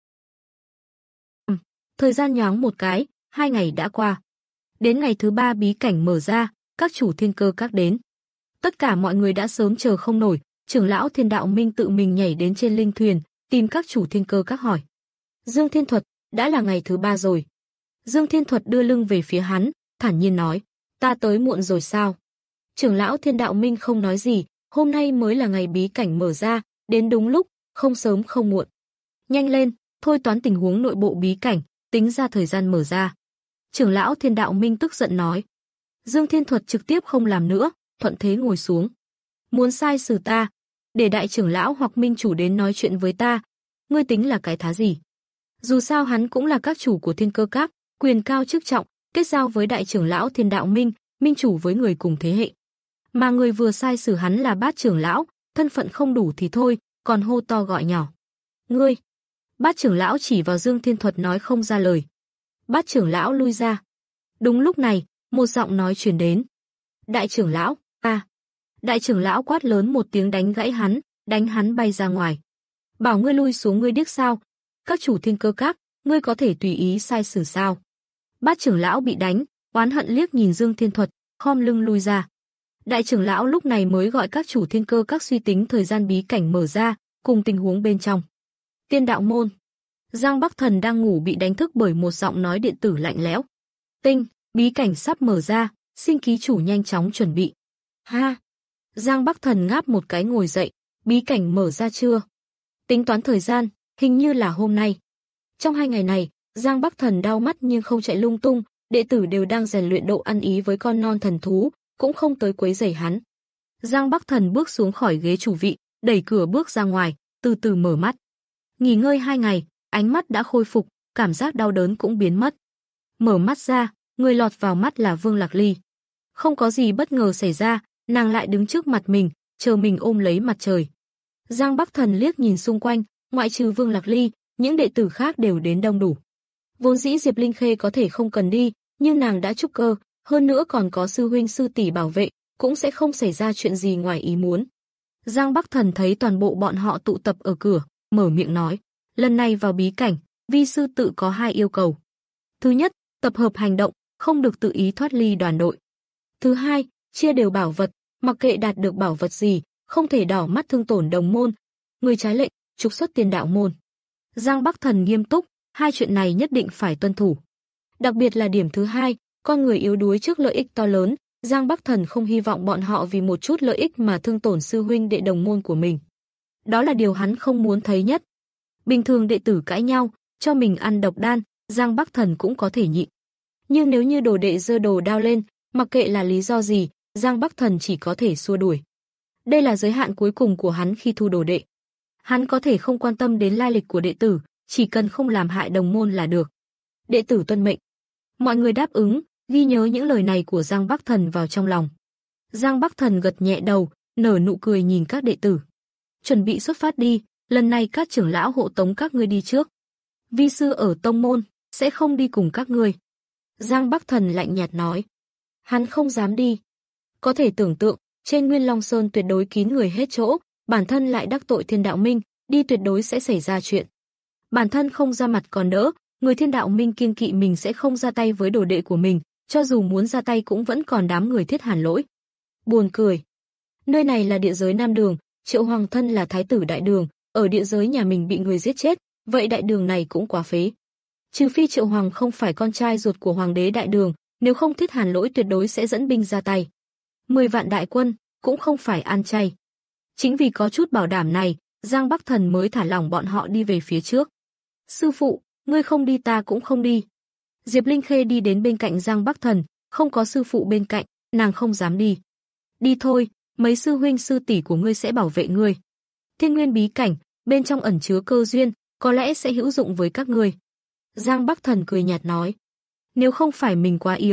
Thời gian nhoáng một cái, hai ngày đã qua. Đến ngày thứ ba bí cảnh mở ra, các chủ thiên cơ các đến. Tất cả mọi người đã sớm chờ không nổi, trưởng lão Thiên Đạo Minh tự mình nhảy đến trên linh thuyền, tìm các chủ thiên cơ các hỏi. Dương Thiên Thuật, đã là ngày thứ ba rồi. Dương Thiên Thuật đưa lưng về phía hắn, thản nhiên nói, ta tới muộn rồi sao? Trưởng lão Thiên Đạo Minh không nói gì, hôm nay mới là ngày bí cảnh mở ra, đến đúng lúc, không sớm không muộn. Nhanh lên, thôi toán tình huống nội bộ bí cảnh, tính ra thời gian mở ra. Trưởng lão Thiên Đạo Minh tức giận nói. Dương Thiên Thuật trực tiếp không làm nữa, thuận thế ngồi xuống. Muốn sai xử ta, để đại trưởng lão hoặc minh chủ đến nói chuyện với ta, ngươi tính là cái thá gì? Dù sao hắn cũng là các chủ của thiên cơ các, quyền cao chức trọng, kết giao với đại trưởng lão Thiên Đạo Minh, minh chủ với người cùng thế hệ. Mà người vừa sai xử hắn là Bát trưởng lão, thân phận không đủ thì thôi, còn hô to gọi nhỏ. Ngươi! Bát trưởng lão chỉ vào Dương Thiên Thuật nói không ra lời. Bát trưởng lão lui ra. Đúng lúc này, một giọng nói truyền đến. Đại trưởng lão, ta. Đại trưởng lão quát lớn một tiếng đánh gãy hắn, đánh hắn bay ra ngoài. Bảo ngươi lui xuống ngươi điếc sao? Các chủ thiên cơ các, ngươi có thể tùy ý sai xử sao? Bát trưởng lão bị đánh, oán hận liếc nhìn Dương Thiên Thuật, khom lưng lui ra. Đại trưởng lão lúc này mới gọi các chủ thiên cơ các suy tính thời gian bí cảnh mở ra, cùng tình huống bên trong. Tiên đạo môn. Giang Bắc Thần đang ngủ bị đánh thức bởi một giọng nói điện tử lạnh lẽo. Tinh, bí cảnh sắp mở ra, xin ký chủ nhanh chóng chuẩn bị. Ha! Giang Bắc Thần ngáp một cái ngồi dậy, bí cảnh mở ra chưa? Tính toán thời gian, hình như là hôm nay. Trong hai ngày này, Giang Bắc Thần đau mắt nhưng không chạy lung tung, đệ tử đều đang rèn luyện độ ăn ý với con non thần thú, cũng không tới quấy rầy hắn. Giang Bắc Thần bước xuống khỏi ghế chủ vị, đẩy cửa bước ra ngoài, từ từ mở mắt. Nghỉ ngơi hai ngày, ánh mắt đã khôi phục, cảm giác đau đớn cũng biến mất. Mở mắt ra, người lọt vào mắt là Vương Lạc Ly. Không có gì bất ngờ xảy ra, nàng lại đứng trước mặt mình, chờ mình ôm lấy mặt trời. Giang Bắc Thần liếc nhìn xung quanh, ngoại trừ Vương Lạc Ly, những đệ tử khác đều đến đông đủ. Vốn dĩ Diệp Linh Khê có thể không cần đi, nhưng nàng đã trúc cơ, hơn nữa còn có sư huynh sư tỷ bảo vệ, cũng sẽ không xảy ra chuyện gì ngoài ý muốn. Giang Bắc Thần thấy toàn bộ bọn họ tụ tập ở cửa, mở miệng nói, lần này vào bí cảnh, vi sư tự có hai yêu cầu. Thứ nhất, tập hợp hành động, không được tự ý thoát ly đoàn đội. Thứ hai, chia đều bảo vật, mặc kệ đạt được bảo vật gì, không thể đỏ mắt thương tổn đồng môn, người trái lệnh, trục xuất tiên đạo môn. Giang Bắc Thần nghiêm túc, hai chuyện này nhất định phải tuân thủ. Đặc biệt là điểm thứ hai, con người yếu đuối trước lợi ích to lớn, Giang Bắc Thần không hy vọng bọn họ vì một chút lợi ích mà thương tổn sư huynh đệ đồng môn của mình. Đó là điều hắn không muốn thấy nhất. Bình thường đệ tử cãi nhau, cho mình ăn độc đan, Giang Bắc Thần cũng có thể nhịn. Nhưng nếu như đồ đệ giơ đồ đao lên, mặc kệ là lý do gì, Giang Bắc Thần chỉ có thể xua đuổi. Đây là giới hạn cuối cùng của hắn khi thu đồ đệ. Hắn có thể không quan tâm đến lai lịch của đệ tử, chỉ cần không làm hại đồng môn là được. Đệ tử tuân mệnh. Mọi người đáp ứng, ghi nhớ những lời này của Giang Bắc Thần vào trong lòng. Giang Bắc Thần gật nhẹ đầu, nở nụ cười nhìn các đệ tử. Chuẩn bị xuất phát đi, lần này các trưởng lão hộ tống các ngươi đi trước. Vi sư ở tông môn, sẽ không đi cùng các ngươi. Giang Bắc Thần lạnh nhạt nói. Hắn không dám đi. Có thể tưởng tượng, trên Nguyên Long Sơn tuyệt đối kín người hết chỗ, bản thân lại đắc tội Thiên Đạo Minh, đi tuyệt đối sẽ xảy ra chuyện. Bản thân không ra mặt còn đỡ, người Thiên Đạo Minh kiêng kỵ mình sẽ không ra tay với đồ đệ của mình, cho dù muốn ra tay cũng vẫn còn đám người Thiết Hàn lỗi. Buồn cười. Nơi này là địa giới Nam Đường, Triệu Hoàng thân là thái tử Đại Đường, ở địa giới nhà mình bị người giết chết, vậy Đại Đường này cũng quá phế. Trừ phi Triệu Hoàng không phải con trai ruột của Hoàng đế Đại Đường, nếu không Thiết Hàn lỗi tuyệt đối sẽ dẫn binh ra tay. Mười vạn đại quân, cũng không phải ăn chay. Chính vì có chút bảo đảm này, Giang Bắc Thần mới thả lỏng bọn họ đi về phía trước. Sư phụ, ngươi không đi ta cũng không đi. Diệp Linh Khê đi đến bên cạnh Giang Bắc Thần, không có sư phụ bên cạnh, nàng không dám đi. Đi thôi, mấy sư huynh sư tỷ của ngươi sẽ bảo vệ ngươi. Thiên Nguyên bí cảnh, bên trong ẩn chứa cơ duyên, có lẽ sẽ hữu dụng với các ngươi. Giang Bắc Thần cười nhạt nói. Nếu không phải mình quá yếu,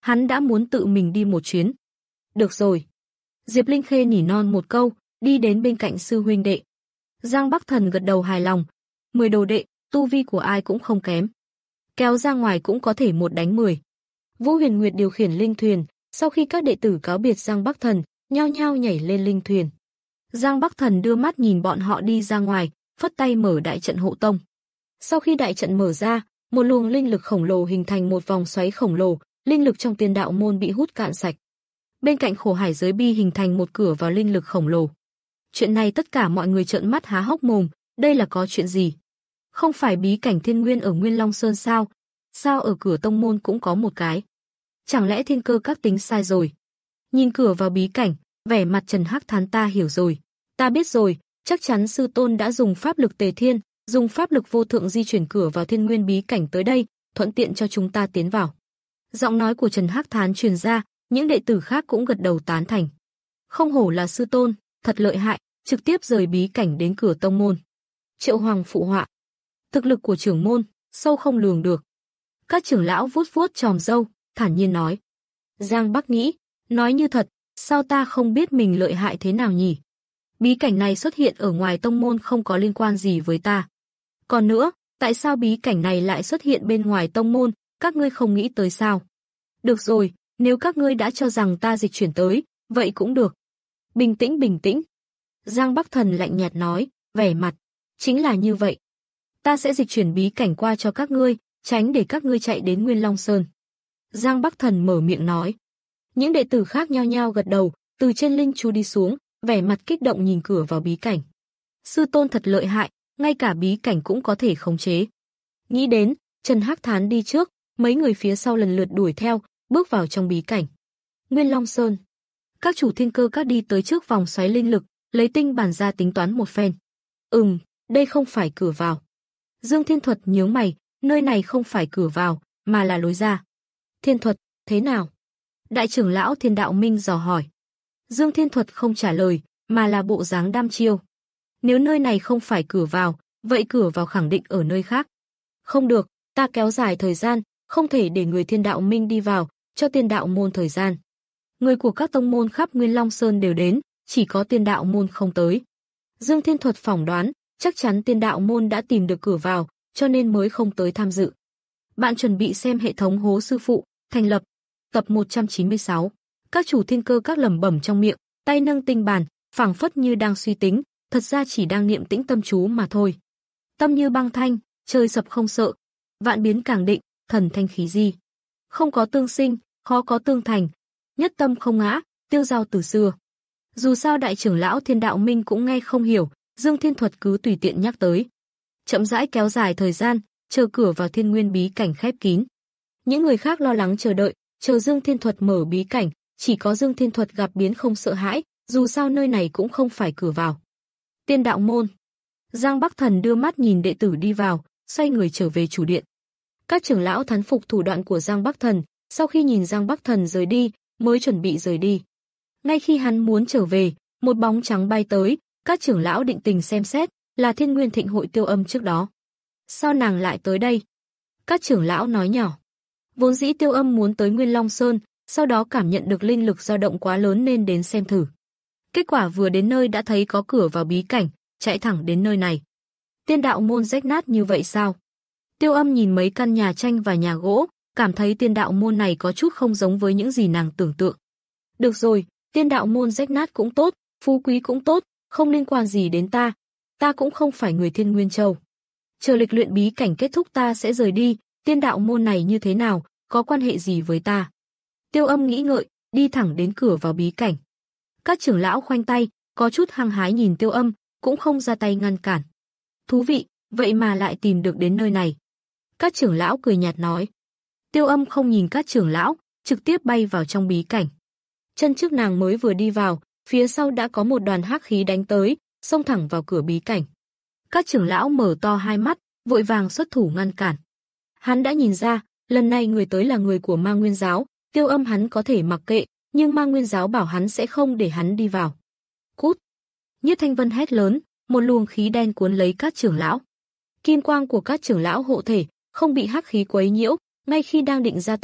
hắn đã muốn tự mình đi một chuyến. Được rồi. Diệp Linh Khê nỉ non một câu, đi đến bên cạnh sư huynh đệ. Giang Bắc Thần gật đầu hài lòng. Mười đồ đệ, tu vi của ai cũng không kém. Kéo ra ngoài cũng có thể một đánh mười. Vũ Huyền Nguyệt điều khiển linh thuyền, sau khi các đệ tử cáo biệt Giang Bắc Thần, nhao nhao nhảy lên linh thuyền. Giang Bắc Thần đưa mắt nhìn bọn họ đi ra ngoài, phất tay mở đại trận hộ tông. Sau khi đại trận mở ra, một luồng linh lực khổng lồ hình thành một vòng xoáy khổng lồ, linh lực trong Tiên Đạo môn bị hút cạn sạch. Bên cạnh Khổ Hải giới bi hình thành một cửa vào linh lực khổng lồ. Chuyện này tất cả mọi người trợn mắt há hốc mồm, đây là có chuyện gì? Không phải bí cảnh Thiên Nguyên ở Nguyên Long Sơn sao? Sao ở cửa tông môn cũng có một cái? Chẳng lẽ Thiên Cơ các tính sai rồi? Nhìn cửa vào bí cảnh, vẻ mặt Trần Hắc Thán ta hiểu rồi. Ta biết rồi, chắc chắn sư tôn đã dùng pháp lực Tề Thiên, dùng pháp lực vô thượng di chuyển cửa vào Thiên Nguyên bí cảnh tới đây, thuận tiện cho chúng ta tiến vào. Giọng nói của Trần Hắc Thán truyền ra, những đệ tử khác cũng gật đầu tán thành. Không hổ là sư tôn, thật lợi hại, trực tiếp rời bí cảnh đến cửa tông môn. Triệu Hoàng phụ họa. Thực lực của trưởng môn, sâu không lường được. Các trưởng lão vuốt vuốt chòm râu, thản nhiên nói. Giang Bắc nghĩ, nói như thật, sao ta không biết mình lợi hại thế nào nhỉ? Bí cảnh này xuất hiện ở ngoài tông môn không có liên quan gì với ta. Còn nữa, tại sao bí cảnh này lại xuất hiện bên ngoài tông môn, các ngươi không nghĩ tới sao? Được rồi, nếu các ngươi đã cho rằng ta dịch chuyển tới, vậy cũng được. Bình tĩnh bình tĩnh. Giang Bắc Thần lạnh nhạt nói, vẻ mặt. Chính là như vậy. Ta sẽ dịch chuyển bí cảnh qua cho các ngươi, tránh để các ngươi chạy đến Nguyên Long Sơn. Giang Bắc Thần mở miệng nói. Những đệ tử khác nhao nhao gật đầu, từ trên linh chu đi xuống, vẻ mặt kích động nhìn cửa vào bí cảnh. Sư tôn thật lợi hại, ngay cả bí cảnh cũng có thể khống chế. Nghĩ đến, Trần Hắc Thán đi trước, mấy người phía sau lần lượt đuổi theo, bước vào trong bí cảnh. Nguyên Long Sơn. Các chủ Thiên Cơ các đi tới trước vòng xoáy linh lực, lấy tinh bản ra tính toán một phen. Ừm, đây không phải cửa vào. Dương Thiên Thuật nhướng mày, nơi này không phải cửa vào, mà là lối ra. Thiên Thuật, thế nào? Đại trưởng lão Thiên Đạo Minh dò hỏi. Dương Thiên Thuật không trả lời, mà là bộ dáng đăm chiêu. Nếu nơi này không phải cửa vào, vậy cửa vào khẳng định ở nơi khác. Không được, ta kéo dài thời gian, không thể để người Thiên Đạo Minh đi vào, cho Tiên Đạo môn thời gian. Người của các tông môn khắp Nguyên Long Sơn đều đến, chỉ có Tiên Đạo môn không tới. Dương Thiên Thuật phỏng đoán, chắc chắn Tiên Đạo môn đã tìm được cửa vào, cho nên mới không tới tham dự. Bạn chuẩn bị xem hệ thống Hố Sư Phụ, thành lập, tập một trăm chín mươi sáu. Các chủ Thiên Cơ các lẩm bẩm trong miệng, tay nâng tinh bàn, phảng phất như đang suy tính, thật ra chỉ đang niệm tĩnh tâm chú mà thôi. Tâm như băng thanh, trời sập không sợ, vạn biến càng định, thần thanh khí di. Không có tương sinh, khó có tương thành, nhất tâm không ngã, tiêu giao từ xưa. Dù sao đại trưởng lão Thiên Đạo Minh cũng nghe không hiểu, Dương Thiên Thuật cứ tùy tiện nhắc tới. Chậm rãi kéo dài thời gian, chờ cửa vào Thiên Nguyên bí cảnh khép kín. Những người khác lo lắng chờ đợi, chờ Dương Thiên Thuật mở bí cảnh, chỉ có Dương Thiên Thuật gặp biến không sợ hãi, dù sao nơi này cũng không phải cửa vào. Tiên Đạo môn. Giang Bắc Thần đưa mắt nhìn đệ tử đi vào, xoay người trở về chủ điện. Các trưởng lão thán phục thủ đoạn của Giang Bắc Thần, sau khi nhìn Giang Bắc Thần rời đi, mới chuẩn bị rời đi. Ngay khi hắn muốn trở về, một bóng trắng bay tới, các trưởng lão định tình xem xét, là Thiên Nguyên Thịnh hội Tiêu Âm trước đó. Sao nàng lại tới đây? Các trưởng lão nói nhỏ. Vốn dĩ Tiêu Âm muốn tới Nguyên Long Sơn, sau đó cảm nhận được linh lực dao động quá lớn nên đến xem thử. Kết quả vừa đến nơi đã thấy có cửa vào bí cảnh, chạy thẳng đến nơi này. Tiên Đạo môn rách nát như vậy sao? Tiêu Âm nhìn mấy căn nhà tranh và nhà gỗ, cảm thấy Tiên Đạo môn này có chút không giống với những gì nàng tưởng tượng. Được rồi, Tiên Đạo môn rách nát cũng tốt, phú quý cũng tốt, không liên quan gì đến ta. Ta cũng không phải người Thiên Nguyên Châu. Chờ lịch luyện bí cảnh kết thúc ta sẽ rời đi, Tiên Đạo môn này như thế nào, có quan hệ gì với ta? Tiêu Âm nghĩ ngợi, đi thẳng đến cửa vào bí cảnh. Các trưởng lão khoanh tay, có chút hăng hái nhìn Tiêu Âm, cũng không ra tay ngăn cản. Thú vị, vậy mà lại tìm được đến nơi này. Các trưởng lão cười nhạt nói. Tiêu Âm không nhìn các trưởng lão, trực tiếp bay vào trong bí cảnh. Chân trước nàng mới vừa đi vào, phía sau đã có một đoàn hắc khí đánh tới, xông thẳng vào cửa bí cảnh. Các trưởng lão mở to hai mắt, vội vàng xuất thủ ngăn cản. Hắn đã nhìn ra, lần này người tới là người của Ma Nguyên giáo, Tiêu Âm hắn có thể mặc kệ, nhưng Ma Nguyên giáo bảo hắn sẽ không để hắn đi vào. Cút! Nhiếp Thanh Vân hét lớn, một luồng khí đen cuốn lấy các trưởng lão. Kim quang của các trưởng lão hộ thể, không bị hắc khí quấy nhiễu, ngay khi đang định ra tay,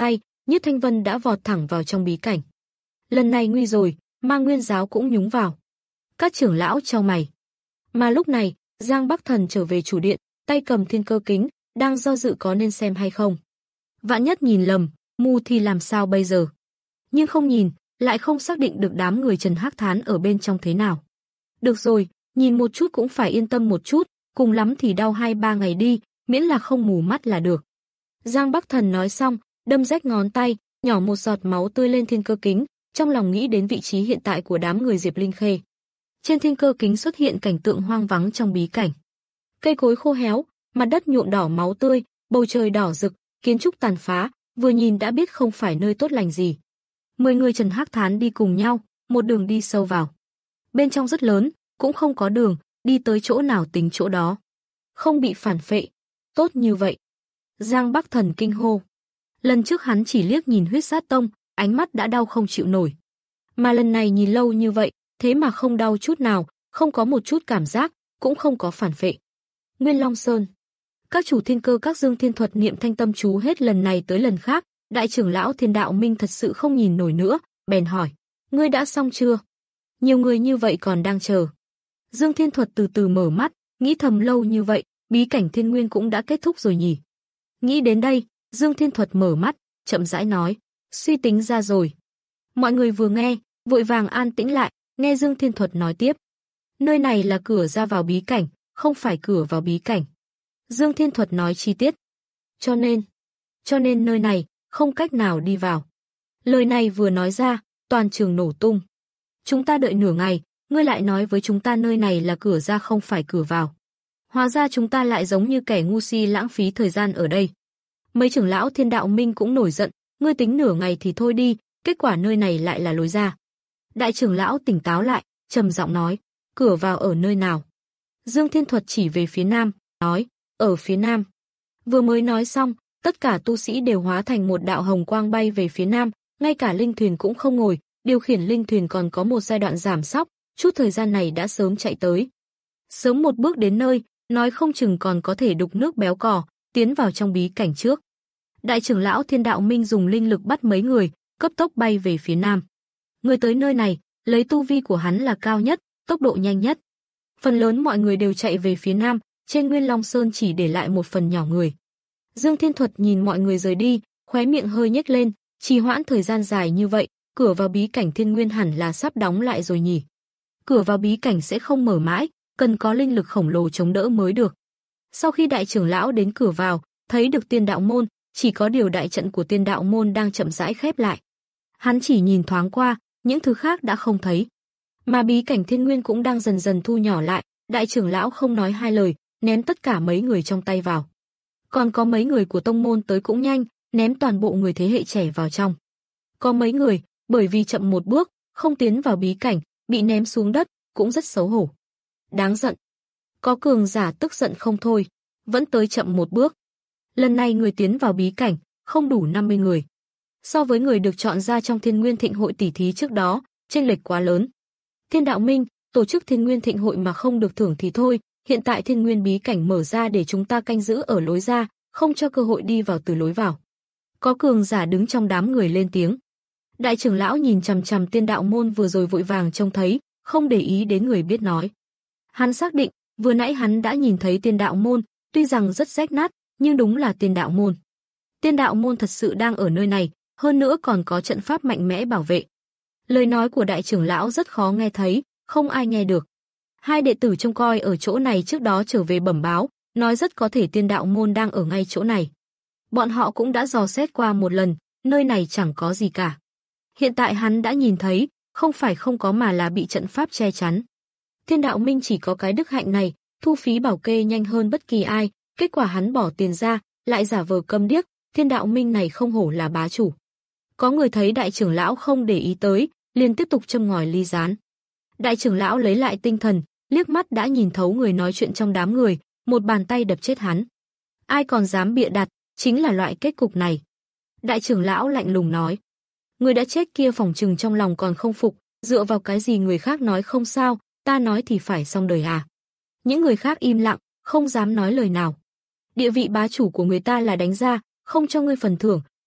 Nhiếp Thanh Vân đã vọt thẳng vào trong bí cảnh. Lần này nguy rồi, Ma Nguyên giáo cũng nhúng vào. Các trưởng lão chau mày. Mà lúc này, Giang Bắc Thần trở về chủ điện, tay cầm thiên cơ kính, đang do dự có nên xem hay không. Vạn nhất nhìn lầm, mù thì làm sao bây giờ? Nhưng không nhìn, lại không xác định được đám người Trần Hắc Thán ở bên trong thế nào. Được rồi, nhìn một chút cũng phải yên tâm một chút, cùng lắm thì đau hai ba ngày đi, miễn là không mù mắt là được. Giang Bắc Thần nói xong, đâm rách ngón tay, nhỏ một giọt máu tươi lên thiên cơ kính, trong lòng nghĩ đến vị trí hiện tại của đám người Diệp Linh Khê. Trên thiên cơ kính xuất hiện cảnh tượng hoang vắng trong bí cảnh. Cây cối khô héo, mặt đất nhuộm đỏ máu tươi, bầu trời đỏ rực, kiến trúc tàn phá, vừa nhìn đã biết không phải nơi tốt lành gì. Mười người Trần Hắc Thán đi cùng nhau, một đường đi sâu vào. Bên trong rất lớn, cũng không có đường, đi tới chỗ nào tính chỗ đó. Không bị phản phệ. Tốt như vậy. Giang Bắc Thần kinh hô. Lần trước hắn chỉ liếc nhìn Huyết Sát Tông, ánh mắt đã đau không chịu nổi. Mà lần này nhìn lâu như vậy, thế mà không đau chút nào, không có một chút cảm giác, cũng không có phản phệ. Nguyên Long Sơn. Các chủ thiên cơ các Dương Thiên Thuật niệm thanh tâm chú hết lần này tới lần khác, đại trưởng lão Thiên Đạo Minh thật sự không nhìn nổi nữa, bèn hỏi: "Ngươi đã xong chưa? Nhiều người như vậy còn đang chờ." Dương Thiên Thuật từ từ mở mắt, nghĩ thầm lâu như vậy, bí cảnh Thiên Nguyên cũng đã kết thúc rồi nhỉ. Nghĩ đến đây, Dương Thiên Thuật mở mắt, chậm rãi nói: "Suy tính ra rồi." Mọi người vừa nghe, vội vàng an tĩnh lại, nghe Dương Thiên Thuật nói tiếp: "Nơi này là cửa ra vào bí cảnh, không phải cửa vào bí cảnh." Dương Thiên Thuật nói chi tiết. Cho nên, cho nên nơi này không cách nào đi vào. Lời này vừa nói ra, toàn trường nổ tung. Chúng ta đợi nửa ngày, ngươi lại nói với chúng ta nơi này là cửa ra không phải cửa vào. Hóa ra chúng ta lại giống như kẻ ngu si lãng phí thời gian ở đây. Mấy trưởng lão Thiên Đạo Minh cũng nổi giận, ngươi tính nửa ngày thì thôi đi, kết quả nơi này lại là lối ra. Đại trưởng lão tỉnh táo lại, trầm giọng nói: "Cửa vào ở nơi nào?" Dương Thiên Thuật chỉ về phía nam, nói: "Ở phía nam." Vừa mới nói xong, tất cả tu sĩ đều hóa thành một đạo hồng quang bay về phía nam, ngay cả linh thuyền cũng không ngồi, điều khiển linh thuyền còn có một giai đoạn giảm sóc, chút thời gian này đã sớm chạy tới. Sớm một bước đến nơi, nói không chừng còn có thể đục nước béo cò, tiến vào trong bí cảnh trước. Đại trưởng lão Thiên Đạo Minh dùng linh lực bắt mấy người, cấp tốc bay về phía nam. Người tới nơi này, lấy tu vi của hắn là cao nhất, tốc độ nhanh nhất. Phần lớn mọi người đều chạy về phía nam, trên Nguyên Long Sơn chỉ để lại một phần nhỏ người. Dương Thiên Thuật nhìn mọi người rời đi, khóe miệng hơi nhếch lên, trì hoãn thời gian dài như vậy, cửa vào bí cảnh Thiên Nguyên hẳn là sắp đóng lại rồi nhỉ. Cửa vào bí cảnh sẽ không mở mãi, cần có linh lực khổng lồ chống đỡ mới được. Sau khi đại trưởng lão đến cửa vào, thấy được Tiên Đạo Môn, chỉ có điều đại trận của Tiên Đạo Môn đang chậm rãi khép lại. Hắn chỉ nhìn thoáng qua, những thứ khác đã không thấy. Mà bí cảnh Thiên Nguyên cũng đang dần dần thu nhỏ lại, đại trưởng lão không nói hai lời, ném tất cả mấy người trong tay vào. Còn có mấy người của tông môn tới cũng nhanh, ném toàn bộ người thế hệ trẻ vào trong. Có mấy người, bởi vì chậm một bước, không tiến vào bí cảnh, bị ném xuống đất, cũng rất xấu hổ. Đáng giận. Có cường giả tức giận không thôi, vẫn tới chậm một bước. Lần này người tiến vào bí cảnh, không đủ năm mươi người. So với người được chọn ra trong Thiên Nguyên Thịnh Hội tỷ thí trước đó, chênh lệch quá lớn. Thiên Đạo Minh, tổ chức Thiên Nguyên Thịnh Hội mà không được thưởng thì thôi, hiện tại Thiên Nguyên bí cảnh mở ra để chúng ta canh giữ ở lối ra, không cho cơ hội đi vào từ lối vào. Có cường giả đứng trong đám người lên tiếng. Đại trưởng lão nhìn chằm chằm Tiên Đạo Môn vừa rồi vội vàng trông thấy, không để ý đến người biết nói. Hắn xác định, vừa nãy hắn đã nhìn thấy Tiên Đạo Môn, tuy rằng rất rách nát, nhưng đúng là Tiên Đạo Môn. Tiên Đạo Môn thật sự đang ở nơi này, hơn nữa còn có trận pháp mạnh mẽ bảo vệ. Lời nói của đại trưởng lão rất khó nghe thấy, không ai nghe được. Hai đệ tử trông coi ở chỗ này trước đó trở về bẩm báo, nói rất có thể Tiên Đạo Môn đang ở ngay chỗ này. Bọn họ cũng đã dò xét qua một lần, nơi này chẳng có gì cả. Hiện tại hắn đã nhìn thấy, không phải không có mà là bị trận pháp che chắn. Thiên Đạo Minh chỉ có cái đức hạnh này, thu phí bảo kê nhanh hơn bất kỳ ai, kết quả hắn bỏ tiền ra, lại giả vờ câm điếc, Thiên Đạo Minh này không hổ là bá chủ. Có người thấy đại trưởng lão không để ý tới, liền tiếp tục châm ngòi ly gián. Đại trưởng lão lấy lại tinh thần, liếc mắt đã nhìn thấu người nói chuyện trong đám người, một bàn tay đập chết hắn. Ai còn dám bịa đặt, chính là loại kết cục này. Đại trưởng lão lạnh lùng nói. Người đã chết kia phỏng chừng trong lòng còn không phục, dựa vào cái gì người khác nói không sao, ta nói thì phải xong đời à. Những người khác im lặng, không dám nói lời nào. Địa vị bá chủ của người ta là đánh ra, không cho ngươi phần thưởng,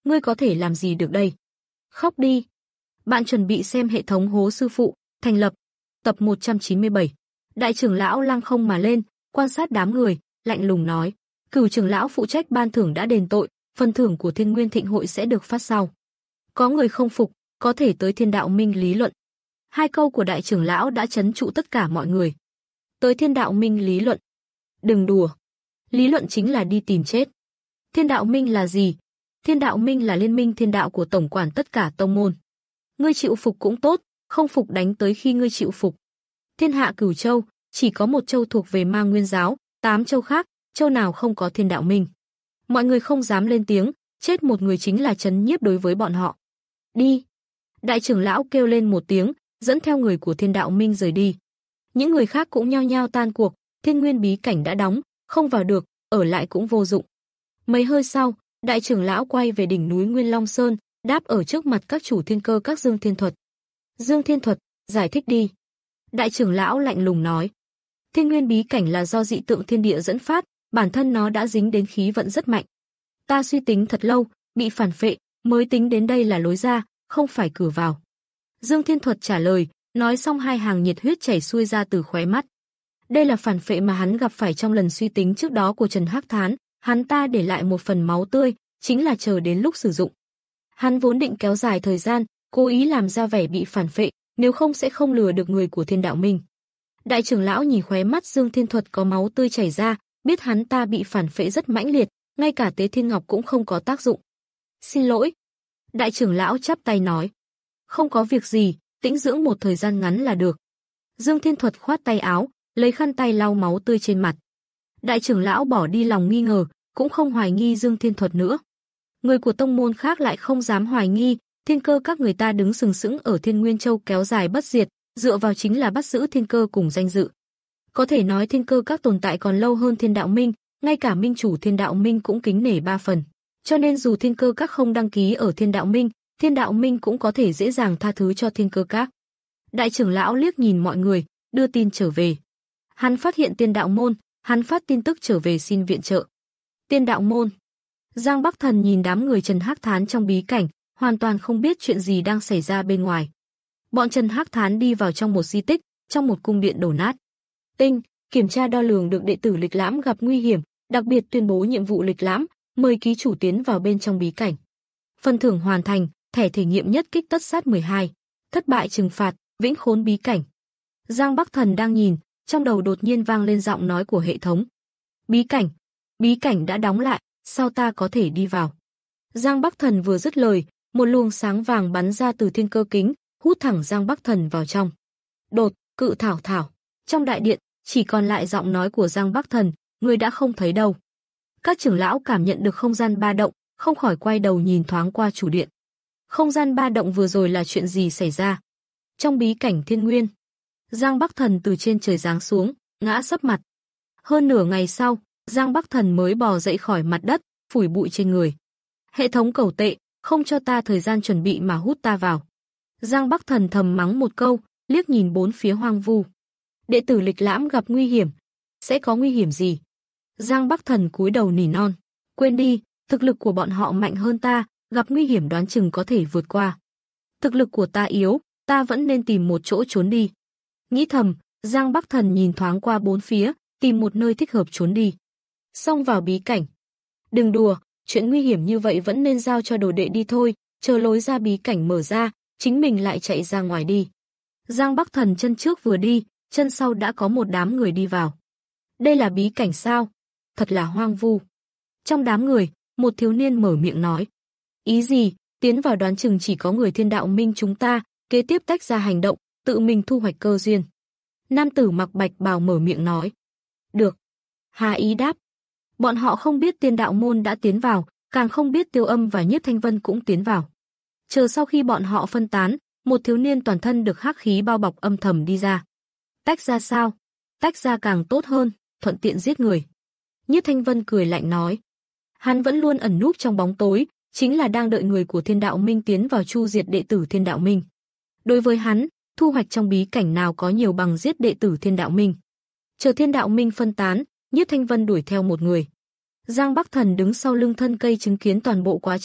ngươi có thể làm gì được đây? Khóc đi. Bạn chuẩn bị xem hệ thống hố sư phụ, thành lập. Tập một trăm chín mươi bảy. Đại trưởng lão lăng không mà lên, quan sát đám người, lạnh lùng nói. Cửu trưởng lão phụ trách ban thưởng đã đền tội, phần thưởng của Thiên Nguyên Thịnh hội sẽ được phát sau. Có người không phục, có thể tới Thiên Đạo Minh lý luận. Hai câu của đại trưởng lão đã trấn trụ tất cả mọi người. Tới Thiên Đạo Minh lý luận. Đừng đùa. Lý luận chính là đi tìm chết. Thiên Đạo Minh là gì? Thiên Đạo Minh là liên minh thiên đạo của tổng quản tất cả tông môn. Ngươi chịu phục cũng tốt, không phục đánh tới khi ngươi chịu phục. Thiên hạ cửu châu, chỉ có một châu thuộc về Ma Nguyên giáo, tám châu khác, châu nào không có Thiên Đạo Minh. Mọi người không dám lên tiếng, chết một người chính là trấn nhiếp đối với bọn họ. Đi. Đại trưởng lão kêu lên một tiếng, dẫn theo người của Thiên Đạo Minh rời đi. Những người khác cũng nhao nhao tan cuộc, Thiên Nguyên bí cảnh đã đóng, không vào được, ở lại cũng vô dụng. Mấy hơi sau, đại trưởng lão quay về đỉnh núi Nguyên Long Sơn, đáp ở trước mặt các chủ thiên cơ các Dương Thiên Thuật. Dương Thiên Thuật, giải thích đi. Đại trưởng lão lạnh lùng nói. Thiên Nguyên bí cảnh là do dị tượng thiên địa dẫn phát, bản thân nó đã dính đến khí vận rất mạnh. Ta suy tính thật lâu, bị phản phệ, mới tính đến đây là lối ra, không phải cửa vào. Dương Thiên Thuật trả lời, nói xong hai hàng nhiệt huyết chảy xuôi ra từ khóe mắt. Đây là phản phệ mà hắn gặp phải trong lần suy tính trước đó của Trần Hắc Thán, hắn ta để lại một phần máu tươi, chính là chờ đến lúc sử dụng. Hắn vốn định kéo dài thời gian, cố ý làm ra vẻ bị phản phệ, nếu không sẽ không lừa được người của Thiên Đạo Minh. Đại trưởng lão nhìn khóe mắt Dương Thiên Thuật có máu tươi chảy ra, biết hắn ta bị phản phệ rất mãnh liệt, ngay cả Tế Thiên Ngọc cũng không có tác dụng. Xin lỗi. Đại trưởng lão chắp tay nói. Không có việc gì, tĩnh dưỡng một thời gian ngắn là được. Dương Thiên Thuật khoát tay áo, lấy khăn tay lau máu tươi trên mặt. Đại trưởng lão bỏ đi lòng nghi ngờ, cũng không hoài nghi Dương Thiên Thuật nữa. Người của tông môn khác lại không dám hoài nghi, thiên cơ các người ta đứng sừng sững ở Thiên Nguyên Châu kéo dài bất diệt, dựa vào chính là bắt giữ thiên cơ cùng danh dự. Có thể nói thiên cơ các tồn tại còn lâu hơn Thiên Đạo Minh, ngay cả minh chủ Thiên Đạo Minh cũng kính nể ba phần. Cho nên dù thiên cơ các không đăng ký ở Thiên Đạo Minh, Thiên Đạo Minh cũng có thể dễ dàng tha thứ cho thiên cơ các. Đại trưởng lão liếc nhìn mọi người, đưa tin trở về. Hắn phát hiện Tiên Đạo môn, hắn phát tin tức trở về xin viện trợ. Tiên Đạo môn. Giang Bắc Thần nhìn đám người Trần Hắc Thán trong bí cảnh, hoàn toàn không biết chuyện gì đang xảy ra bên ngoài. Bọn Trần Hắc Thán đi vào trong một di tích, trong một cung điện đổ nát. Tinh, kiểm tra đo lường được đệ tử lịch lãm gặp nguy hiểm, đặc biệt tuyên bố nhiệm vụ lịch lãm, mời ký chủ tiến vào bên trong bí cảnh. Phần thưởng hoàn thành, thẻ thể nghiệm nhất kích tất sát mười hai. Thất bại trừng phạt, vĩnh khốn bí cảnh. Giang Bắc Thần đang nhìn, trong đầu đột nhiên vang lên giọng nói của hệ thống. Bí cảnh, bí cảnh đã đóng lại, sao ta có thể đi vào? Giang Bắc Thần vừa dứt lời, một luồng sáng vàng bắn ra từ thiên cơ kính, hút thẳng Giang Bắc Thần vào trong. Đột, cự thảo thảo. Trong đại điện, chỉ còn lại giọng nói của Giang Bắc Thần, người đã không thấy đâu. Các trưởng lão cảm nhận được không gian ba động, không khỏi quay đầu nhìn thoáng qua chủ điện. Không gian ba động vừa rồi là chuyện gì xảy ra? Trong bí cảnh Thiên Nguyên, Giang Bắc Thần từ trên trời giáng xuống, ngã sấp mặt. Hơn nửa ngày sau, Giang Bắc Thần mới bò dậy khỏi mặt đất, phủi bụi trên người. Hệ thống cẩu tệ, không cho ta thời gian chuẩn bị mà hút ta vào. Giang Bắc Thần thầm mắng một câu, liếc nhìn bốn phía hoang vu. Đệ tử lịch lãm gặp nguy hiểm. Sẽ có nguy hiểm gì? Giang Bắc Thần cúi đầu nỉ non. Quên đi, thực lực của bọn họ mạnh hơn ta, gặp nguy hiểm đoán chừng có thể vượt qua. Thực lực của ta yếu, ta vẫn nên tìm một chỗ trốn đi. Nghĩ thầm, Giang Bắc Thần nhìn thoáng qua bốn phía, tìm một nơi thích hợp trốn đi. Xông vào bí cảnh. Đừng đùa, chuyện nguy hiểm như vậy vẫn nên giao cho đồ đệ đi thôi, chờ lối ra bí cảnh mở ra, chính mình lại chạy ra ngoài đi. Giang Bắc Thần chân trước vừa đi, chân sau đã có một đám người đi vào. Đây là bí cảnh sao? Thật là hoang vu. Trong đám người, một thiếu niên mở miệng nói. Ý gì? Tiến vào đoán chừng chỉ có người Thiên Đạo Minh chúng ta, kế tiếp tách ra hành động, tự mình thu hoạch cơ duyên. Nam tử mặc bạch bào mở miệng nói. Được. Hà Ý đáp. Bọn họ không biết Tiên Đạo môn đã tiến vào, càng không biết Tiêu Âm và Nhiếp Thanh Vân cũng tiến vào. Chờ sau khi bọn họ phân tán, một thiếu niên toàn thân được hắc khí bao bọc âm thầm đi ra. Tách ra sao? Tách ra càng tốt hơn, thuận tiện giết người. Nhiếp Thanh Vân cười lạnh nói. Hắn vẫn luôn ẩn núp trong bóng tối, chính là đang đợi người của Thiên Đạo Minh tiến vào chu diệt đệ tử Thiên Đạo Minh. Đối với hắn, thu hoạch trong bí cảnh nào có nhiều bằng giết đệ tử Thiên Đạo Minh. Chờ Thiên Đạo Minh phân tán, Nhiếp Thanh Vân đuổi theo một người. Giang Bắc Thần đứng sau lưng thân cây chứng kiến toàn bộ quá trình,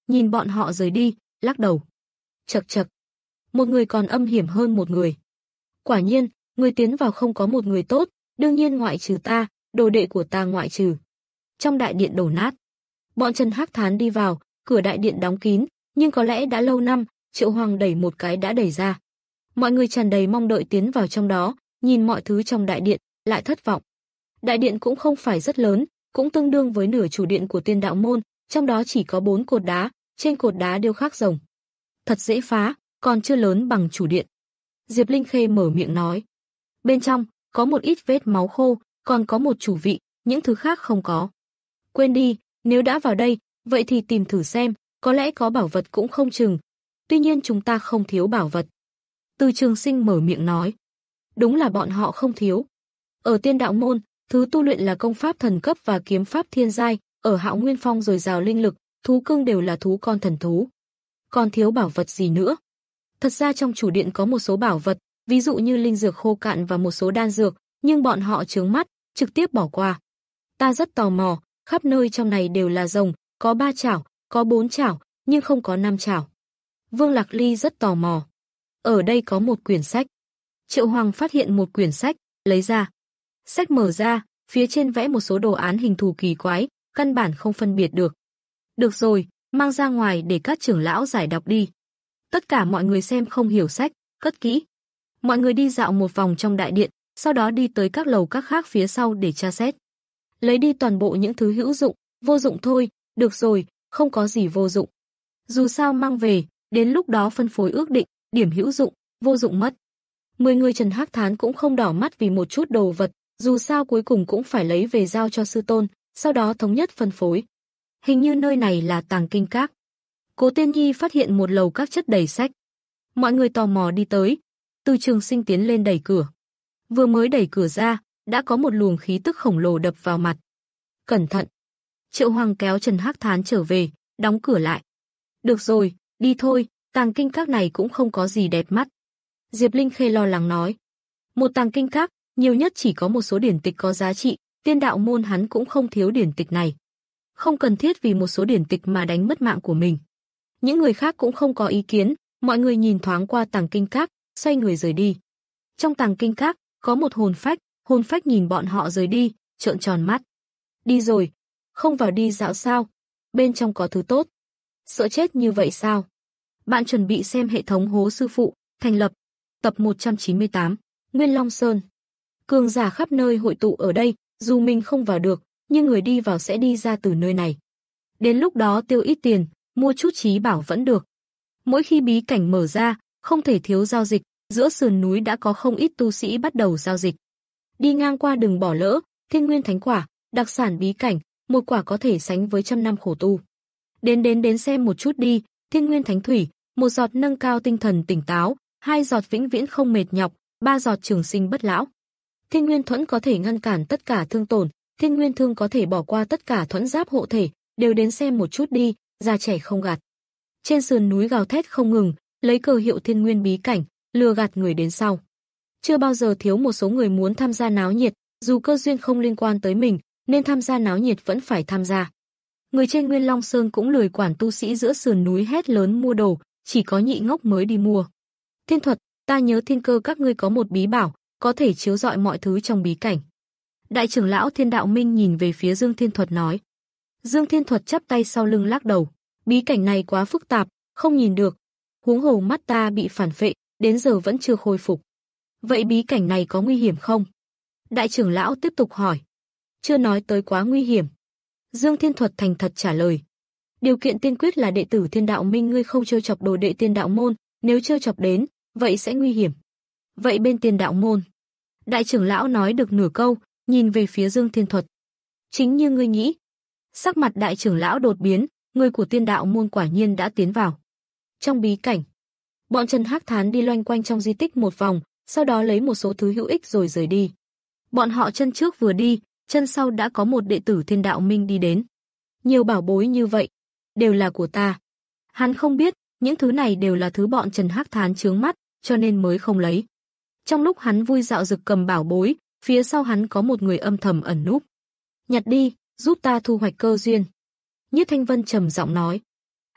nhìn bọn họ rời đi, lắc đầu. Chậc chậc, một người còn âm hiểm hơn một người. Quả nhiên, người tiến vào không có một người tốt, đương nhiên ngoại trừ ta, đồ đệ của ta ngoại trừ. Trong đại điện đổ nát, bọn Trần Hắc Thán đi vào, cửa đại điện đóng kín, nhưng có lẽ đã lâu năm, Triệu Hoàng đẩy một cái đã đẩy ra. Mọi người tràn đầy mong đợi tiến vào trong đó, nhìn mọi thứ trong đại điện, lại thất vọng. Đại điện cũng không phải rất lớn, cũng tương đương với nửa chủ điện của Tiên Đạo môn, trong đó chỉ có bốn cột đá, trên cột đá điêu khắc rồng. Thật dễ phá, còn chưa lớn bằng chủ điện. Diệp Linh Khê mở miệng nói. Bên trong, có một ít vết máu khô, còn có một chủ vị, những thứ khác không có. Quên đi, nếu đã vào đây, vậy thì tìm thử xem, có lẽ có bảo vật cũng không chừng. Tuy nhiên chúng ta không thiếu bảo vật. Từ Trường Sinh mở miệng nói. Đúng là bọn họ không thiếu. Ở Tiên Đạo môn, thứ tu luyện là công pháp thần cấp và kiếm pháp thiên giai, ở Hạo Nguyên Phong dồi dào linh lực, thú cưng đều là thú con thần thú. Còn thiếu bảo vật gì nữa? Thật ra trong chủ điện có một số bảo vật, ví dụ như linh dược khô cạn và một số đan dược, nhưng bọn họ chướng mắt, trực tiếp bỏ qua. Ta rất tò mò, khắp nơi trong này đều là rồng, có ba chảo, có bốn chảo, nhưng không có năm chảo. Vương Lạc Ly rất tò mò. Ở đây có một quyển sách. Triệu Hoàng phát hiện một quyển sách, lấy ra. Sách mở ra, phía trên vẽ một số đồ án hình thù kỳ quái, căn bản không phân biệt được. Được rồi, mang ra ngoài để các trưởng lão giải đọc đi. Tất cả mọi người xem không hiểu sách, cất kỹ. Mọi người đi dạo một vòng trong đại điện, sau đó đi tới các lầu các khác phía sau để tra xét. Lấy đi toàn bộ những thứ hữu dụng, vô dụng thôi, được rồi, không có gì vô dụng. Dù sao mang về, đến lúc đó phân phối ước định, điểm hữu dụng, vô dụng mất. Mười người Trần Hắc Thán cũng không đỏ mắt vì một chút đồ vật, dù sao cuối cùng cũng phải lấy về giao cho sư tôn, sau đó thống nhất phân phối. Hình như nơi này là Tàng Kinh Các. Cố Tiên Nhi phát hiện một lầu các chất đầy sách. Mọi người tò mò đi tới. Từ Trường Sinh tiến lên đẩy cửa. Vừa mới đẩy cửa ra, đã có một luồng khí tức khổng lồ đập vào mặt. Cẩn thận! Triệu Hoàng kéo Trần Hắc Thán trở về, đóng cửa lại. Được rồi, đi thôi, Tàng Kinh Các này cũng không có gì đẹp mắt. Diệp Linh Khê lo lắng nói. Một Tàng Kinh Các, nhiều nhất chỉ có một số điển tịch có giá trị, Tiên Đạo môn hắn cũng không thiếu điển tịch này. Không cần thiết vì một số điển tịch mà đánh mất mạng của mình. Những người khác cũng không có ý kiến, mọi người nhìn thoáng qua Tàng Kinh Các, xoay người rời đi. Trong Tàng Kinh Các, có một hồn phách, hồn phách nhìn bọn họ rời đi, trợn tròn mắt. Đi rồi, không vào đi dạo sao? Bên trong có thứ tốt. Sợ chết như vậy sao? Bạn chuẩn bị xem hệ thống Hố Sư Phụ, thành lập. Tập một trăm chín mươi tám, Nguyên Long Sơn. Cường giả khắp nơi hội tụ ở đây, dù mình không vào được, nhưng người đi vào sẽ đi ra từ nơi này. Đến lúc đó tiêu ít tiền, mua chút trí bảo vẫn được. Mỗi khi bí cảnh mở ra, không thể thiếu giao dịch, giữa sườn núi đã có không ít tu sĩ bắt đầu giao dịch. Đi ngang qua đừng bỏ lỡ, Thiên Nguyên Thánh Quả, đặc sản bí cảnh, một quả có thể sánh với trăm năm khổ tu. Đến đến đến xem một chút đi, Thiên Nguyên Thánh Thủy, một giọt nâng cao tinh thần tỉnh táo, hai giọt vĩnh viễn không mệt nhọc, ba giọt trường sinh bất lão. Thiên Nguyên Thuẫn có thể ngăn cản tất cả thương tổn, Thiên Nguyên Thương có thể bỏ qua tất cả thuẫn giáp hộ thể, đều đến xem một chút đi, già trẻ không gạt. Trên sườn núi gào thét không ngừng, lấy cờ hiệu Thiên Nguyên bí cảnh, lừa gạt người đến sau. Chưa bao giờ thiếu một số người muốn tham gia náo nhiệt, dù cơ duyên không liên quan tới mình, nên tham gia náo nhiệt vẫn phải tham gia. Người trên Nguyên Long Sơn cũng lười quản tu sĩ giữa sườn núi hét lớn mua đồ, chỉ có nhị ngốc mới đi mua. Thiên Thuật, ta nhớ Thiên Cơ các ngươi có một bí bảo, có thể chiếu rọi mọi thứ trong bí cảnh. Đại trưởng lão Thiên Đạo Minh nhìn về phía Dương Thiên Thuật nói. Dương Thiên Thuật chắp tay sau lưng lắc đầu, bí cảnh này quá phức tạp, không nhìn được. Huống hồ mắt ta bị phản phệ, đến giờ vẫn chưa khôi phục. Vậy bí cảnh này có nguy hiểm không? Đại trưởng lão tiếp tục hỏi. Chưa nói tới quá nguy hiểm. Dương Thiên Thuật thành thật trả lời. Điều kiện tiên quyết là đệ tử Thiên Đạo Minh ngươi không trêu chọc đồ đệ Tiên Đạo môn, nếu trêu chọc đến, vậy sẽ nguy hiểm. Vậy bên Tiên Đạo môn? Đại trưởng lão nói được nửa câu, nhìn về phía Dương Thiên Thuật. Chính như ngươi nghĩ. Sắc mặt đại trưởng lão đột biến, người của Tiên Đạo môn quả nhiên đã tiến vào. Trong bí cảnh, bọn Trần Hắc Thán đi loanh quanh trong di tích một vòng, sau đó lấy một số thứ hữu ích rồi rời đi. Bọn họ chân trước vừa đi, chân sau đã có một đệ tử Thiên Đạo Minh đi đến. Nhiều bảo bối như vậy, đều là của ta. Hắn không biết, những thứ này đều là thứ bọn Trần Hắc Thán chướng mắt, cho nên mới không lấy. Trong lúc hắn vui dạo rực cầm bảo bối, phía sau hắn có một người âm thầm ẩn núp. Nhặt đi, giúp ta thu hoạch cơ duyên. Nhiếp Thanh Vân trầm giọng nói.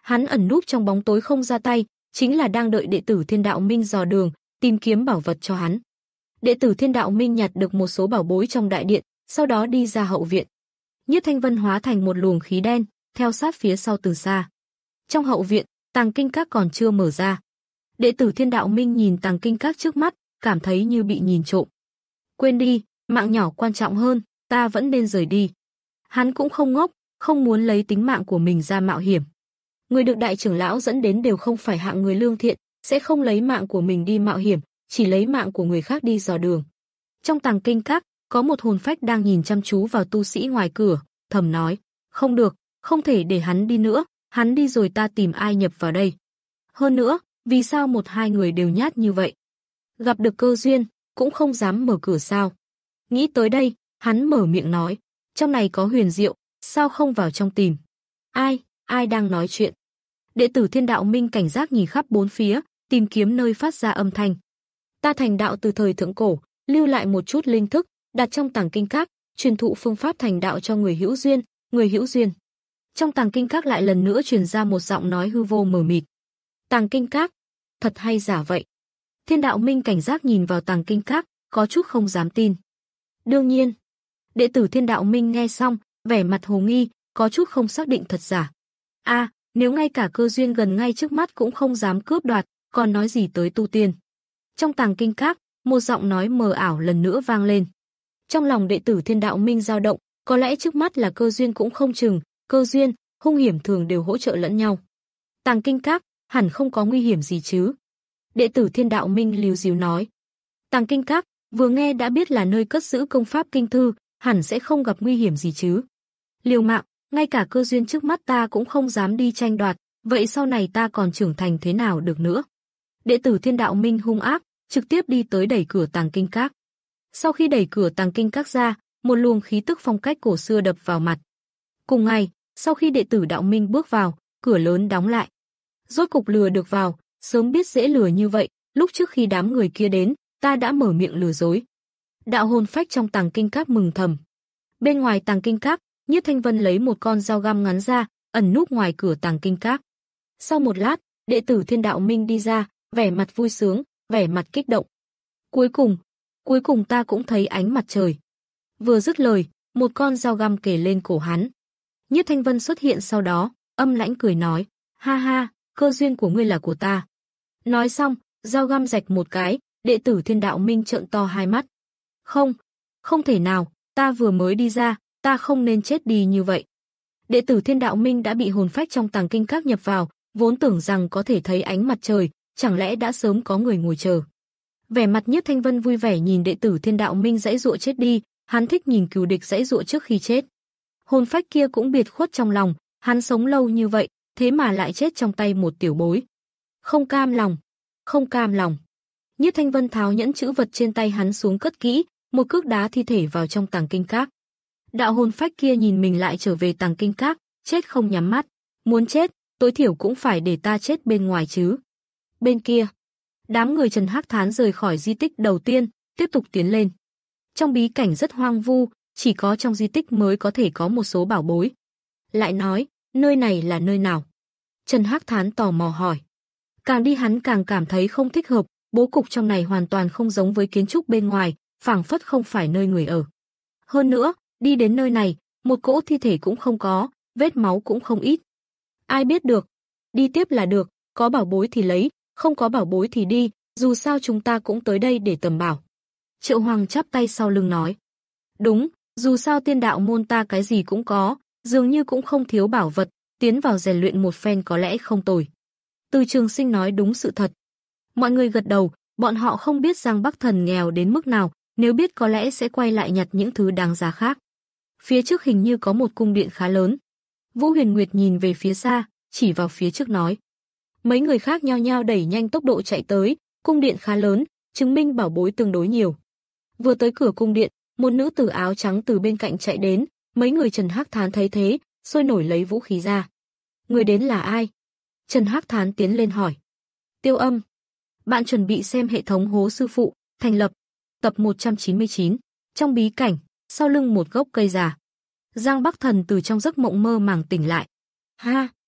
Hắn ẩn núp trong bóng tối không ra tay, chính là đang đợi đệ tử Thiên Đạo Minh dò đường, tìm kiếm bảo vật cho hắn. Đệ tử Thiên Đạo Minh nhặt được một số bảo bối trong đại điện, sau đó đi ra hậu viện. Nhiếp Thanh Vân hóa thành một luồng khí đen, theo sát phía sau từ xa. Trong hậu viện, tàng kinh các còn chưa mở ra. Đệ tử Thiên Đạo Minh nhìn tàng kinh các trước mắt, cảm thấy như bị nhìn trộm. Quên đi, mạng nhỏ quan trọng hơn, ta vẫn nên rời đi. Hắn cũng không ngốc, không muốn lấy tính mạng của mình ra mạo hiểm. Người được đại trưởng lão dẫn đến đều không phải hạng người lương thiện, sẽ không lấy mạng của mình đi mạo hiểm, chỉ lấy mạng của người khác đi dò đường. Trong tàng kinh các, có một hồn phách đang nhìn chăm chú vào tu sĩ ngoài cửa, thầm nói, không được, không thể để hắn đi nữa, hắn đi rồi ta tìm ai nhập vào đây. Hơn nữa, vì sao một hai người đều nhát như vậy? Gặp được cơ duyên, cũng không dám mở cửa sao? Nghĩ tới đây, hắn mở miệng nói, trong này có huyền diệu, sao không vào trong tìm? Ai, ai đang nói chuyện? Đệ tử Thiên Đạo Minh cảnh giác nhìn khắp bốn phía, tìm kiếm nơi phát ra âm thanh. Ta thành đạo từ thời thượng cổ, lưu lại một chút linh thức, đặt trong tàng kinh các, truyền thụ phương pháp thành đạo cho người hữu duyên, người hữu duyên. Trong tàng kinh các lại lần nữa truyền ra một giọng nói hư vô mờ mịt. Tàng kinh các, thật hay giả vậy? Thiên Đạo Minh cảnh giác nhìn vào tàng kinh các, có chút không dám tin. Đương nhiên, đệ tử Thiên Đạo Minh nghe xong, vẻ mặt hồ nghi, có chút không xác định thật giả. A, à, nếu ngay cả cơ duyên gần ngay trước mắt cũng không dám cướp đoạt, còn nói gì tới tu tiên. Trong tàng kinh các, một giọng nói mờ ảo lần nữa vang lên. Trong lòng đệ tử Thiên Đạo Minh dao động, có lẽ trước mắt là cơ duyên cũng không chừng, cơ duyên, hung hiểm thường đều hỗ trợ lẫn nhau. Tàng kinh các, hẳn không có nguy hiểm gì chứ? Đệ tử Thiên Đạo Minh líu díu nói. Tàng kinh các, vừa nghe đã biết là nơi cất giữ công pháp kinh thư, hẳn sẽ không gặp nguy hiểm gì chứ. Liều mạng, ngay cả cơ duyên trước mắt ta cũng không dám đi tranh đoạt, vậy sau này ta còn trưởng thành thế nào được nữa? Đệ tử Thiên Đạo Minh hung ác, trực tiếp đi tới đẩy cửa tàng kinh các. Sau khi đẩy cửa tàng kinh các ra, một luồng khí tức phong cách cổ xưa đập vào mặt. Cùng ngày, sau khi đệ tử Đạo Minh bước vào, cửa lớn đóng lại. Rốt cục lừa được vào, sớm biết dễ lừa như vậy, lúc trước khi đám người kia đến, ta đã mở miệng lừa dối. Đạo hồn phách trong tàng kinh các mừng thầm. Bên ngoài tàng kinh các, Nhiếp Thanh Vân lấy một con dao găm ngắn ra, ẩn núp ngoài cửa tàng kinh các. Sau một lát, đệ tử Thiên Đạo Minh đi ra, vẻ mặt vui sướng, vẻ mặt kích động. Cuối cùng, cuối cùng ta cũng thấy ánh mặt trời. Vừa dứt lời, một con dao găm kề lên cổ hắn. Nhiếp Thanh Vân xuất hiện sau đó, âm lãnh cười nói, ha ha, cơ duyên của ngươi là của ta. Nói xong, dao găm rạch một cái, đệ tử Thiên Đạo Minh trợn to hai mắt. Không, không thể nào, ta vừa mới đi ra, ta không nên chết đi như vậy. Đệ tử Thiên Đạo Minh đã bị hồn phách trong tàng kinh các nhập vào, vốn tưởng rằng có thể thấy ánh mặt trời, chẳng lẽ đã sớm có người ngồi chờ. Vẻ mặt Nhiếp Thanh Vân vui vẻ nhìn đệ tử Thiên Đạo Minh giãy giụa chết đi, hắn thích nhìn cừu địch giãy giụa trước khi chết. Hồn phách kia cũng biệt khuất trong lòng, hắn sống lâu như vậy, thế mà lại chết trong tay một tiểu bối. Không cam lòng, không cam lòng. Nhiếp Thanh Vân tháo nhẫn chữ vật trên tay hắn xuống cất kỹ, một cước đá thi thể vào trong tàng kinh các. Đạo hồn phách kia nhìn mình lại trở về tàng kinh các, chết không nhắm mắt, muốn chết, tối thiểu cũng phải để ta chết bên ngoài chứ. Bên kia, đám người Trần Hắc Thán rời khỏi di tích đầu tiên, tiếp tục tiến lên. Trong bí cảnh rất hoang vu, chỉ có trong di tích mới có thể có một số bảo bối. Lại nói, nơi này là nơi nào? Trần Hắc Thán tò mò hỏi. Càng đi hắn càng cảm thấy không thích hợp, bố cục trong này hoàn toàn không giống với kiến trúc bên ngoài, phảng phất không phải nơi người ở. Hơn nữa, đi đến nơi này, một cỗ thi thể cũng không có, vết máu cũng không ít. Ai biết được, đi tiếp là được, có bảo bối thì lấy, không có bảo bối thì đi, dù sao chúng ta cũng tới đây để tầm bảo. Triệu Hoàng chắp tay sau lưng nói. Đúng, dù sao tiên đạo môn ta cái gì cũng có, dường như cũng không thiếu bảo vật, tiến vào rèn luyện một phen có lẽ không tồi. Từ Trường Sinh nói đúng sự thật. Mọi người gật đầu, bọn họ không biết Giang Bắc Thần nghèo đến mức nào, nếu biết có lẽ sẽ quay lại nhặt những thứ đáng giá khác. Phía trước hình như có một cung điện khá lớn. Vũ Huyền Nguyệt nhìn về phía xa, chỉ vào phía trước nói. Mấy người khác nhao nhao đẩy nhanh tốc độ chạy tới, cung điện khá lớn, chứng minh bảo bối tương đối nhiều. Vừa tới cửa cung điện, một nữ tử áo trắng từ bên cạnh chạy đến, mấy người Trần Hắc Thán thấy thế, sôi nổi lấy vũ khí ra. Người đến là ai? Trần Hắc Thán tiến lên hỏi. Tiêu Âm. Bạn chuẩn bị xem hệ thống Hố Sư Phụ, thành lập, tập một trăm chín mươi chín. Trong bí cảnh, sau lưng một gốc cây già. Giang Bắc Thần từ trong giấc mộng mơ màng tỉnh lại. Ha!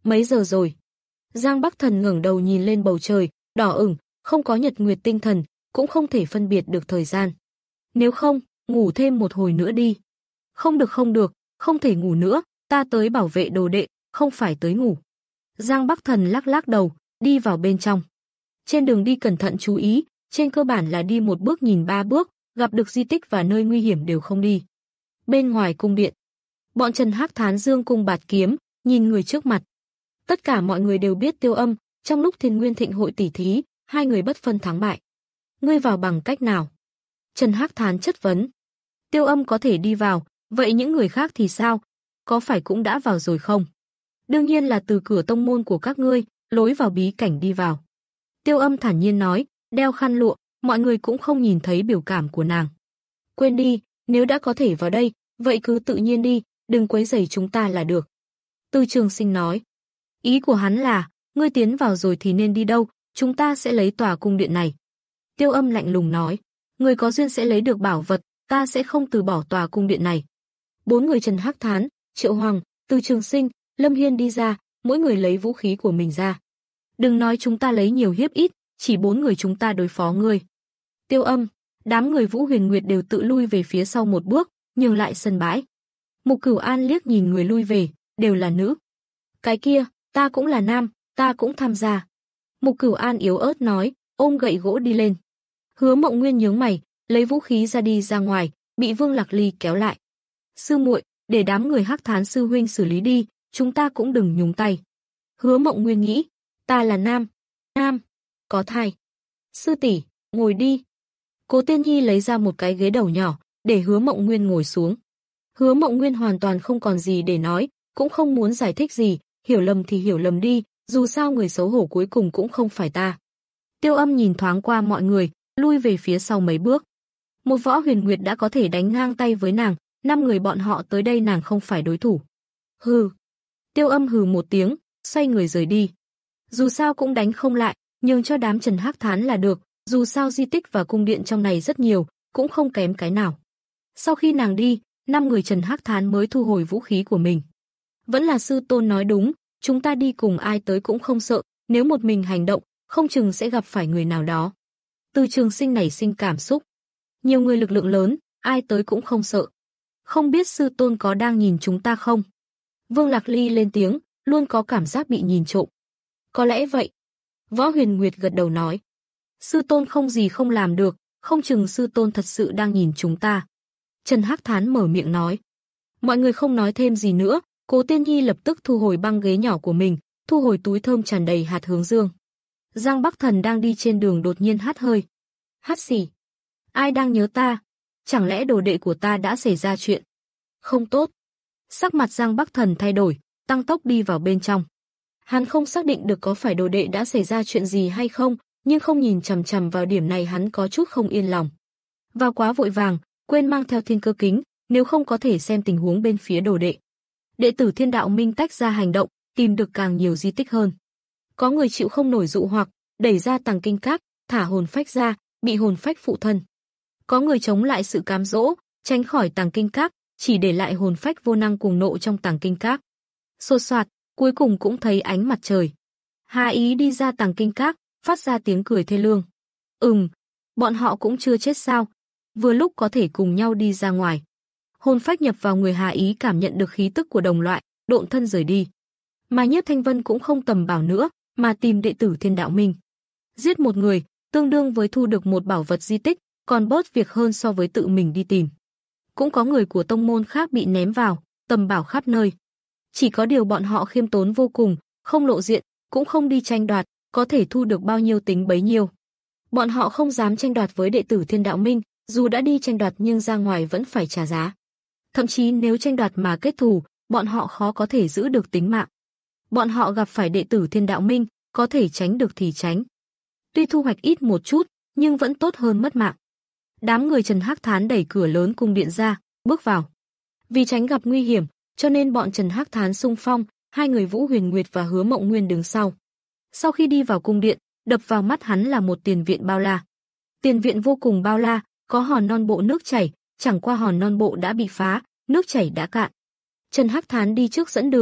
Mấy giờ rồi? Giang Bắc Thần ngẩng đầu nhìn lên bầu trời, đỏ ửng, không có nhật nguyệt tinh thần, cũng không thể phân biệt được thời gian. Nếu không, ngủ thêm một hồi nữa đi. Không được không được, không thể ngủ nữa, ta tới bảo vệ đồ đệ, không phải tới ngủ. Giang Bắc Thần lắc lắc đầu, đi vào bên trong. Trên đường đi cẩn thận chú ý, trên cơ bản là đi một bước nhìn ba bước, gặp được di tích và nơi nguy hiểm đều không đi. Bên ngoài cung điện, bọn Trần Hắc Thán dương cung bạt kiếm, nhìn người trước mặt. Tất cả mọi người đều biết Tiêu Âm, trong lúc Thiên Nguyên Thịnh hội tỉ thí, hai người bất phân thắng bại. Ngươi vào bằng cách nào? Trần Hắc Thán chất vấn. Tiêu Âm có thể đi vào, vậy những người khác thì sao? Có phải cũng đã vào rồi không? Đương nhiên là từ cửa tông môn của các ngươi, lối vào bí cảnh đi vào. Tiêu Âm thản nhiên nói, đeo khăn lụa, mọi người cũng không nhìn thấy biểu cảm của nàng. Quên đi, nếu đã có thể vào đây, vậy cứ tự nhiên đi, đừng quấy rầy chúng ta là được. Từ Trường Sinh nói. Ý của hắn là, ngươi tiến vào rồi thì nên đi đâu, chúng ta sẽ lấy tòa cung điện này. Tiêu Âm lạnh lùng nói, người có duyên sẽ lấy được bảo vật, ta sẽ không từ bỏ tòa cung điện này. Bốn người Trần Hắc Thán, Triệu Hoàng, Từ Trường Sinh, Lâm Hiên đi ra, mỗi người lấy vũ khí của mình ra. Đừng nói chúng ta lấy nhiều hiếp ít, chỉ bốn người chúng ta đối phó ngươi. Tiêu Âm, đám người Vũ Huyền Nguyệt đều tự lui về phía sau một bước, nhường lại sân bãi. Mục Cửu An liếc nhìn người lui về, đều là nữ. Cái kia, ta cũng là nam, ta cũng tham gia. Mục Cửu An yếu ớt nói, ôm gậy gỗ đi lên. Hứa Mộng Nguyên nhướng mày, lấy vũ khí ra đi ra ngoài, bị Vương Lạc Ly kéo lại. Sư muội, để đám người Hắc Thán sư huynh xử lý đi, chúng ta cũng đừng nhúng tay. Hứa Mộng Nguyên nghĩ, ta là nam, nam, có thai. Sư tỷ, ngồi đi. Cố Tiên Nhi lấy ra một cái ghế đầu nhỏ, để Hứa Mộng Nguyên ngồi xuống. Hứa Mộng Nguyên hoàn toàn không còn gì để nói, cũng không muốn giải thích gì, hiểu lầm thì hiểu lầm đi, dù sao người xấu hổ cuối cùng cũng không phải ta. Tiêu Âm nhìn thoáng qua mọi người, lui về phía sau mấy bước. Một Võ Huyền Nguyệt đã có thể đánh ngang tay với nàng, năm người bọn họ tới đây nàng không phải đối thủ. Hừ. Tiêu Âm hừ một tiếng, xoay người rời đi. Dù sao cũng đánh không lại, nhường cho đám Trần Hắc Thán là được, dù sao di tích và cung điện trong này rất nhiều, cũng không kém cái nào. Sau khi nàng đi, năm người Trần Hắc Thán mới thu hồi vũ khí của mình. Vẫn là sư tôn nói đúng, chúng ta đi cùng ai tới cũng không sợ, nếu một mình hành động, không chừng sẽ gặp phải người nào đó. Từ Trường Sinh nảy sinh cảm xúc. Nhiều người lực lượng lớn, ai tới cũng không sợ. Không biết sư tôn có đang nhìn chúng ta không? Vương Lạc Ly lên tiếng, luôn có cảm giác bị nhìn trộm. Có lẽ vậy. Võ Huyền Nguyệt gật đầu nói. Sư tôn không gì không làm được, không chừng sư tôn thật sự đang nhìn chúng ta. Trần Hắc Thán mở miệng nói. Mọi người không nói thêm gì nữa, Cố Tiên Nhi lập tức thu hồi băng ghế nhỏ của mình, thu hồi túi thơm tràn đầy hạt hướng dương. Giang Bắc Thần đang đi trên đường đột nhiên hắt hơi. Hắt xì. Ai đang nhớ ta? Chẳng lẽ đồ đệ của ta đã xảy ra chuyện? Không tốt. Sắc mặt Giang Bắc Thần thay đổi, tăng tốc đi vào bên trong. Hắn không xác định được có phải đồ đệ đã xảy ra chuyện gì hay không, nhưng không nhìn chằm chằm vào điểm này hắn có chút không yên lòng. Vào quá vội vàng, quên mang theo thiên cơ kính, nếu không có thể xem tình huống bên phía đồ đệ. Đệ tử Thiên Đạo Minh tách ra hành động, tìm được càng nhiều di tích hơn. Có người chịu không nổi dụ hoặc, đẩy ra tàng kinh các, thả hồn phách ra, bị hồn phách phụ thân. Có người chống lại sự cám dỗ, tránh khỏi tàng kinh các, chỉ để lại hồn phách vô năng cuồng nộ trong tàng kinh các. Xô xoạt, cuối cùng cũng thấy ánh mặt trời. Hà Ý đi ra tàng kinh các, phát ra tiếng cười thê lương. Ừm, bọn họ cũng chưa chết sao? Vừa lúc có thể cùng nhau đi ra ngoài. Hồn phách nhập vào người Hà Ý cảm nhận được khí tức của đồng loại, độn thân rời đi. Mà Nhiếp Thanh Vân cũng không tầm bảo nữa, mà tìm đệ tử Thiên Đạo Minh. Giết một người, tương đương với thu được một bảo vật di tích, còn bớt việc hơn so với tự mình đi tìm. Cũng có người của tông môn khác bị ném vào, tầm bảo khắp nơi. Chỉ có điều bọn họ khiêm tốn vô cùng, không lộ diện, cũng không đi tranh đoạt, có thể thu được bao nhiêu tính bấy nhiêu. Bọn họ không dám tranh đoạt với đệ tử Thiên Đạo Minh, dù đã đi tranh đoạt nhưng ra ngoài vẫn phải trả giá. Thậm chí nếu tranh đoạt mà kết thù, bọn họ khó có thể giữ được tính mạng. Bọn họ gặp phải đệ tử Thiên Đạo Minh, có thể tránh được thì tránh. Tuy thu hoạch ít một chút, nhưng vẫn tốt hơn mất mạng. Đám người Trần Hắc Thán đẩy cửa lớn cung điện ra, bước vào. Vì tránh gặp nguy hiểm, cho nên bọn Trần Hắc Thán xung phong, hai người Vũ Huyền Nguyệt và Hứa Mộng Nguyên đứng sau. Sau khi đi vào cung điện, đập vào mắt hắn là một tiền viện bao la. Tiền viện vô cùng bao la, có hòn non bộ nước chảy, chẳng qua hòn non bộ đã bị phá, nước chảy đã cạn. Trần Hắc Thán đi trước dẫn đường,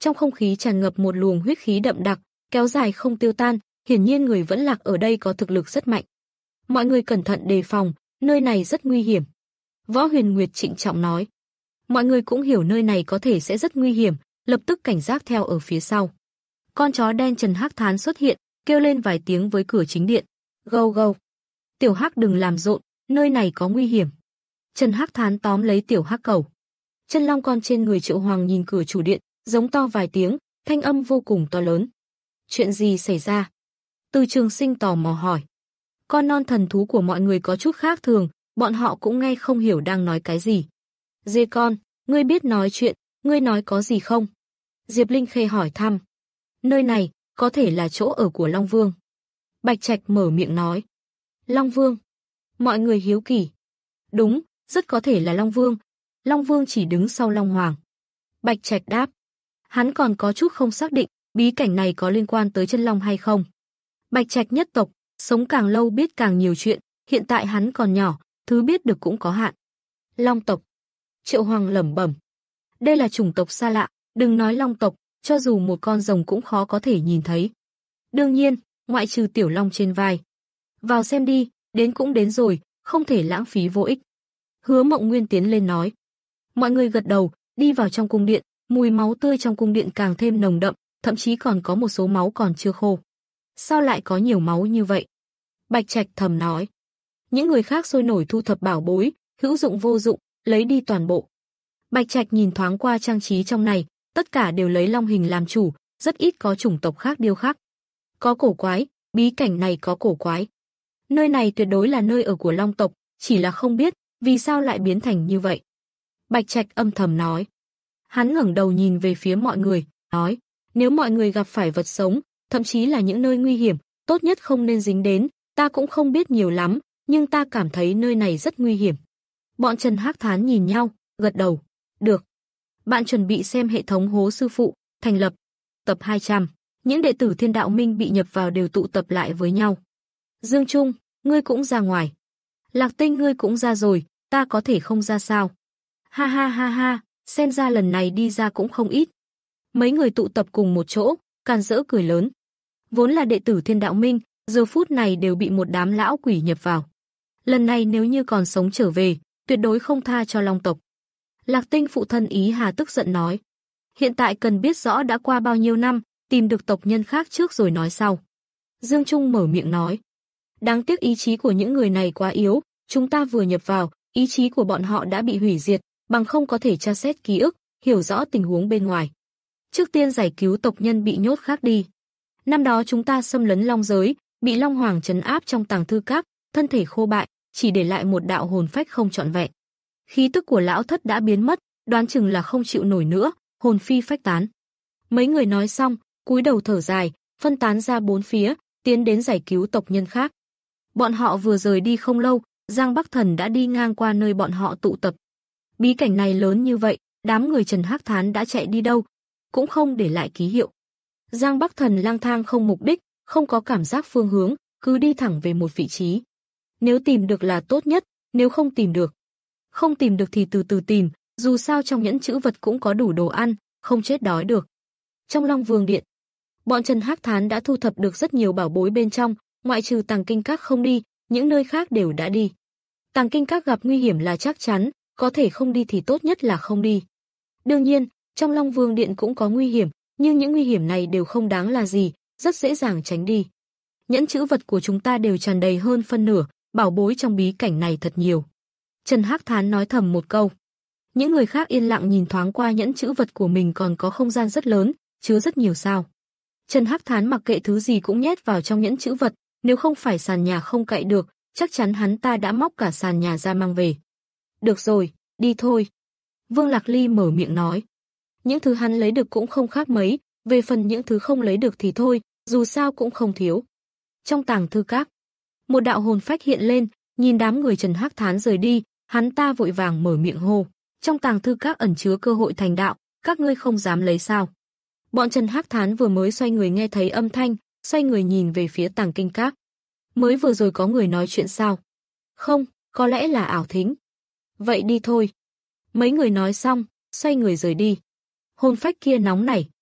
Trong không khí tràn ngập một luồng huyết khí đậm đặc, kéo dài không tiêu tan, hiển nhiên người vẫn lạc ở đây có thực lực rất mạnh. Mọi người cẩn thận đề phòng, nơi này rất nguy hiểm. Võ Huyền Nguyệt trịnh trọng nói. Mọi người cũng hiểu nơi này có thể sẽ rất nguy hiểm, lập tức cảnh giác theo ở phía sau. Con chó đen Trần Hắc Thán xuất hiện, kêu lên vài tiếng với cửa chính điện. Gâu gâu. Tiểu Hắc đừng làm rộn, nơi này có nguy hiểm. Trần Hắc Thán tóm lấy Tiểu Hắc cẩu. Chân long con trên người Triệu Hoàng nhìn cửa chủ điện, giống to vài tiếng, thanh âm vô cùng to lớn. Chuyện gì xảy ra? Từ Trường Sinh tò mò hỏi. Con non thần thú của mọi người có chút khác thường, bọn họ cũng nghe không hiểu đang nói cái gì. Dê con, ngươi biết nói chuyện, ngươi nói có gì không? Diệp Linh Khê hỏi thăm. Nơi này, có thể là chỗ ở của Long Vương. Bạch Trạch mở miệng nói. Long Vương. Mọi người hiếu kỳ. Đúng, rất có thể là Long Vương. Long Vương chỉ đứng sau Long Hoàng. Bạch Trạch đáp. Hắn còn có chút không xác định, bí cảnh này có liên quan tới chân long hay không. Bạch Trạch nhất tộc, sống càng lâu biết càng nhiều chuyện, hiện tại hắn còn nhỏ, thứ biết được cũng có hạn. Long tộc. Triệu Hoàng lẩm bẩm. Đây là chủng tộc xa lạ, đừng nói long tộc, cho dù một con rồng cũng khó có thể nhìn thấy. Đương nhiên, ngoại trừ tiểu long trên vai. Vào xem đi, đến cũng đến rồi, không thể lãng phí vô ích. Hứa Mộng Nguyên tiến lên nói. Mọi người gật đầu, đi vào trong cung điện, mùi máu tươi trong cung điện càng thêm nồng đậm, thậm chí còn có một số máu còn chưa khô. Sao lại có nhiều máu như vậy? Bạch Trạch thầm nói. Những người khác sôi nổi thu thập bảo bối, hữu dụng vô dụng, lấy đi toàn bộ. Bạch Trạch nhìn thoáng qua trang trí trong này, tất cả đều lấy long hình làm chủ, rất ít có chủng tộc khác điêu khắc. Có cổ quái, bí cảnh này có cổ quái. Nơi này tuyệt đối là nơi ở của long tộc, chỉ là không biết vì sao lại biến thành như vậy. Bạch Trạch âm thầm nói. Hắn ngẩng đầu nhìn về phía mọi người, nói, nếu mọi người gặp phải vật sống, thậm chí là những nơi nguy hiểm, tốt nhất không nên dính đến, ta cũng không biết nhiều lắm, nhưng ta cảm thấy nơi này rất nguy hiểm. Bọn Trần Hắc Thán nhìn nhau, gật đầu. Được. Bạn chuẩn bị xem hệ thống hố sư phụ, thành lập. Tập hai trăm. Những đệ tử Thiên Đạo Minh bị nhập vào đều tụ tập lại với nhau. Dương Trung, ngươi cũng ra ngoài. Lạc Tinh ngươi cũng ra rồi, ta có thể không ra sao? Ha ha ha ha, xem ra lần này đi ra cũng không ít. Mấy người tụ tập cùng một chỗ, càn rỡ cười lớn. Vốn là đệ tử Thiên Đạo Minh, giờ phút này đều bị một đám lão quỷ nhập vào. Lần này nếu như còn sống trở về, tuyệt đối không tha cho Long tộc. Lạc Tinh phụ thân Ý Hà tức giận nói. Hiện tại cần biết rõ đã qua bao nhiêu năm, tìm được tộc nhân khác trước rồi nói sau. Dương Trung mở miệng nói. Đáng tiếc ý chí của những người này quá yếu, chúng ta vừa nhập vào, ý chí của bọn họ đã bị hủy diệt, bằng không có thể tra xét ký ức, hiểu rõ tình huống bên ngoài. Trước tiên giải cứu tộc nhân bị nhốt khác đi. Năm đó chúng ta xâm lấn Long giới, bị Long Hoàng trấn áp trong tàng thư các, thân thể khô bại, chỉ để lại một đạo hồn phách không trọn vẹn. Khí tức của lão thất đã biến mất, đoán chừng là không chịu nổi nữa, hồn phi phách tán. Mấy người nói xong, cúi đầu thở dài, phân tán ra bốn phía, tiến đến giải cứu tộc nhân khác. Bọn họ vừa rời đi không lâu, Giang Bắc Thần đã đi ngang qua nơi bọn họ tụ tập. Bí cảnh này lớn như vậy, đám người Trần Hắc Thán đã chạy đi đâu, cũng không để lại ký hiệu. Giang Bắc Thần lang thang không mục đích, không có cảm giác phương hướng, cứ đi thẳng về một vị trí. Nếu tìm được là tốt nhất, nếu không tìm được. Không tìm được thì từ từ tìm, dù sao trong nhẫn chữ vật cũng có đủ đồ ăn, không chết đói được. Trong Long Vương Điện, bọn Trần Hắc Thán đã thu thập được rất nhiều bảo bối bên trong, ngoại trừ Tàng Kinh Các không đi, những nơi khác đều đã đi. Tàng Kinh Các gặp nguy hiểm là chắc chắn, có thể không đi thì tốt nhất là không đi. Đương nhiên, trong Long Vương Điện cũng có nguy hiểm, nhưng những nguy hiểm này đều không đáng là gì, rất dễ dàng tránh đi. Nhẫn chữ vật của chúng ta đều tràn đầy hơn phân nửa, bảo bối trong bí cảnh này thật nhiều. Trần Hắc Thán nói thầm một câu. Những người khác yên lặng nhìn thoáng qua nhẫn chữ vật của mình còn có không gian rất lớn, chứa rất nhiều sao. Trần Hắc Thán mặc kệ thứ gì cũng nhét vào trong nhẫn chữ vật, nếu không phải sàn nhà không cậy được, chắc chắn hắn ta đã móc cả sàn nhà ra mang về. Được rồi, đi thôi. Vương Lạc Ly mở miệng nói. Những thứ hắn lấy được cũng không khác mấy, về phần những thứ không lấy được thì thôi, dù sao cũng không thiếu. Trong tàng thư các, một đạo hồn phách hiện lên, nhìn đám người Trần Hắc Thán rời đi, hắn ta vội vàng mở miệng hô. Trong tàng thư các ẩn chứa cơ hội thành đạo, các ngươi không dám lấy sao? Bọn Trần Hắc Thán vừa mới xoay người nghe thấy âm thanh, xoay người nhìn về phía tàng kinh các. Mới vừa rồi có người nói chuyện sao? Không, có lẽ là ảo thính. Vậy đi thôi. Mấy người nói xong, xoay người rời đi. Hồn phách kia nóng nảy,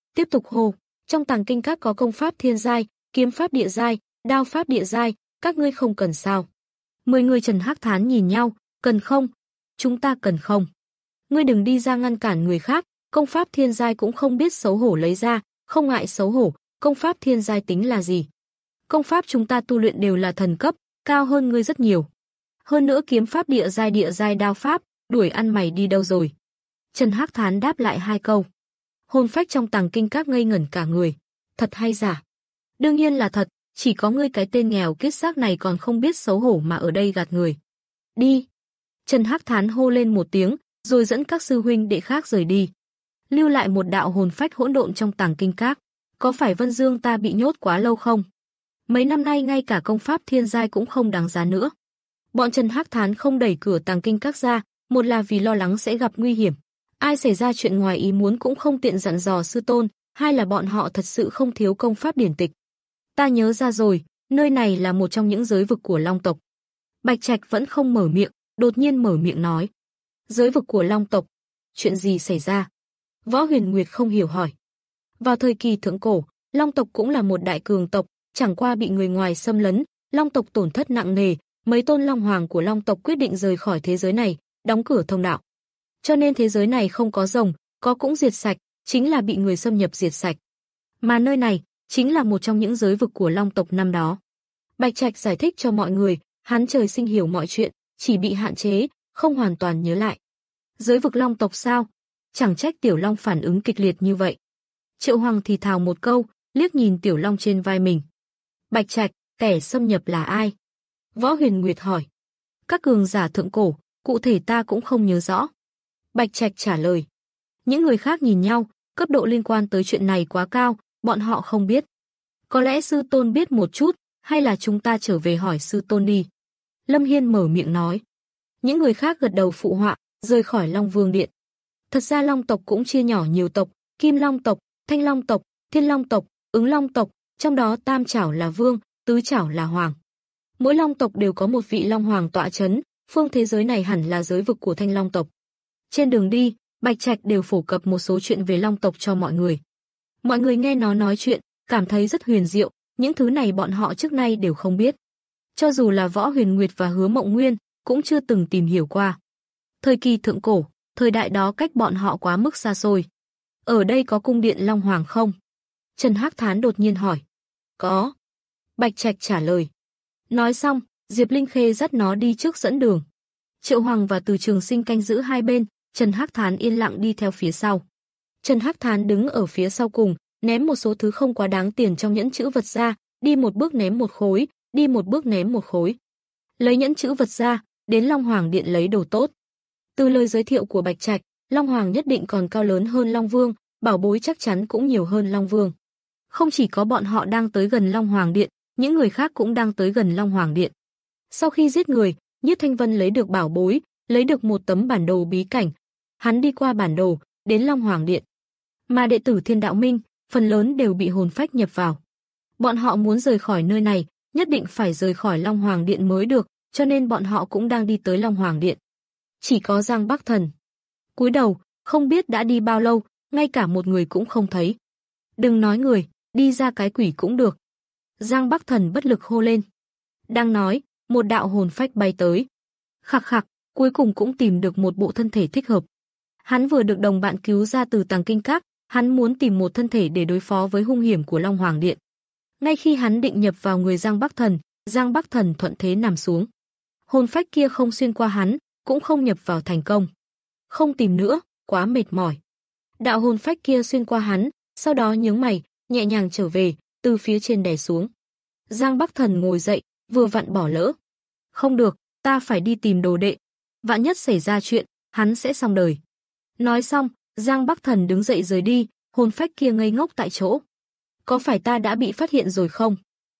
tiếp tục hô, trong tàng kinh các có công pháp thiên giai, kiếm pháp địa giai, đao pháp địa giai, các ngươi không cần sao? Mười người Trần Hắc Thán nhìn nhau, cần không? Chúng ta cần không? Ngươi đừng đi ra ngăn cản người khác, công pháp thiên giai cũng không biết xấu hổ lấy ra, không ngại xấu hổ, công pháp thiên giai tính là gì? Công pháp chúng ta tu luyện đều là thần cấp, cao hơn ngươi rất nhiều. Hơn nữa kiếm pháp địa giai địa giai đao pháp, đuổi ăn mày đi đâu rồi? Trần Hắc Thán đáp lại hai câu. Hồn phách trong tàng kinh các ngây ngẩn cả người. Thật hay giả? Đương nhiên là thật, chỉ có ngươi cái tên nghèo kiết xác này còn không biết xấu hổ mà ở đây gạt người. Đi! Trần Hắc Thán hô lên một tiếng, rồi dẫn các sư huynh đệ khác rời đi. Lưu lại một đạo hồn phách hỗn độn trong tàng kinh các. Có phải Vân Dương ta bị nhốt quá lâu không? Mấy năm nay ngay cả công pháp thiên giai cũng không đáng giá nữa. Bọn Trần Hắc Thán không đẩy cửa tàng kinh các ra, một là vì lo lắng sẽ gặp nguy hiểm. Ai xảy ra chuyện ngoài ý muốn cũng không tiện dặn dò sư tôn, hai là bọn họ thật sự không thiếu công pháp điển tịch. Ta nhớ ra rồi, nơi này là một trong những giới vực của Long tộc. Bạch Trạch vẫn không mở miệng, đột nhiên mở miệng nói. Giới vực của Long tộc? Chuyện gì xảy ra? Võ Huyền Nguyệt không hiểu hỏi. Vào thời kỳ thượng cổ, Long tộc cũng là một đại cường tộc, chẳng qua bị người ngoài xâm lấn, Long tộc tổn thất nặng nề, mấy tôn Long Hoàng của Long tộc quyết định rời khỏi thế giới này, đóng cửa thông đạo. Cho nên thế giới này không có rồng, có cũng diệt sạch, chính là bị người xâm nhập diệt sạch. Mà nơi này, chính là một trong những giới vực của Long tộc năm đó. Bạch Trạch giải thích cho mọi người, hắn trời sinh hiểu mọi chuyện, chỉ bị hạn chế, không hoàn toàn nhớ lại. Giới vực Long tộc sao? Chẳng trách Tiểu Long phản ứng kịch liệt như vậy. Triệu Hoàng thì thào một câu, liếc nhìn Tiểu Long trên vai mình. Bạch Trạch, kẻ xâm nhập là ai? Võ Huyền Nguyệt hỏi. Các cường giả thượng cổ, cụ thể ta cũng không nhớ rõ. Bạch Trạch trả lời. Những người khác nhìn nhau, cấp độ liên quan tới chuyện này quá cao, bọn họ không biết. Có lẽ sư tôn biết một chút, hay là chúng ta trở về hỏi sư tôn đi. Lâm Hiên mở miệng nói. Những người khác gật đầu phụ họa, rời khỏi Long Vương Điện. Thật ra Long tộc cũng chia nhỏ nhiều tộc, Kim Long tộc, Thanh Long tộc, Thiên Long tộc, Ứng Long tộc, trong đó tam chảo là vương, tứ chảo là hoàng. Mỗi Long tộc đều có một vị Long Hoàng tọa chấn, phương thế giới này hẳn là giới vực của Thanh Long tộc. Trên đường đi, Bạch Trạch đều phổ cập một số chuyện về Long tộc cho mọi người. Mọi người nghe nó nói chuyện, cảm thấy rất huyền diệu, những thứ này bọn họ trước nay đều không biết. Cho dù là Võ Huyền Nguyệt và Hứa Mộng Nguyên, cũng chưa từng tìm hiểu qua. Thời kỳ thượng cổ, thời đại đó cách bọn họ quá mức xa xôi. Ở đây có cung điện Long Hoàng không? Trần Hắc Thán đột nhiên hỏi. Có. Bạch Trạch trả lời. Nói xong, Diệp Linh Khê dắt nó đi trước dẫn đường. Triệu Hoàng và Từ Trường Sinh canh giữ hai bên, Trần Hắc Thán yên lặng đi theo phía sau. Trần Hắc Thán đứng ở phía sau cùng, ném một số thứ không quá đáng tiền trong nhẫn chữ vật ra, đi một bước ném một khối, đi một bước ném một khối. Lấy nhẫn chữ vật ra, đến Long Hoàng Điện lấy đồ tốt. Từ lời giới thiệu của Bạch Trạch, Long Hoàng nhất định còn cao lớn hơn Long Vương, bảo bối chắc chắn cũng nhiều hơn Long Vương. Không chỉ có bọn họ đang tới gần Long Hoàng Điện, những người khác cũng đang tới gần Long Hoàng Điện. Sau khi giết người, Nhiếp Thanh Vân lấy được bảo bối, lấy được một tấm bản đồ bí cảnh. Hắn đi qua bản đồ, đến Long Hoàng Điện. Mà đệ tử Thiên Đạo Minh, phần lớn đều bị hồn phách nhập vào. Bọn họ muốn rời khỏi nơi này, nhất định phải rời khỏi Long Hoàng Điện mới được, cho nên bọn họ cũng đang đi tới Long Hoàng Điện. Chỉ có Giang Bắc Thần. Cúi đầu, không biết đã đi bao lâu, ngay cả một người cũng không thấy. Đừng nói người, đi ra cái quỷ cũng được. Giang Bắc Thần bất lực hô lên. Đang nói, một đạo hồn phách bay tới. Khặc khặc, cuối cùng cũng tìm được một bộ thân thể thích hợp. Hắn vừa được đồng bạn cứu ra từ tàng kinh các, hắn muốn tìm một thân thể để đối phó với hung hiểm của Long Hoàng Điện. Ngay khi hắn định nhập vào người Giang Bắc Thần, Giang Bắc Thần thuận thế nằm xuống. Hồn phách kia không xuyên qua hắn, cũng không nhập vào thành công. Không tìm nữa, quá mệt mỏi. Đạo hồn phách kia xuyên qua hắn, sau đó nhướng mày, nhẹ nhàng trở về, từ phía trên đè xuống. Giang Bắc Thần ngồi dậy, vừa vặn bỏ lỡ. Không được, ta phải đi tìm đồ đệ. Vạn nhất xảy ra chuyện, hắn sẽ xong đời. Nói xong, Giang Bắc Thần đứng dậy rời đi, hồn phách kia ngây ngốc tại chỗ. Có phải ta đã bị phát hiện rồi không?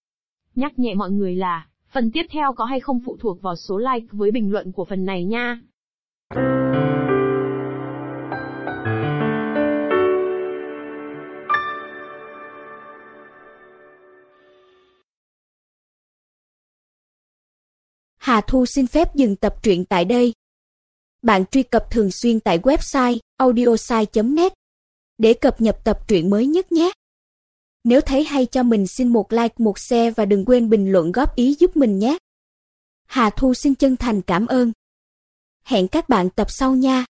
Nhắc nhẹ mọi người là, phần tiếp theo có hay không phụ thuộc vào số like với bình luận của phần này nha. Hà Thu xin phép dừng tập truyện tại đây. Bạn truy cập thường xuyên tại website audiosai chấm net để cập nhật tập truyện mới nhất nhé. Nếu thấy hay cho mình xin một like, một share và đừng quên bình luận góp ý giúp mình nhé. Hà Thu xin chân thành cảm ơn. Hẹn các bạn tập sau nha.